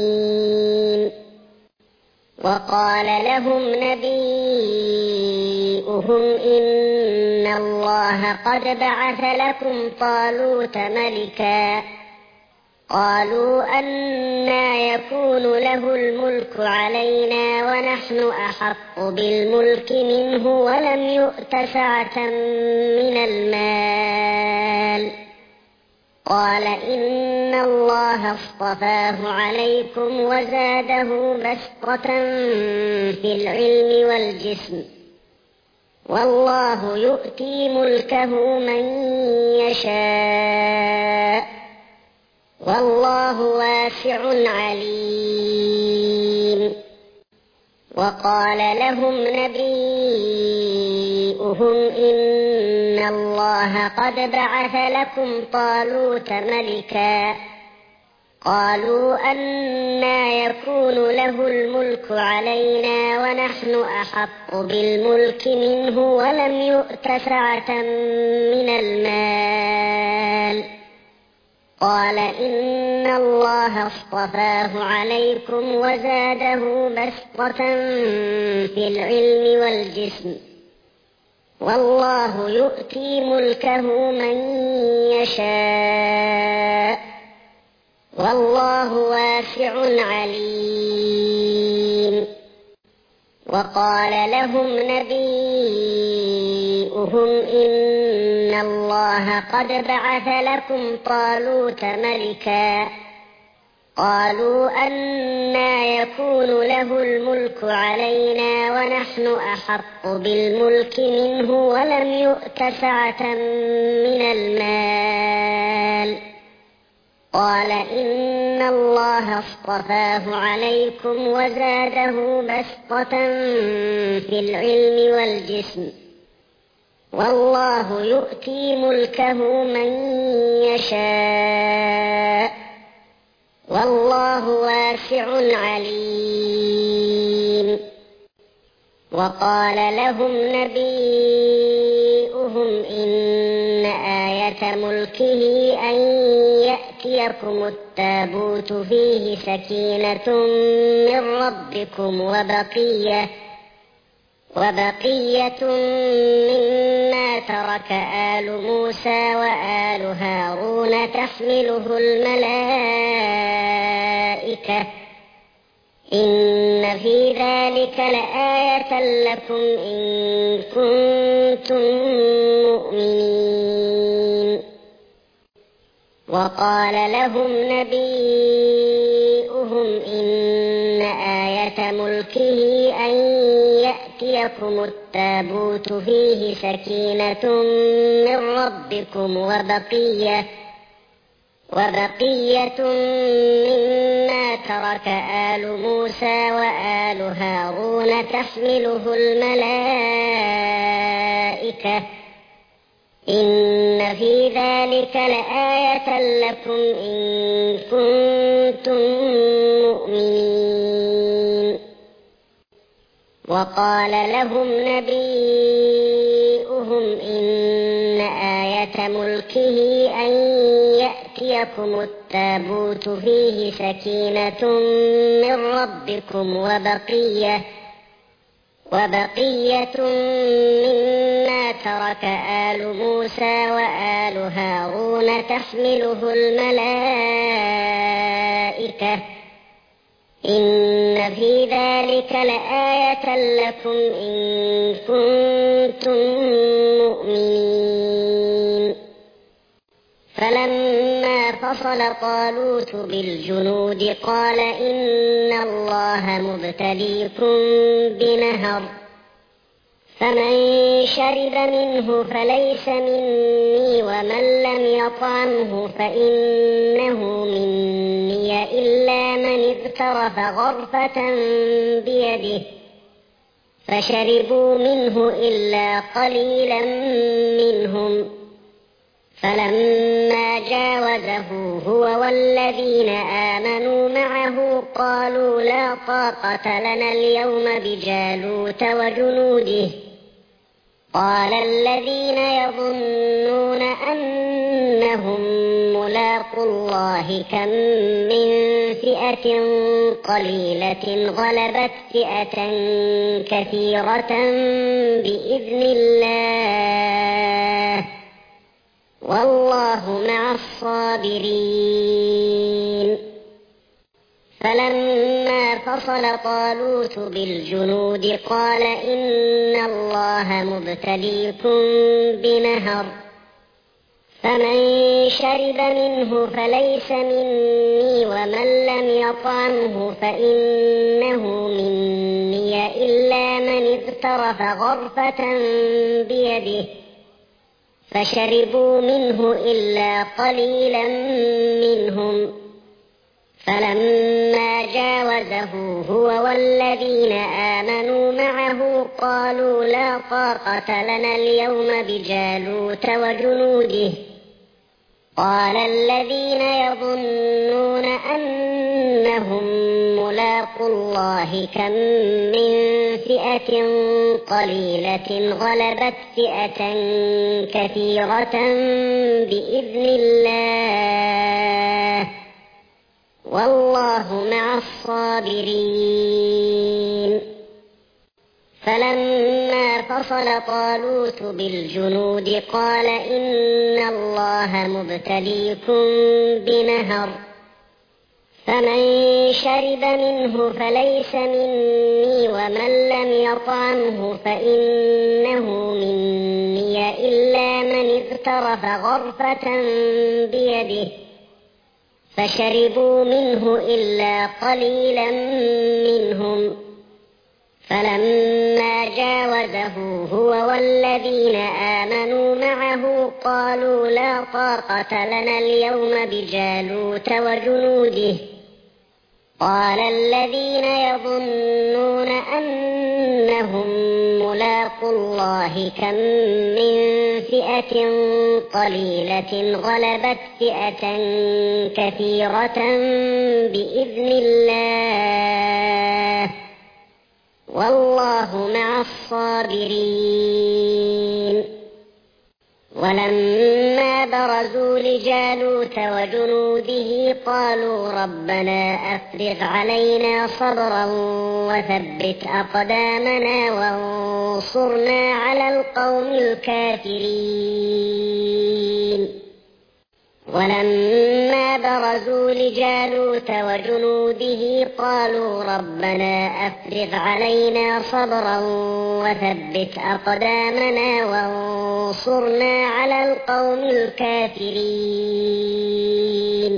بالظالمين وقال لهم نبيهم نبيئهم إن الله قد بعث لكم طالوت ملكا قالوا أنى يكون له الملك علينا ونحن أحق بالملك منه ولم يؤت سعة من المال قال إن الله اصطفاه عليكم وزاده بسطة في العلم والجسم والله يؤتي ملكه من يشاء والله واسع عليم. وقال لهم نبيئهم إن الله قد بعث لكم طالوت ملكا قالوا أنى يكون له الملك علينا ونحن أحق بالملك منه ولم يؤت سعة من المال قال إن الله اصطفاه عليكم وزاده بسطة في العلم والجسم والله يؤتي ملكه من يشاء والله واسع عليم. وقال لهم نبيئهم إن الله قد بعث لكم طالوت ملكا قالوا أنى يكون له الملك علينا ونحن أحق بالملك منه ولم يؤت سعة من المال قال إن الله اصطفاه عليكم وزاده بسطة في العلم والجسم والله يؤتي ملكه من يشاء والله واسع عليم. وقال لهم نبيئهم إن آية ملكه أن يأتيكم التابوت فيه سكينة من ربكم وبقية مما ترك آل موسى وآل هارون تحمله الملائكة إن في ذلك لآية لكم إن كنتم مؤمنين. وقال لهم نبيئهم إن آية ملكه أن يأتيكم التابوت فيه سكينة من ربكم وبقية مما ترك آل موسى وآل هارون تحمله الملائكة إن في ذلك لآية لكم إن كنتم مؤمنين. وقال لهم نبيئهم إن آية ملكه أن يأتيكم التابوت فيه سكينة من ربكم وبقية مما ترك آل موسى وآل هارون تحمله الملائكة إن في ذلك لآية لكم إن كنتم مؤمنين. فلما فصل طالوت بالجنود قال إن الله مبتليكم بنهر فمن شرب منه فليس مني ومن لم يطعمه فإنه مني إلا من اغترف غرفة بيده فشربوا منه إلا قليلا منهم فلما جاوزه هو والذين آمنوا معه قالوا لا طاقة لنا اليوم بجالوت وجنوده قال الذين يظنون أنهم ملاقو الله كم من فئة قليلة غلبت فئة كثيرة بإذن الله والله مع الصابرين. فلما فصل طالوت بالجنود قال إن الله مبتليكم بنهر فمن شرب منه فليس مني ومن لم يطعمه فإنه مني إلا من اغترف غرفة بيده فشربوا منه إلا قليلا منهم. فلما جاوزه هو والذين آمنوا معه قالوا لا طاقة لنا اليوم بجالوت وجنوده. قال الذين يظنون أنهم ملاقو الله كم من فئة قليلة غلبت فئة كثيرة بإذن الله والله مع الصابرين. فلما فصل طالوت بالجنود قال إن الله مبتليكم بنهر فمن شرب منه فليس مني ومن لم يطعمه فإنه مني إلا من اغترف غرفة بيده فشربوا منه إلا قليلا منهم. فلما جاوزه هو والذين آمنوا معه قالوا لا طاقة لنا اليوم بجالوت وجنوده. قال الذين يظنون أنهم ملاقو الله كم من فئة قليلة غلبت فئة كثيرة بإذن الله والله مع الصابرين. ولما برزوا لجالوت وجنوده قالوا ربنا أفرغ علينا صبرا وثبت أقدامنا وانصرنا على القوم الكافرين. ولما برزوا لجالوت وجنوده قالوا ربنا أفرغ علينا صبرا وثبت أقدامنا وانصرنا على القوم الكافرين.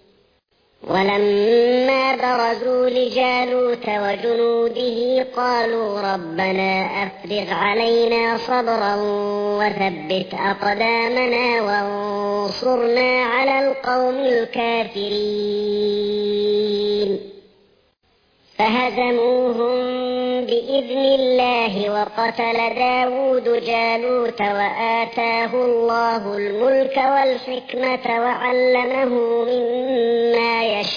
ولما برزوا لجالوت وجنوده قالوا ربنا أفرغ علينا صبرا وثبت أقدامنا وانصرنا على القوم الكافرين. فهزموهم بإذن الله وقتل داود جالوت وآتاه الله الملك والحكمة وعلمه مما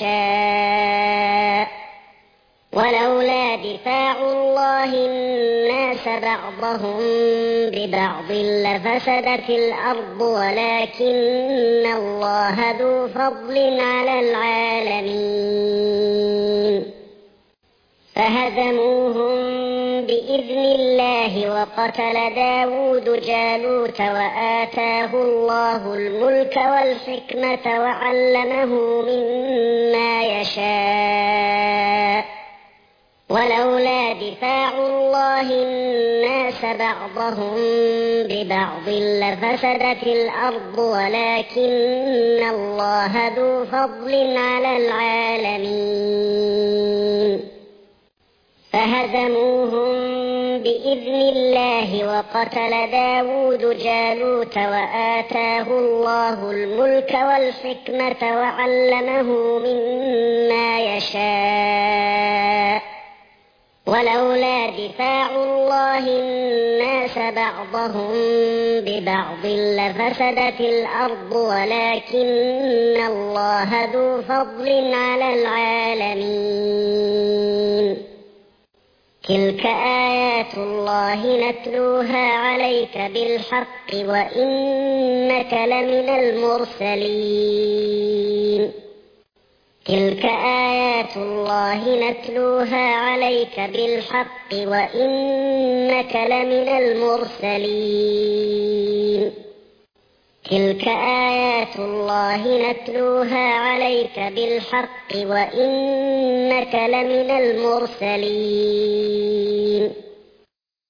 يشاء ولولا دفاع الله الناس بعضهم ببعض لفسدت الأرض ولكن الله ذو فضل على العالمين. فهزموهم بإذن الله وقتل داود جالوت وآتاه الله الملك والحكمة وعلمه مما يشاء ولولا دفاع الله الناس بعضهم ببعض لفسدت الأرض ولكن الله ذو فضل على العالمين. فهزموهم بإذن الله وقتل داود جالوت وآتاه الله الملك والحكمة وعلمه مما يشاء ولولا دفاع الله الناس بعضهم ببعض لفسدت الأرض ولكن الله ذو فضل على العالمين. تلك آيات الله نتلوها عليك بالحق وإنك لمن المرسلين تلك آيات الله نتلوها عليك بالحق وإنك لمن المرسلين تلك آيات الله نتلوها عليك بالحق وإنك لمن المرسلين